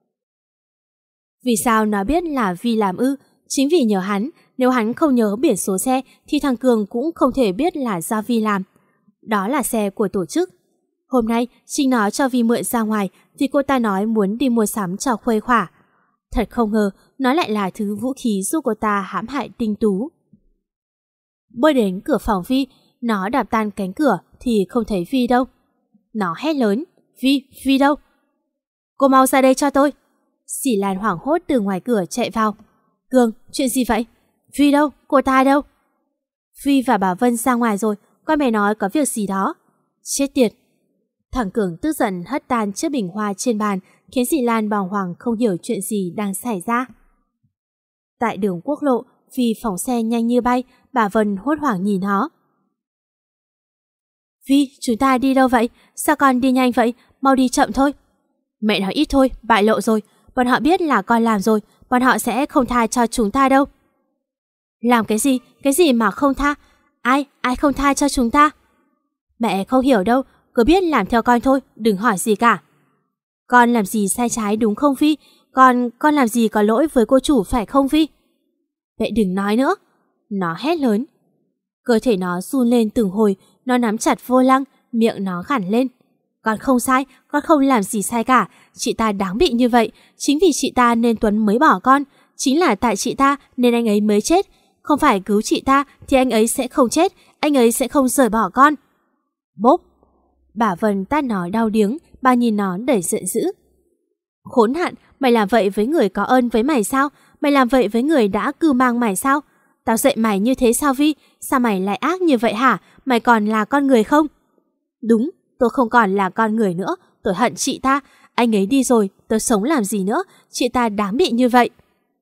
Speaker 1: Vì sao nó biết là Vi làm ư? Chính vì nhờ hắn, nếu hắn không nhớ biển số xe thì thằng Cường cũng không thể biết là do Vi làm. Đó là xe của tổ chức. Hôm nay, chính nó cho Vi mượn ra ngoài vì cô ta nói muốn đi mua sắm cho khuây khỏa. Thật không ngờ, nó lại là thứ vũ khí giúp cô ta hãm hại Tinh Tú. Bơi đến cửa phòng Vi, nó đạp tan cánh cửa thì không thấy Vi đâu. Nó hét lớn, Vi, Vi đâu? Cô mau ra đây cho tôi. Sỉ Lan hoảng hốt từ ngoài cửa chạy vào. Cường, chuyện gì vậy? Vi đâu? Cô ta đâu? Vi và bà Vân ra ngoài rồi, con mẹ nói có việc gì đó. Chết tiệt! Thằng Cường tức giận hất tan chiếc bình hoa trên bàn, khiến Sỉ Lan bàng hoàng không hiểu chuyện gì đang xảy ra. Tại đường quốc lộ, Vi phóng xe nhanh như bay, bà Vân hốt hoảng nhìn nó. Vi, chúng ta đi đâu vậy? Sao con đi nhanh vậy? Mau đi chậm thôi. Mẹ nói ít thôi, bại lộ rồi. Bọn họ biết là con làm rồi, bọn họ sẽ không tha cho chúng ta đâu. Làm cái gì? Cái gì mà không tha? Ai? Ai không tha cho chúng ta? Mẹ không hiểu đâu, cứ biết làm theo con thôi, đừng hỏi gì cả. Con làm gì sai trái đúng không Vi? Con, con làm gì có lỗi với cô chủ phải không Vi? Mẹ đừng nói nữa. Nó hét lớn. Cơ thể nó run lên từng hồi, nó nắm chặt vô lăng, miệng nó gằn lên. Con không sai, con không làm gì sai cả. Chị ta đáng bị như vậy. Chính vì chị ta nên Tuấn mới bỏ con. Chính là tại chị ta nên anh ấy mới chết. Không phải cứu chị ta thì anh ấy sẽ không chết. Anh ấy sẽ không rời bỏ con. Bốp! Bà Vân tát nó đau điếng. Bà nhìn nó đầy giận dữ. Khốn nạn, mày làm vậy với người có ơn với mày sao? Mày làm vậy với người đã cưu mang mày sao? Tao dạy mày như thế sao Vi? Sao mày lại ác như vậy hả? Mày còn là con người không? Đúng, tôi không còn là con người nữa. Tôi hận chị ta. Anh ấy đi rồi, tôi sống làm gì nữa? Chị ta đáng bị như vậy.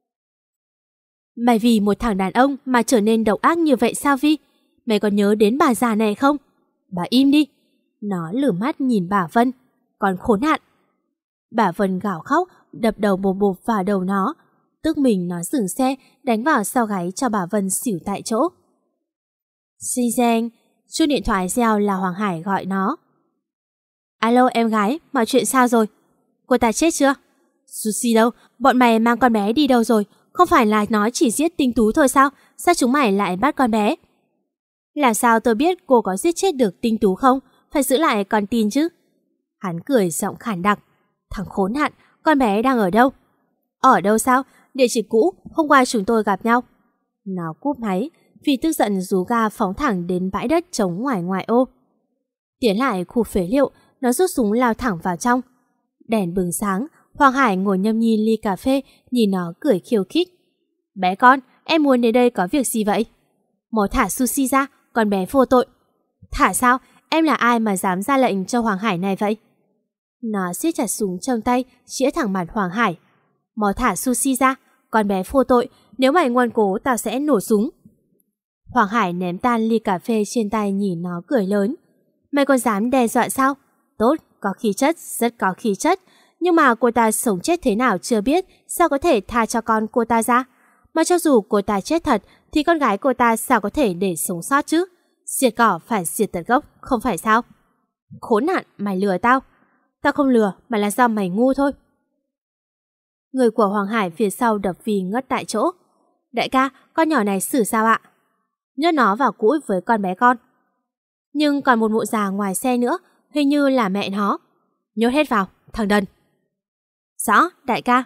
Speaker 1: Mày vì một thằng đàn ông mà trở nên độc ác như vậy sao Vi? Mày còn nhớ đến bà già này không? Bà im đi. Nó lửa mắt nhìn bà Vân. Còn khốn nạn. Bà Vân gào khóc, đập đầu bộp bộp vào đầu nó. Tức mình nó dừng xe, đánh vào sau gáy cho bà Vân xỉu tại chỗ. Xinh xeng, chuông điện thoại reo là Hoàng Hải gọi nó. Alo em gái, mọi chuyện sao rồi? Cô ta chết chưa? Sushi đâu? Bọn mày mang con bé đi đâu rồi? Không phải là nó chỉ giết Tinh Tú thôi sao? Sao chúng mày lại bắt con bé? Làm sao tôi biết cô có giết chết được Tinh Tú không? Phải giữ lại con tin chứ. Hắn cười giọng khản đặc. Thằng khốn nạn, con bé đang ở đâu? Ở đâu sao? Địa chỉ cũ, hôm qua chúng tôi gặp nhau. Nó cúp máy, vì tức giận rú ga phóng thẳng đến bãi đất trống ngoài ngoại ô. Tiến lại khu phế liệu, nó rút súng lao thẳng vào trong. Đèn bừng sáng, Hoàng Hải ngồi nhâm nhi ly cà phê, nhìn nó cười khiêu khích. Bé con, em muốn đến đây có việc gì vậy? Mau thả Sushi ra, con bé vô tội. Thả sao? Em là ai mà dám ra lệnh cho Hoàng Hải này vậy? Nó siết chặt súng trong tay, chĩa thẳng mặt Hoàng Hải. Mau thả Sushi ra, con bé vô tội. Nếu mày ngoan cố, tao sẽ nổ súng. Hoàng Hải ném tan ly cà phê trên tay, nhìn nó cười lớn. Mày còn dám đe dọa sao? Tốt, có khí chất, rất có khí chất. Nhưng mà cô ta sống chết thế nào chưa biết, sao có thể tha cho con cô ta ra? Mà cho dù cô ta chết thật, thì con gái cô ta sao có thể để sống sót chứ? Diệt cỏ phải diệt tận gốc, không phải sao? Khốn nạn, mày lừa tao. Tao không lừa, mà là do mày ngu thôi. Người của Hoàng Hải phía sau đập vì ngất tại chỗ. Đại ca, con nhỏ này xử sao ạ? Nhốt nó vào cũi với con bé con. Nhưng còn một mụ già ngoài xe nữa, hình như là mẹ nó. Nhốt hết vào, thằng đần. Rõ, đại ca.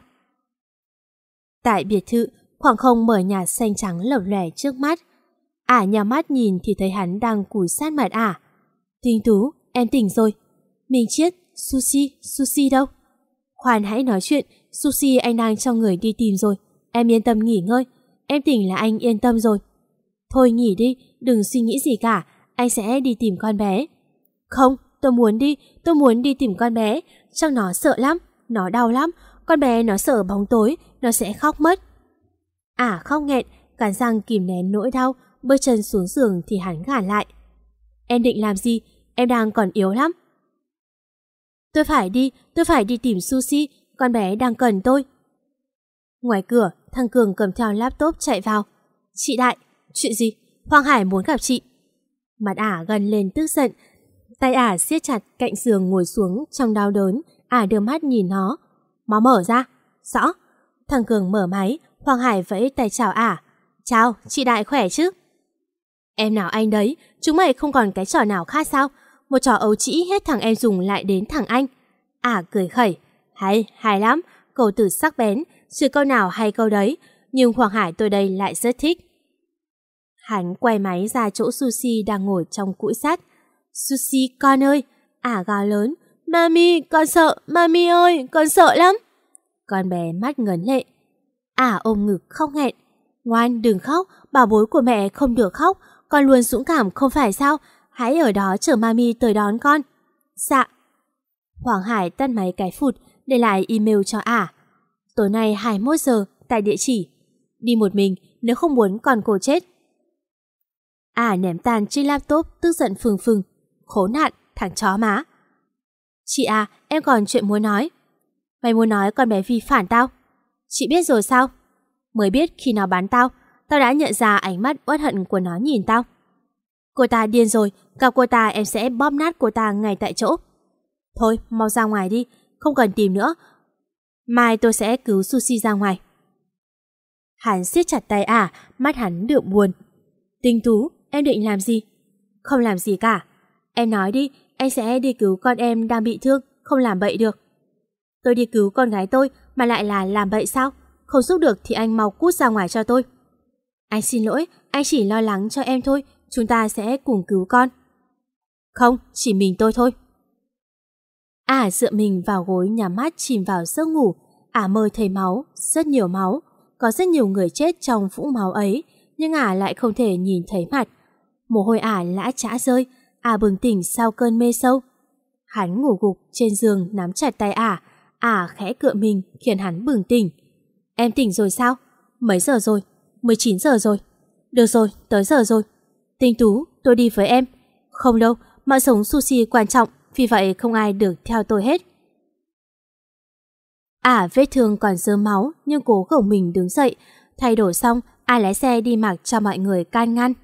Speaker 1: Tại biệt thự, khoảng không mở nhạt xanh trắng lởm lẻ trước mắt. Ả nhắm mắt nhìn thì thấy hắn đang cúi sát mặt Ả. Tinh Tú, em tỉnh rồi. Minh Chiết, Sushi, Sushi đâu? Khoan hãy nói chuyện, Sushi anh đang cho người đi tìm rồi. Em yên tâm nghỉ ngơi. Em tỉnh là anh yên tâm rồi. Thôi nghỉ đi, đừng suy nghĩ gì cả, anh sẽ đi tìm con bé. Không, tôi muốn đi, tôi muốn đi tìm con bé. Chắc nó sợ lắm, nó đau lắm. Con bé nó sợ bóng tối, nó sẽ khóc mất. Ả khóc nghẹn, cắn răng kìm nén nỗi đau, bước chân xuống giường thì hắn gạt lại. Em định làm gì? Em đang còn yếu lắm. Tôi phải đi, tôi phải đi tìm Sushi, con bé đang cần tôi. Ngoài cửa, thằng Cường cầm theo laptop chạy vào. Chị Đại, chuyện gì? Hoàng Hải muốn gặp chị. Mặt Ả gần lên tức giận, tay Ả siết chặt cạnh giường ngồi xuống trong đau đớn. Ả đưa mắt nhìn nó. Mau mở ra. Rõ. Thằng Cường mở máy, Hoàng Hải vẫy tay chào Ả. Chào, chị Đại khỏe chứ? Em nào anh đấy, chúng mày không còn cái trò nào khác sao? Một trò ấu trĩ hết thằng em dùng lại đến thằng anh. Ả cười khẩy. Hay, hay lắm, câu từ sắc bén, chứ câu nào hay câu đấy, nhưng Hoàng Hải tôi đây lại rất thích. Hắn quay máy ra chỗ Sushi đang ngồi trong cũi sắt. Sushi con ơi, Ả gào lớn. Mami, con sợ, mami ơi, con sợ lắm. Con bé mắt ngấn lệ. Ả ôm ngực khóc nghẹn. Ngoan, đừng khóc, bảo bối của mẹ không được khóc, con luôn dũng cảm không phải sao? Hãy ở đó chờ mami tới đón con. Dạ. Hoàng Hải tắt máy cái phụt, để lại email cho Ả. Tối nay hai mươi mốt giờ tại địa chỉ. Đi một mình nếu không muốn con cô chết. Ả ném tàn trên laptop tức giận phừng phừng. Khốn nạn, thằng chó má. Chị à, em còn chuyện muốn nói. Mày muốn nói con bé Vi phản tao? Chị biết rồi sao? Mới biết khi nó bán tao, tao đã nhận ra ánh mắt uất hận của nó nhìn tao. Cô ta điên rồi, gặp cô ta em sẽ bóp nát cô ta ngay tại chỗ. Thôi, mau ra ngoài đi, không cần tìm nữa. Mai tôi sẽ cứu Sushi ra ngoài. Hắn siết chặt tay Ả, mắt hắn đượm buồn. Tinh Tú, em định làm gì? Không làm gì cả. Em nói đi, anh sẽ đi cứu con em đang bị thương, không làm bậy được. Tôi đi cứu con gái tôi mà lại là làm bậy sao? Không giúp được thì anh mau cút ra ngoài cho tôi. Anh xin lỗi, anh chỉ lo lắng cho em thôi, chúng ta sẽ cùng cứu con. Không, chỉ mình tôi thôi. Ả dựa mình vào gối nhắm mắt chìm vào giấc ngủ. Ả mơ thấy máu, rất nhiều máu. Có rất nhiều người chết trong vũng máu ấy, nhưng Ả lại không thể nhìn thấy mặt. Mồ hôi Ả lã chã rơi. Ả bừng tỉnh sau cơn mê sâu. Hắn ngủ gục trên giường nắm chặt tay Ả. Ả khẽ cựa mình khiến hắn bừng tỉnh. Em tỉnh rồi sao? Mấy giờ rồi? mười chín giờ rồi. Được rồi, tới giờ rồi. Tinh Tú, tôi đi với em. Không đâu, mạng sống Sushi quan trọng, vì vậy không ai được theo tôi hết. Ả vết thương còn rớm máu nhưng cố gồng mình đứng dậy. Thay đổi xong, Ả lái xe đi mặc cho mọi người can ngăn.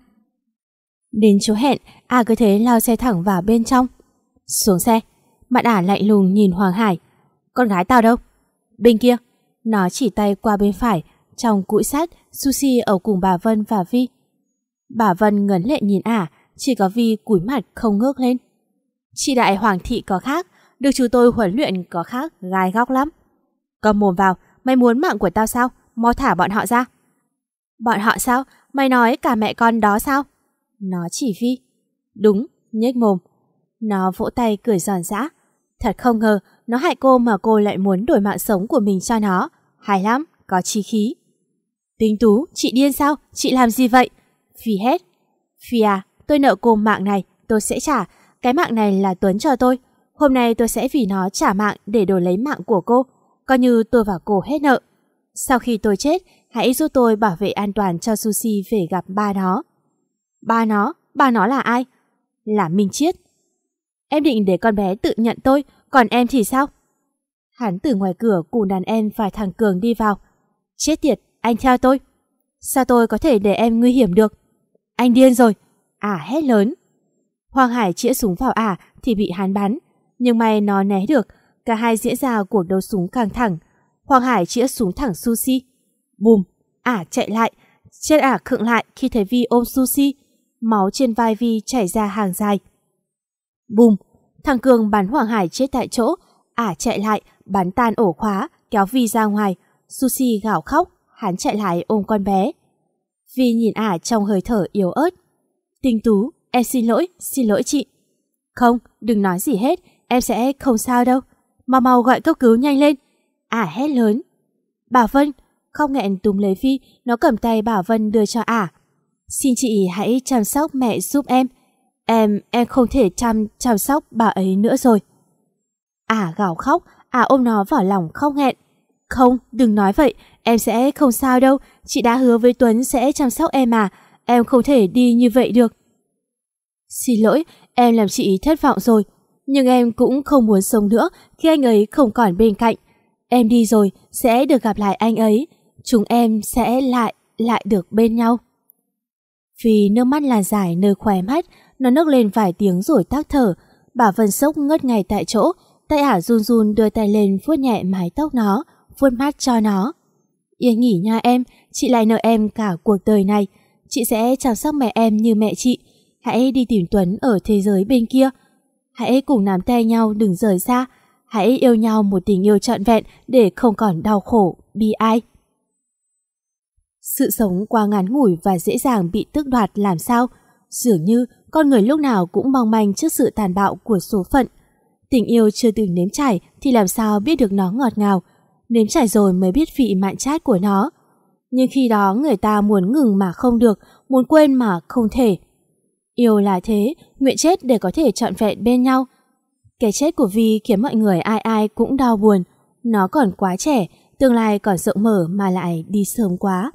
Speaker 1: Đến chỗ hẹn, Ả cứ thế lao xe thẳng vào bên trong. Xuống xe, mặt Ả lạnh lùng nhìn Hoàng Hải. Con gái tao đâu? Bên kia. Nó chỉ tay qua bên phải. Trong cũi sắt, Sushi ở cùng bà Vân và Vi. Bà Vân ngấn lệ nhìn Ả, chỉ có Vi cúi mặt không ngước lên. Chị Đại Hoàng thị có khác, được chú tôi huấn luyện có khác, gai góc lắm. Cầm mồm vào, mày muốn mạng của tao sao? Mau thả bọn họ ra. Bọn họ sao? Mày nói cả mẹ con đó sao? Nó chỉ Vi. Đúng, nhếch mồm. Nó vỗ tay cười giòn giã. Thật không ngờ, nó hại cô mà cô lại muốn đổi mạng sống của mình cho nó. Hay lắm, có chí khí. Tinh Tú, chị điên sao? Chị làm gì vậy? Phi hét. Phi à, tôi nợ cô mạng này, tôi sẽ trả. Cái mạng này là Tuấn cho tôi. Hôm nay tôi sẽ vì nó trả mạng để đổi lấy mạng của cô. Coi như tôi và cô hết nợ. Sau khi tôi chết, hãy giúp tôi bảo vệ an toàn cho Sushi về gặp ba nó. Ba nó? Ba nó là ai? Là Minh Chiết. Em định để con bé tự nhận tôi, còn em thì sao? Hắn từ ngoài cửa cùng đàn em và thằng Cường đi vào. Chết tiệt, anh theo tôi. Sao tôi có thể để em nguy hiểm được? Anh điên rồi. Ả hét lớn. Hoàng Hải chĩa súng vào Ả thì bị hắn bắn. Nhưng may nó né được. Cả hai diễn ra cuộc đấu súng căng thẳng. Hoàng Hải chĩa súng thẳng Sushi. Bùm, Ả chạy lại. Chết Ả khựng lại khi thấy Vi ôm Sushi. Máu trên vai Vi chảy ra hàng dài. Bùm, thằng Cường bắn Hoàng Hải chết tại chỗ. Ả chạy lại, bắn tan ổ khóa, kéo Vi ra ngoài. Sushi gào khóc, hắn chạy lại ôm con bé. Vi nhìn Ả trong hơi thở yếu ớt. Tinh Tú, em xin lỗi, xin lỗi chị. Không, đừng nói gì hết, em sẽ không sao đâu. Mau mau gọi cấp cứu nhanh lên. Ả hét lớn. Bà Vân, không nghẹn túm lấy Vi, nó cầm tay bà Vân đưa cho Ả. Xin chị hãy chăm sóc mẹ giúp em. Em, em không thể chăm, chăm sóc bà ấy nữa rồi. Ả gào khóc, Ả ôm nó vào lòng khóc nghẹn. Không, đừng nói vậy, em sẽ không sao đâu. Chị đã hứa với Tuấn sẽ chăm sóc em mà. Em không thể đi như vậy được. Xin lỗi, em làm chị thất vọng rồi. Nhưng em cũng không muốn sống nữa khi anh ấy không còn bên cạnh. Em đi rồi, sẽ được gặp lại anh ấy. Chúng em sẽ lại, lại được bên nhau. Vì nước mắt là dài nơi khóe mắt, nó nức lên vài tiếng rồi tắc thở. Bà Vân sốc ngất ngay tại chỗ, tay Ả run run đưa tay lên vuốt nhẹ mái tóc nó, vuốt mắt cho nó. Yên nghỉ nha em, chị lại nợ em cả cuộc đời này. Chị sẽ chăm sóc mẹ em như mẹ chị. Hãy đi tìm Tuấn ở thế giới bên kia. Hãy cùng nắm tay nhau đừng rời xa. Hãy yêu nhau một tình yêu trọn vẹn để không còn đau khổ, bi ai. Sự sống quá ngắn ngủi và dễ dàng bị tước đoạt làm sao? Dường như con người lúc nào cũng mong manh trước sự tàn bạo của số phận. Tình yêu chưa từng nếm trải thì làm sao biết được nó ngọt ngào. Nếm trải rồi mới biết vị mặn chát của nó. Nhưng khi đó người ta muốn ngừng mà không được, muốn quên mà không thể. Yêu là thế, nguyện chết để có thể trọn vẹn bên nhau. Cái chết của Vi khiến mọi người ai ai cũng đau buồn. Nó còn quá trẻ, tương lai còn rộng mở mà lại đi sớm quá.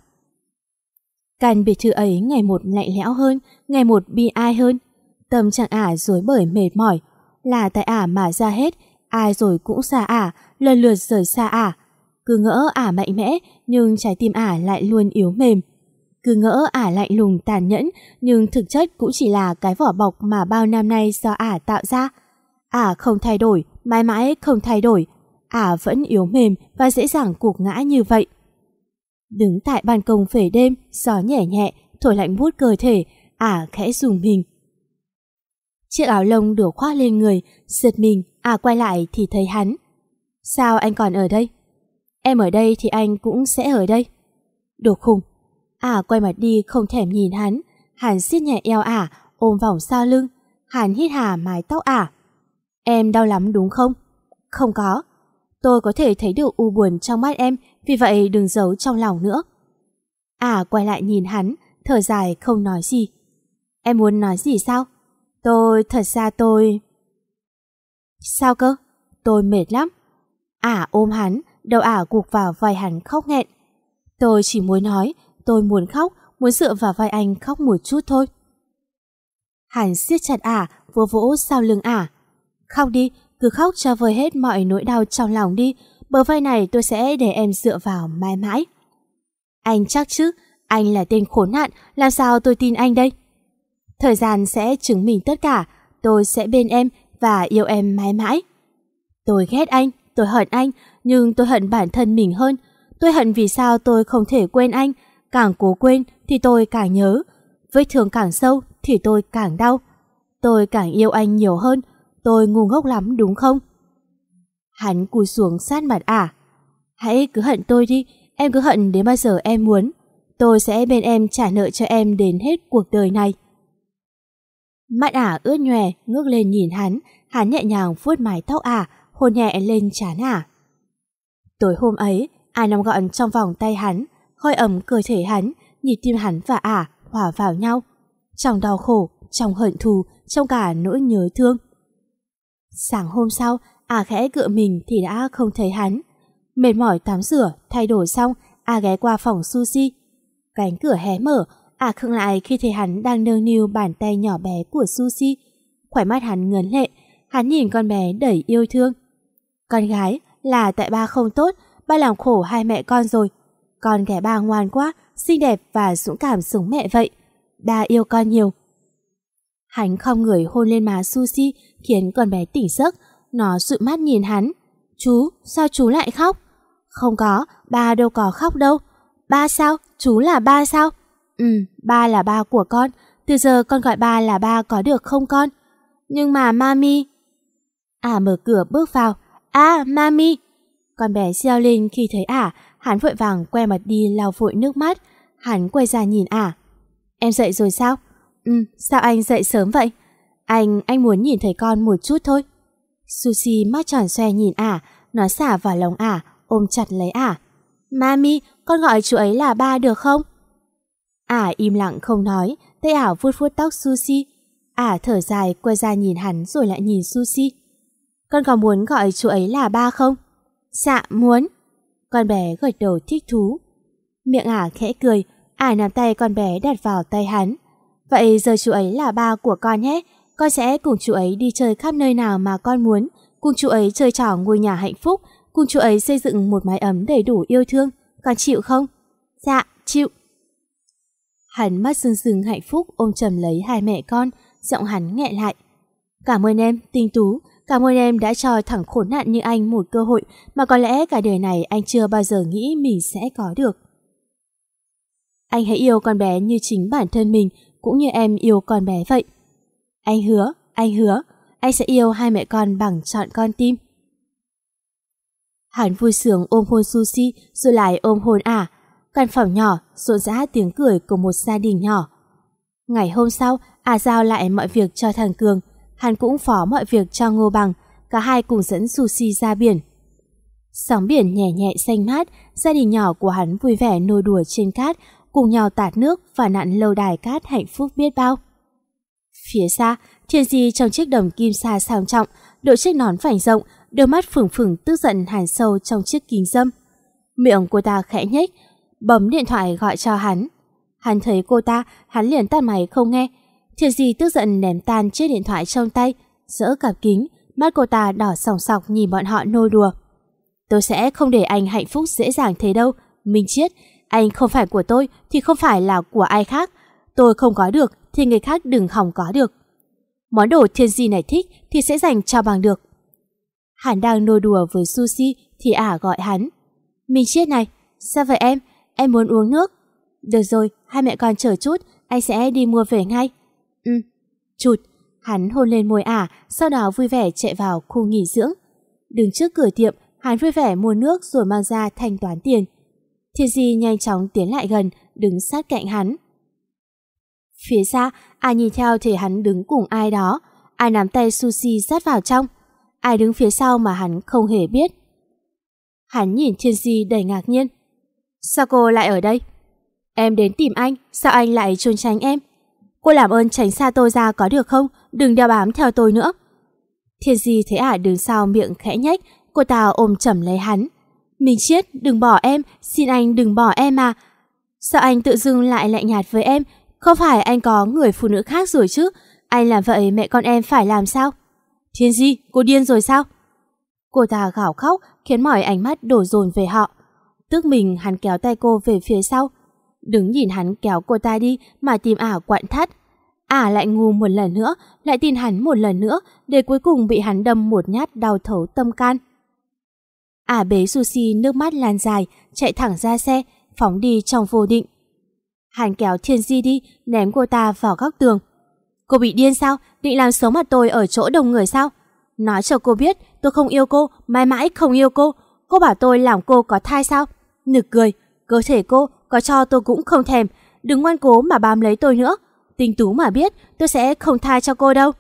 Speaker 1: Căn biệt thự ấy ngày một lạnh lẽo hơn, ngày một bi ai hơn. Tâm trạng Ả rối bời mệt mỏi. Là tại Ả mà ra hết, ai rồi cũng xa Ả, lần lượt rời xa Ả. Cứ ngỡ Ả mạnh mẽ, nhưng trái tim Ả lại luôn yếu mềm. Cứ ngỡ Ả lạnh lùng tàn nhẫn, nhưng thực chất cũng chỉ là cái vỏ bọc mà bao năm nay do Ả tạo ra. Ả không thay đổi, mãi mãi không thay đổi. Ả vẫn yếu mềm và dễ dàng gục ngã như vậy. Đứng tại ban công về đêm, gió nhẹ nhẹ, thổi lạnh buốt cơ thể, Ả khẽ rùng mình. Chiếc áo lông được khoác lên người, giật mình, Ả quay lại thì thấy hắn. Sao anh còn ở đây? Em ở đây thì anh cũng sẽ ở đây. Đồ khùng. Ả quay mặt đi không thèm nhìn hắn. Hắn siết nhẹ eo Ả, ôm vòng sau lưng. Hắn hít hà mái tóc Ả. Em đau lắm đúng không? Không có. Tôi có thể thấy được u buồn trong mắt em, vì vậy đừng giấu trong lòng nữa. Ả quay lại nhìn hắn, thở dài không nói gì. Em muốn nói gì sao? Tôi, thật ra tôi... Sao cơ? Tôi mệt lắm. Ả ôm hắn, đầu Ả gục vào vai hắn khóc nghẹn. Tôi chỉ muốn nói, tôi muốn khóc, muốn dựa vào vai anh khóc một chút thôi. Hắn siết chặt Ả, vỗ vỗ sau lưng Ả. Khóc đi, cứ khóc cho vơi hết mọi nỗi đau trong lòng đi, bờ vai này tôi sẽ để em dựa vào mãi mãi. Anh chắc chứ, anh là tên khốn nạn, làm sao tôi tin anh đây? Thời gian sẽ chứng minh tất cả, tôi sẽ bên em và yêu em mãi mãi. Tôi ghét anh, tôi hận anh, nhưng tôi hận bản thân mình hơn. Tôi hận vì sao tôi không thể quên anh, càng cố quên thì tôi càng nhớ. Vết thương càng sâu thì tôi càng đau. Tôi càng yêu anh nhiều hơn, tôi ngu ngốc lắm đúng không? Hắn cúi xuống sát mặt Ả. Hãy cứ hận tôi đi, em cứ hận đến bao giờ em muốn. Tôi sẽ bên em trả nợ cho em đến hết cuộc đời này. Mắt Ả ướt nhòe, ngước lên nhìn hắn, hắn nhẹ nhàng vuốt mái tóc Ả, hôn nhẹ lên trán Ả. Tối hôm ấy, Ả nằm gọn trong vòng tay hắn, hơi ấm cơ thể hắn, nhịp tim hắn và Ả hòa vào nhau. Trong đau khổ, trong hận thù, trong cả nỗi nhớ thương. Sáng hôm sau, Ả khẽ cựa mình thì đã không thấy hắn. Mệt mỏi tắm rửa, thay đổi xong, Ả ghé qua phòng sushi. Cánh cửa hé mở, Ả khựng lại khi thấy hắn đang nâng niu bàn tay nhỏ bé của sushi. Khóe mắt hắn ngấn lệ, hắn nhìn con bé đầy yêu thương. Con gái, là tại ba không tốt, ba làm khổ hai mẹ con rồi. Con ghẻ ba ngoan quá, xinh đẹp và dũng cảm giống mẹ vậy. Ba yêu con nhiều. Hắn khom người hôn lên má sushi, khiến con bé tỉnh giấc. Nó dụi mắt nhìn hắn. Chú, sao chú lại khóc? Không có, ba đâu có khóc đâu. Ba sao? Chú là ba sao? Ừ, ba là ba của con. Từ giờ con gọi ba là ba có được không con? Nhưng mà mami... Ả mở cửa bước vào. À, mami! Con bé reo lên khi thấy Ả. Hắn vội vàng quay mặt đi lau vội nước mắt. Hắn quay ra nhìn Ả. Em dậy rồi sao? Ừ, sao anh dậy sớm vậy? Anh, anh muốn nhìn thấy con một chút thôi. Sushi mắt tròn xoe nhìn Ả. Nó xả vào lòng Ả, ôm chặt lấy Ả. Mami, con gọi chú ấy là ba được không? Ả im lặng không nói, tay Ả vuốt vuốt tóc Sushi. Ả thở dài quay ra nhìn hắn rồi lại nhìn Sushi. Con có muốn gọi chú ấy là ba không? Dạ muốn. Con bé gật đầu thích thú. Miệng Ả khẽ cười, Ả nắm tay con bé đặt vào tay hắn. Vậy giờ chú ấy là ba của con nhé. Con sẽ cùng chú ấy đi chơi khắp nơi nào mà con muốn, cùng chú ấy chơi trò ngôi nhà hạnh phúc, cùng chú ấy xây dựng một mái ấm đầy đủ yêu thương. Con chịu không? Dạ, chịu. Hắn mắt rưng rưng hạnh phúc ôm chầm lấy hai mẹ con, giọng hắn nghẹn lại. Cảm ơn em, Tinh Tú, cảm ơn em đã cho thằng khốn nạn như anh một cơ hội mà có lẽ cả đời này anh chưa bao giờ nghĩ mình sẽ có được. Anh hãy yêu con bé như chính bản thân mình, cũng như em yêu con bé vậy. Anh hứa, anh hứa, anh sẽ yêu hai mẹ con bằng trọn con tim. Hắn vui sướng ôm hôn Sushi rồi lại ôm hôn Ả. Căn phòng nhỏ rộn rã tiếng cười của một gia đình nhỏ. Ngày hôm sau, Ả giao lại mọi việc cho thằng Cường, hắn cũng phó mọi việc cho Ngô Bằng. Cả hai cùng dẫn Sushi ra biển. Sóng biển nhẹ nhẹ xanh mát, gia đình nhỏ của hắn vui vẻ nô đùa trên cát, cùng nhau tạt nước và nặn lâu đài cát hạnh phúc biết bao. Phía xa, Thiên Di trong chiếc đồng kim sa sang trọng, đội chiếc nón vành rộng, đôi mắt phừng phừng tức giận hằn sâu trong chiếc kính râm. Miệng cô ta khẽ nhếch, bấm điện thoại gọi cho hắn. Hắn thấy cô ta, hắn liền tắt máy không nghe. Thiên Di tức giận ném tan chiếc điện thoại trong tay, dỡ cặp kính, mắt cô ta đỏ sòng sọc nhìn bọn họ nô đùa. Tôi sẽ không để anh hạnh phúc dễ dàng thế đâu, Minh Chiết. Anh không phải của tôi thì không phải là của ai khác. Tôi không có được thì người khác đừng hòng có được. Món đồ Thiên Di này thích thì sẽ dành cho bằng được. Hắn đang nô đùa với Sushi thì Ả gọi hắn. Minh Chiết này, sao vậy em? Em muốn uống nước. Được rồi, hai mẹ con chờ chút, anh sẽ đi mua về ngay. Ừ, chụt. Hắn hôn lên môi Ả, sau đó vui vẻ chạy vào khu nghỉ dưỡng. Đứng trước cửa tiệm, hắn vui vẻ mua nước rồi mang ra thanh toán tiền. Thiên Di nhanh chóng tiến lại gần, đứng sát cạnh hắn. Phía xa, ai nhìn theo thì hắn đứng cùng ai đó. Ai nắm tay Sushi sát vào trong. Ai đứng phía sau mà hắn không hề biết. Hắn nhìn Thiên Di đầy ngạc nhiên. Sao cô lại ở đây? Em đến tìm anh, sao anh lại trốn tránh em? Cô làm ơn tránh xa tôi ra có được không? Đừng đeo bám theo tôi nữa. Thiên Di thấy Ả đứng sau miệng khẽ nhếch, cô ta ôm chầm lấy hắn. Minh Chiết, đừng bỏ em, xin anh đừng bỏ em mà. Sao anh tự dưng lại lạnh nhạt với em? Không phải anh có người phụ nữ khác rồi chứ? Anh làm vậy mẹ con em phải làm sao? Thiên Di, cô điên rồi sao? Cô ta gào khóc khiến mọi ánh mắt đổ dồn về họ. Tức mình hắn kéo tay cô về phía sau. Đứng nhìn hắn kéo cô ta đi mà tim Ả quặn thắt. Ả lại ngu một lần nữa, lại tin hắn một lần nữa, để cuối cùng bị hắn đâm một nhát đau thấu tâm can. Ả bế Sushi nước mắt lan dài, chạy thẳng ra xe, phóng đi trong vô định. Hắn kéo Thiên Di đi, ném cô ta vào góc tường. Cô bị điên sao? Định làm xấu mặt tôi ở chỗ đông người sao? Nói cho cô biết, tôi không yêu cô, mãi mãi không yêu cô. Cô bảo tôi làm cô có thai sao? Nực cười, cơ thể cô có cho tôi cũng không thèm. Đừng ngoan cố mà bám lấy tôi nữa. Tinh Tú mà biết, tôi sẽ không tha cho cô đâu.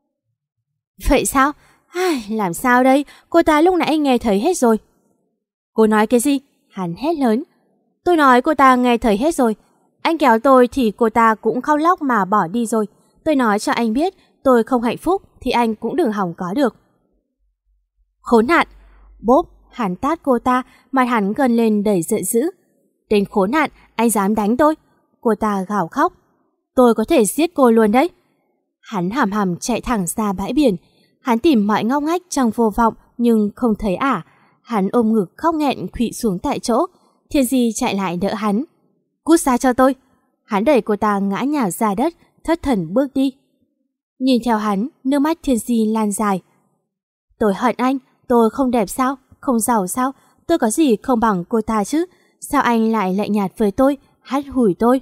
Speaker 1: Vậy sao? Ai, làm sao đây? Cô ta lúc nãy nghe thấy hết rồi. Cô nói cái gì? Hắn hét lớn. Tôi nói cô ta nghe thấy hết rồi. Anh kéo tôi thì cô ta cũng khóc lóc mà bỏ đi rồi. Tôi nói cho anh biết, tôi không hạnh phúc thì anh cũng đừng hòng có được. Khốn nạn! Bốp, hắn tát cô ta, mặt hắn gần lên đầy giận dữ. Tên khốn nạn, anh dám đánh tôi? Cô ta gào khóc. Tôi có thể giết cô luôn đấy. Hắn hàm hàm chạy thẳng ra bãi biển. Hắn tìm mọi ngóc ngách trong vô vọng nhưng không thấy Ả. Hắn ôm ngực khóc nghẹn khuỵu xuống tại chỗ. Thiên Di chạy lại đỡ hắn. Cút ra cho tôi. Hắn đẩy cô ta ngã nhào ra đất, thất thần bước đi. Nhìn theo hắn, nước mắt Thiên Di lan dài. Tôi hận anh, tôi không đẹp sao, không giàu sao, tôi có gì không bằng cô ta chứ. Sao anh lại lạnh nhạt với tôi, hắt hủi tôi?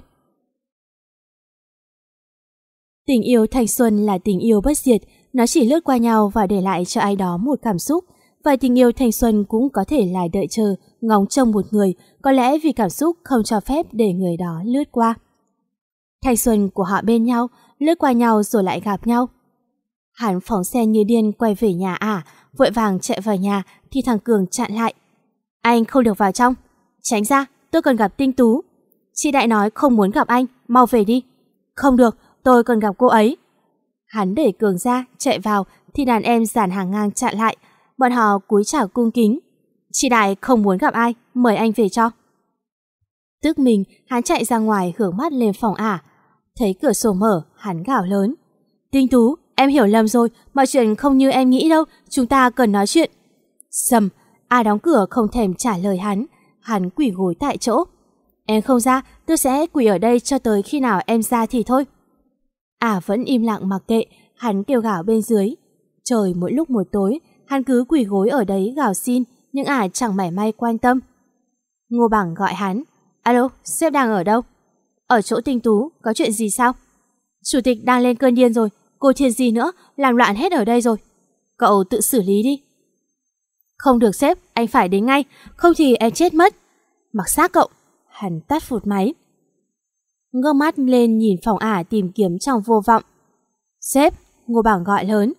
Speaker 1: Tình yêu thanh xuân là tình yêu bất diệt, nó chỉ lướt qua nhau và để lại cho ai đó một cảm xúc. Và tình yêu thanh xuân cũng có thể là đợi chờ, ngóng trông một người, có lẽ vì cảm xúc không cho phép để người đó lướt qua. Thanh xuân của họ bên nhau, lướt qua nhau rồi lại gặp nhau. Hắn phóng xe như điên quay về nhà Ả, vội vàng chạy vào nhà thì thằng Cường chặn lại. Anh không được vào trong. Tránh ra, tôi cần gặp Tinh Tú. Chị Đại nói không muốn gặp anh, mau về đi. Không được, tôi cần gặp cô ấy. Hắn đẩy Cường ra, chạy vào thì đàn em dàn hàng ngang chặn lại. Bọn họ cúi chào cung kính. Chị Đại không muốn gặp ai, mời anh về cho. Tức mình, hắn chạy ra ngoài hướng mắt lên phòng ả. Thấy cửa sổ mở, hắn gào lớn. Tinh Tú, em hiểu lầm rồi, mọi chuyện không như em nghĩ đâu, chúng ta cần nói chuyện. Sầm, ả đóng cửa không thèm trả lời hắn. Hắn quỳ gối tại chỗ. Em không ra, tôi sẽ quỳ ở đây cho tới khi nào em ra thì thôi. Ả vẫn im lặng mặc kệ, hắn kêu gào bên dưới. Trời mỗi lúc một tối, hắn cứ quỳ gối ở đấy gào xin, nhưng Ả chẳng mảy may quan tâm. Ngô Bằng gọi hắn. Alo, sếp đang ở đâu? Ở chỗ Tinh Tú, có chuyện gì sao? Chủ tịch đang lên cơn điên rồi, cô Thiên gì nữa, làm loạn hết ở đây rồi. Cậu tự xử lý đi. Không được sếp, anh phải đến ngay, không thì em chết mất. Mặc xác cậu. Hắn tắt phụt máy. Ngơ mắt lên nhìn phòng Ả tìm kiếm trong vô vọng. Sếp, Ngô Bằng gọi lớn.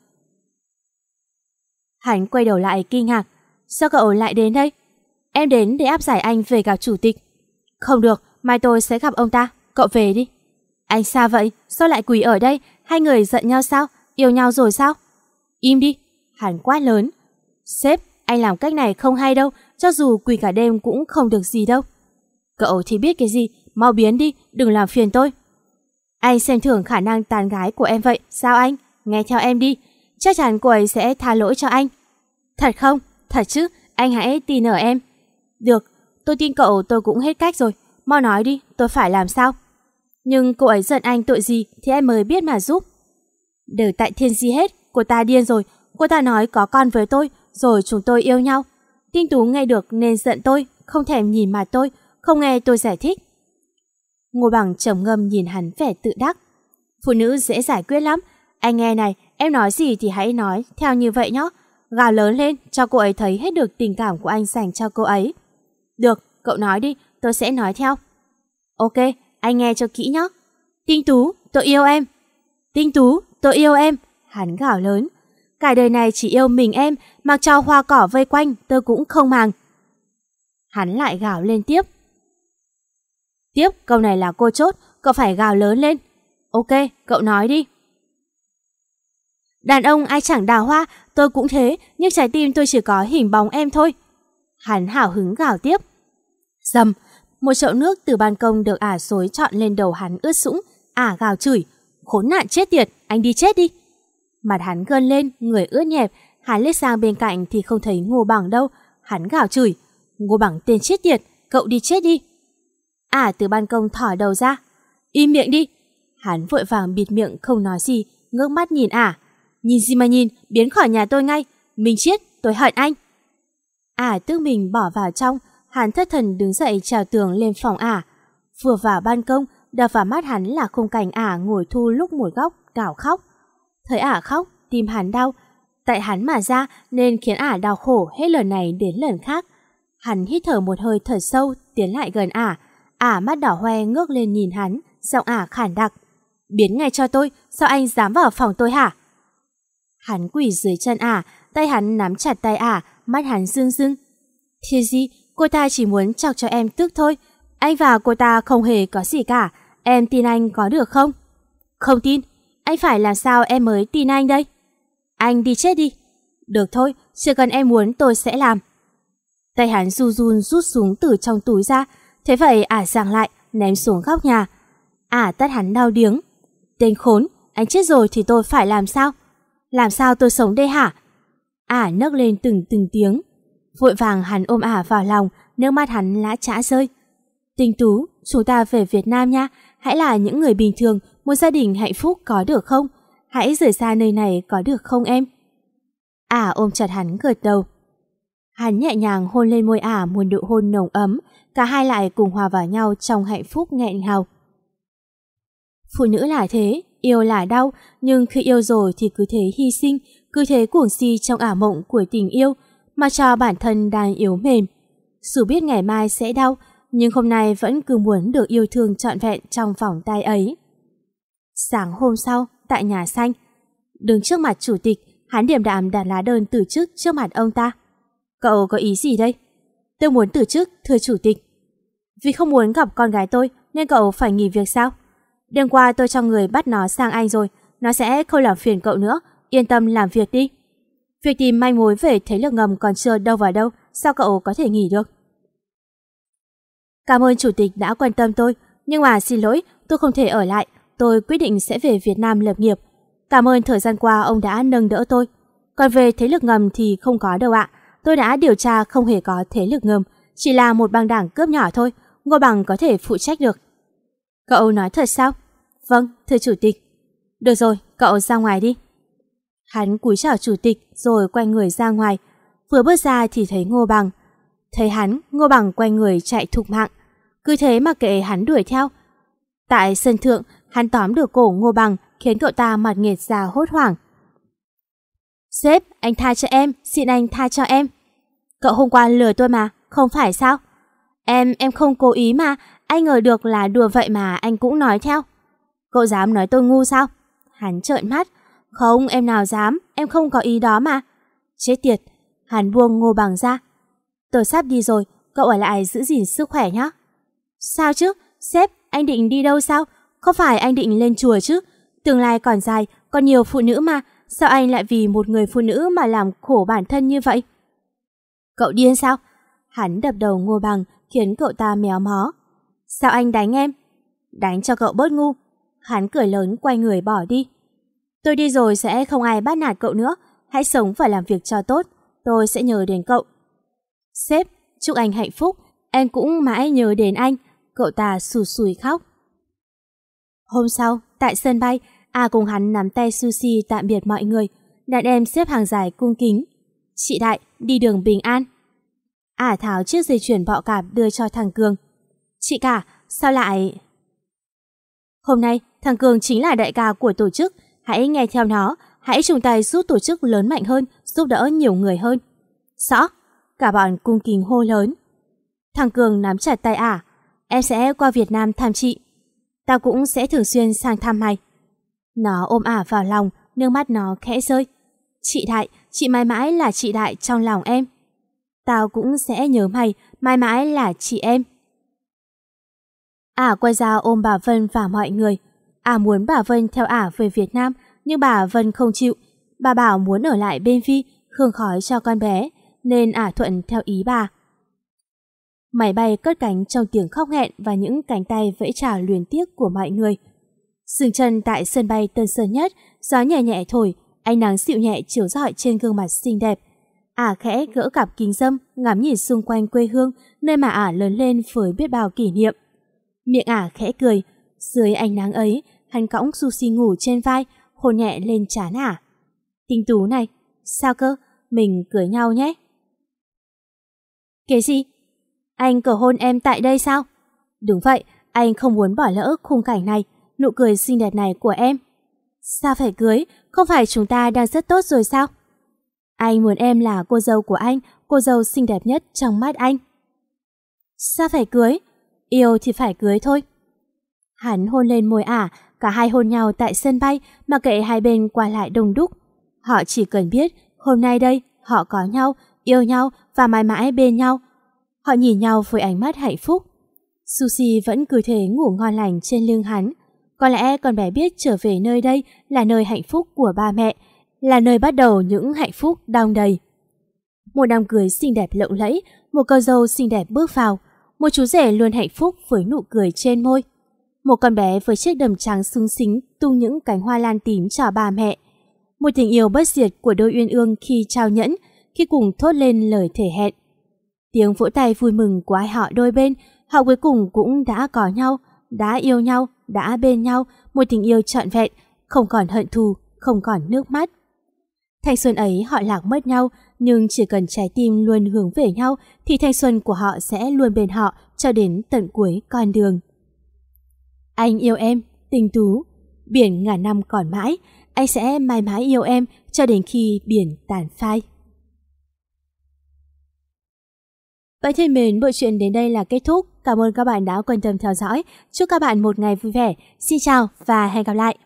Speaker 1: Hắn quay đầu lại kinh ngạc. Sao cậu lại đến đây? Em đến để áp giải anh về gặp chủ tịch. Không được, mai tôi sẽ gặp ông ta, cậu về đi. Anh sao vậy? Sao lại quỳ ở đây? Hai người giận nhau sao? Yêu nhau rồi sao? Im đi. Hắn quát lớn. Sếp, anh làm cách này không hay đâu, cho dù quỳ cả đêm cũng không được gì đâu. Cậu thì biết cái gì, mau biến đi, đừng làm phiền tôi. Anh xem thường khả năng tán gái của em vậy, sao anh? Nghe theo em đi, chắc chắn cô ấy sẽ tha lỗi cho anh. Thật không? Thật chứ, anh hãy tin ở em. Được, tôi tin cậu, tôi cũng hết cách rồi. Mau nói đi, tôi phải làm sao? Nhưng cô ấy giận anh tội gì thì em mới biết mà giúp. Đều tại Thiên Di hết, cô ta điên rồi. Cô ta nói có con với tôi, rồi chúng tôi yêu nhau. Tinh Tú nghe được nên giận tôi, không thèm nhìn mặt tôi, không nghe tôi giải thích. Ngô Bằng trầm ngâm nhìn hắn vẻ tự đắc. Phụ nữ dễ giải quyết lắm. Anh nghe này, em nói gì thì hãy nói theo như vậy nhé. Gào lớn lên cho cô ấy thấy hết được tình cảm của anh dành cho cô ấy. Được, cậu nói đi, tôi sẽ nói theo. Ok, anh nghe cho kỹ nhé. Tinh Tú, tôi yêu em. Tinh Tú, tôi yêu em. Hắn gào lớn. Cả đời này chỉ yêu mình em, mặc cho hoa cỏ vây quanh tôi cũng không màng. Hắn lại gào lên tiếp. Tiếp, câu này là cô chốt, cậu phải gào lớn lên. Ok, cậu nói đi. Đàn ông ai chẳng đào hoa, tôi cũng thế, nhưng trái tim tôi chỉ có hình bóng em thôi. Hắn hào hứng gào tiếp. Dầm, một chậu nước từ ban công được ả xối trọn lên đầu hắn ướt sũng. Ả gào chửi. Khốn nạn chết tiệt, anh đi chết đi. Mặt hắn gân lên, người ướt nhẹp. Hắn liếc sang bên cạnh thì không thấy Ngô Bằng đâu. Hắn gào chửi. Ngô Bằng tên chết tiệt, cậu đi chết đi. Ả từ ban công thỏ đầu ra. Im miệng đi. Hắn vội vàng bịt miệng không nói gì, ngước mắt nhìn Ả. Nhìn gì mà nhìn, biến khỏi nhà tôi ngay. Mình chết, tôi hận anh. Ả tức mình bỏ vào trong. Hắn thất thần đứng dậy trèo tường lên phòng Ả. Vừa vào ban công, đập vào mắt hắn là khung cảnh Ả ngồi thu lúc một góc gào khóc. Thấy Ả khóc, tim hắn đau. Tại hắn mà ra nên khiến Ả đau khổ hết lần này đến lần khác. Hắn hít thở một hơi thật sâu, tiến lại gần Ả. Ả mắt đỏ hoe ngước lên nhìn hắn, giọng Ả khản đặc. Biến ngay cho tôi, sao anh dám vào phòng tôi hả? Hắn quỳ dưới chân Ả, tay hắn nắm chặt tay Ả, mắt hắn rưng rưng. Thiên Di, cô ta chỉ muốn chọc cho em tức thôi. Anh và cô ta không hề có gì cả. Em tin anh có được không? Không tin. Anh phải làm sao em mới tin anh đây? Anh đi chết đi. Được thôi, chỉ cần em muốn tôi sẽ làm. Tay hắn run run rút súng từ trong túi ra. Thế vậy Ả giằng lại, ném xuống góc nhà. Ả tát hắn đau điếng. Tên khốn, anh chết rồi thì tôi phải làm sao? Làm sao tôi sống đây hả? Ả nấc lên từng từng tiếng. Vội vàng hắn ôm Ả vào lòng, nước mắt hắn lã chã rơi. Tinh Tú, chúng ta về Việt Nam nha. Hãy là những người bình thường, một gia đình hạnh phúc có được không? Hãy rời xa nơi này có được không em? Ả ôm chặt hắn gật đầu. Hắn nhẹ nhàng hôn lên môi Ả một nụ hôn nồng ấm. Cả hai lại cùng hòa vào nhau trong hạnh phúc nghẹn ngào. Phụ nữ là thế, yêu là đau, nhưng khi yêu rồi thì cứ thế hy sinh, cứ thế cuồng si trong ảo mộng của tình yêu, mà cho bản thân đang yếu mềm. Dù biết ngày mai sẽ đau, nhưng hôm nay vẫn cứ muốn được yêu thương trọn vẹn trong vòng tay ấy. Sáng hôm sau, tại nhà xanh, đứng trước mặt chủ tịch, hắn điềm đạm đặt lá đơn từ chức trước mặt ông ta. Cậu có ý gì đây? Tôi muốn từ chức, thưa chủ tịch. Vì không muốn gặp con gái tôi, nên cậu phải nghỉ việc sao? Đêm qua tôi cho người bắt nó sang Anh rồi, nó sẽ không làm phiền cậu nữa, yên tâm làm việc đi. Việc tìm manh mối về thế lực ngầm còn chưa đâu vào đâu, sao cậu có thể nghỉ được? Cảm ơn chủ tịch đã quan tâm tôi, nhưng mà xin lỗi, tôi không thể ở lại, tôi quyết định sẽ về Việt Nam lập nghiệp. Cảm ơn thời gian qua ông đã nâng đỡ tôi. Còn về thế lực ngầm thì không có đâu ạ. Tôi đã điều tra không hề có thế lực ngầm, chỉ là một băng đảng cướp nhỏ thôi, Ngô Bằng có thể phụ trách được. Cậu nói thật sao? Vâng, thưa chủ tịch. Được rồi, cậu ra ngoài đi. Hắn cúi chào chủ tịch rồi quay người ra ngoài. Vừa bước ra thì thấy Ngô Bằng. Thấy hắn, Ngô Bằng quay người chạy thục mạng. Cứ thế mà kệ hắn đuổi theo. Tại sân thượng, hắn tóm được cổ Ngô Bằng, khiến cậu ta mặt nghệt ra hốt hoảng. Sếp, anh tha cho em, xin anh tha cho em. Cậu hôm qua lừa tôi mà, không phải sao? Em, em không cố ý mà, anh ngờ được là đùa vậy mà anh cũng nói theo. Cậu dám nói tôi ngu sao? Hắn trợn mắt. Không, em nào dám, em không có ý đó mà. Chết tiệt, hắn buông Ngô Bằng ra. Tôi sắp đi rồi, cậu ở lại giữ gìn sức khỏe nhé. Sao chứ? Sếp, anh định đi đâu sao? Không phải anh định lên chùa chứ? Tương lai còn dài, còn nhiều phụ nữ mà. Sao anh lại vì một người phụ nữ mà làm khổ bản thân như vậy? Cậu điên sao? Hắn đập đầu Ngô Bằng khiến cậu ta méo mó. Sao anh đánh em? Đánh cho cậu bớt ngu. Hắn cười lớn quay người bỏ đi. Tôi đi rồi sẽ không ai bắt nạt cậu nữa. Hãy sống và làm việc cho tốt. Tôi sẽ nhớ đến cậu. Sếp, chúc anh hạnh phúc. Em cũng mãi nhớ đến anh. Cậu ta sù sùi khóc. Hôm sau, tại sân bay, A cùng hắn nắm tay Sushi tạm biệt mọi người. Đàn em xếp hàng dài cung kính. Chị Đại, đi đường bình an. A tháo chiếc dây chuyền bọ cạp đưa cho thằng Cường. Chị cả, sao lại... Hôm nay, thằng Cường chính là đại ca của tổ chức. Hãy nghe theo nó, hãy chung tay giúp tổ chức lớn mạnh hơn, giúp đỡ nhiều người hơn. Rõ, cả bọn cung kính hô lớn. Thằng Cường nắm chặt tay Ả. Em sẽ qua Việt Nam thăm chị. Tao cũng sẽ thường xuyên sang thăm mày. Nó ôm Ả vào lòng, nước mắt nó khẽ rơi. Chị Đại, chị mãi mãi là chị Đại trong lòng em. Tao cũng sẽ nhớ mày, mãi mãi là chị em. Ả quay ra ôm bà Vân và mọi người. Ả muốn bà Vân theo Ả về Việt Nam, nhưng bà Vân không chịu. Bà bảo muốn ở lại bên Vi, hương khói cho con bé, nên Ả thuận theo ý bà. Máy bay cất cánh trong tiếng khóc nghẹn và những cánh tay vẫy chào luyến tiếc của mọi người. Dừng chân tại sân bay Tân Sơn Nhất, gió nhẹ nhẹ thổi, ánh nắng dịu nhẹ chiếu rọi trên gương mặt xinh đẹp. Ả khẽ gỡ cặp kính râm, ngắm nhìn xung quanh quê hương, nơi mà Ả lớn lên với biết bao kỷ niệm. Miệng Ả khẽ cười, dưới ánh nắng ấy, hắn cõng Sushi ngủ trên vai, hôn nhẹ lên trán Ả. Tinh tú này, sao cơ, mình cưới nhau nhé. Cái gì? Anh cầu hôn em tại đây sao? Đúng vậy, anh không muốn bỏ lỡ khung cảnh này, nụ cười xinh đẹp này của em. Sao phải cưới? Không phải chúng ta đang rất tốt rồi sao? Anh muốn em là cô dâu của anh, cô dâu xinh đẹp nhất trong mắt anh. Sao phải cưới? Yêu thì phải cưới thôi. Hắn hôn lên môi Ả, cả hai hôn nhau tại sân bay, mà kệ hai bên qua lại đông đúc. Họ chỉ cần biết hôm nay đây họ có nhau, yêu nhau và mãi mãi bên nhau. Họ nhìn nhau với ánh mắt hạnh phúc. Sushi vẫn cứ thế ngủ ngon lành trên lưng hắn. Có lẽ con bé biết trở về nơi đây là nơi hạnh phúc của ba mẹ, là nơi bắt đầu những hạnh phúc đong đầy. Một đám cưới xinh đẹp lộng lẫy, một cô dâu xinh đẹp bước vào, một chú rể luôn hạnh phúc với nụ cười trên môi. Một con bé với chiếc đầm trắng xúng xính tung những cánh hoa lan tím chào ba mẹ. Một tình yêu bất diệt của đôi uyên ương khi trao nhẫn, khi cùng thốt lên lời thể hẹn. Tiếng vỗ tay vui mừng của ai họ đôi bên, họ cuối cùng cũng đã có nhau, đã yêu nhau, đã bên nhau, một tình yêu trọn vẹn, không còn hận thù, không còn nước mắt. Thanh xuân ấy họ lạc mất nhau, nhưng chỉ cần trái tim luôn hướng về nhau thì thanh xuân của họ sẽ luôn bên họ cho đến tận cuối con đường. Anh yêu em, Tinh Tú. Biển ngàn năm còn mãi, anh sẽ mãi mãi yêu em cho đến khi biển tàn phai. Vậy thì mến, bộ truyện đến đây là kết thúc. Cảm ơn các bạn đã quan tâm theo dõi. Chúc các bạn một ngày vui vẻ. Xin chào và hẹn gặp lại.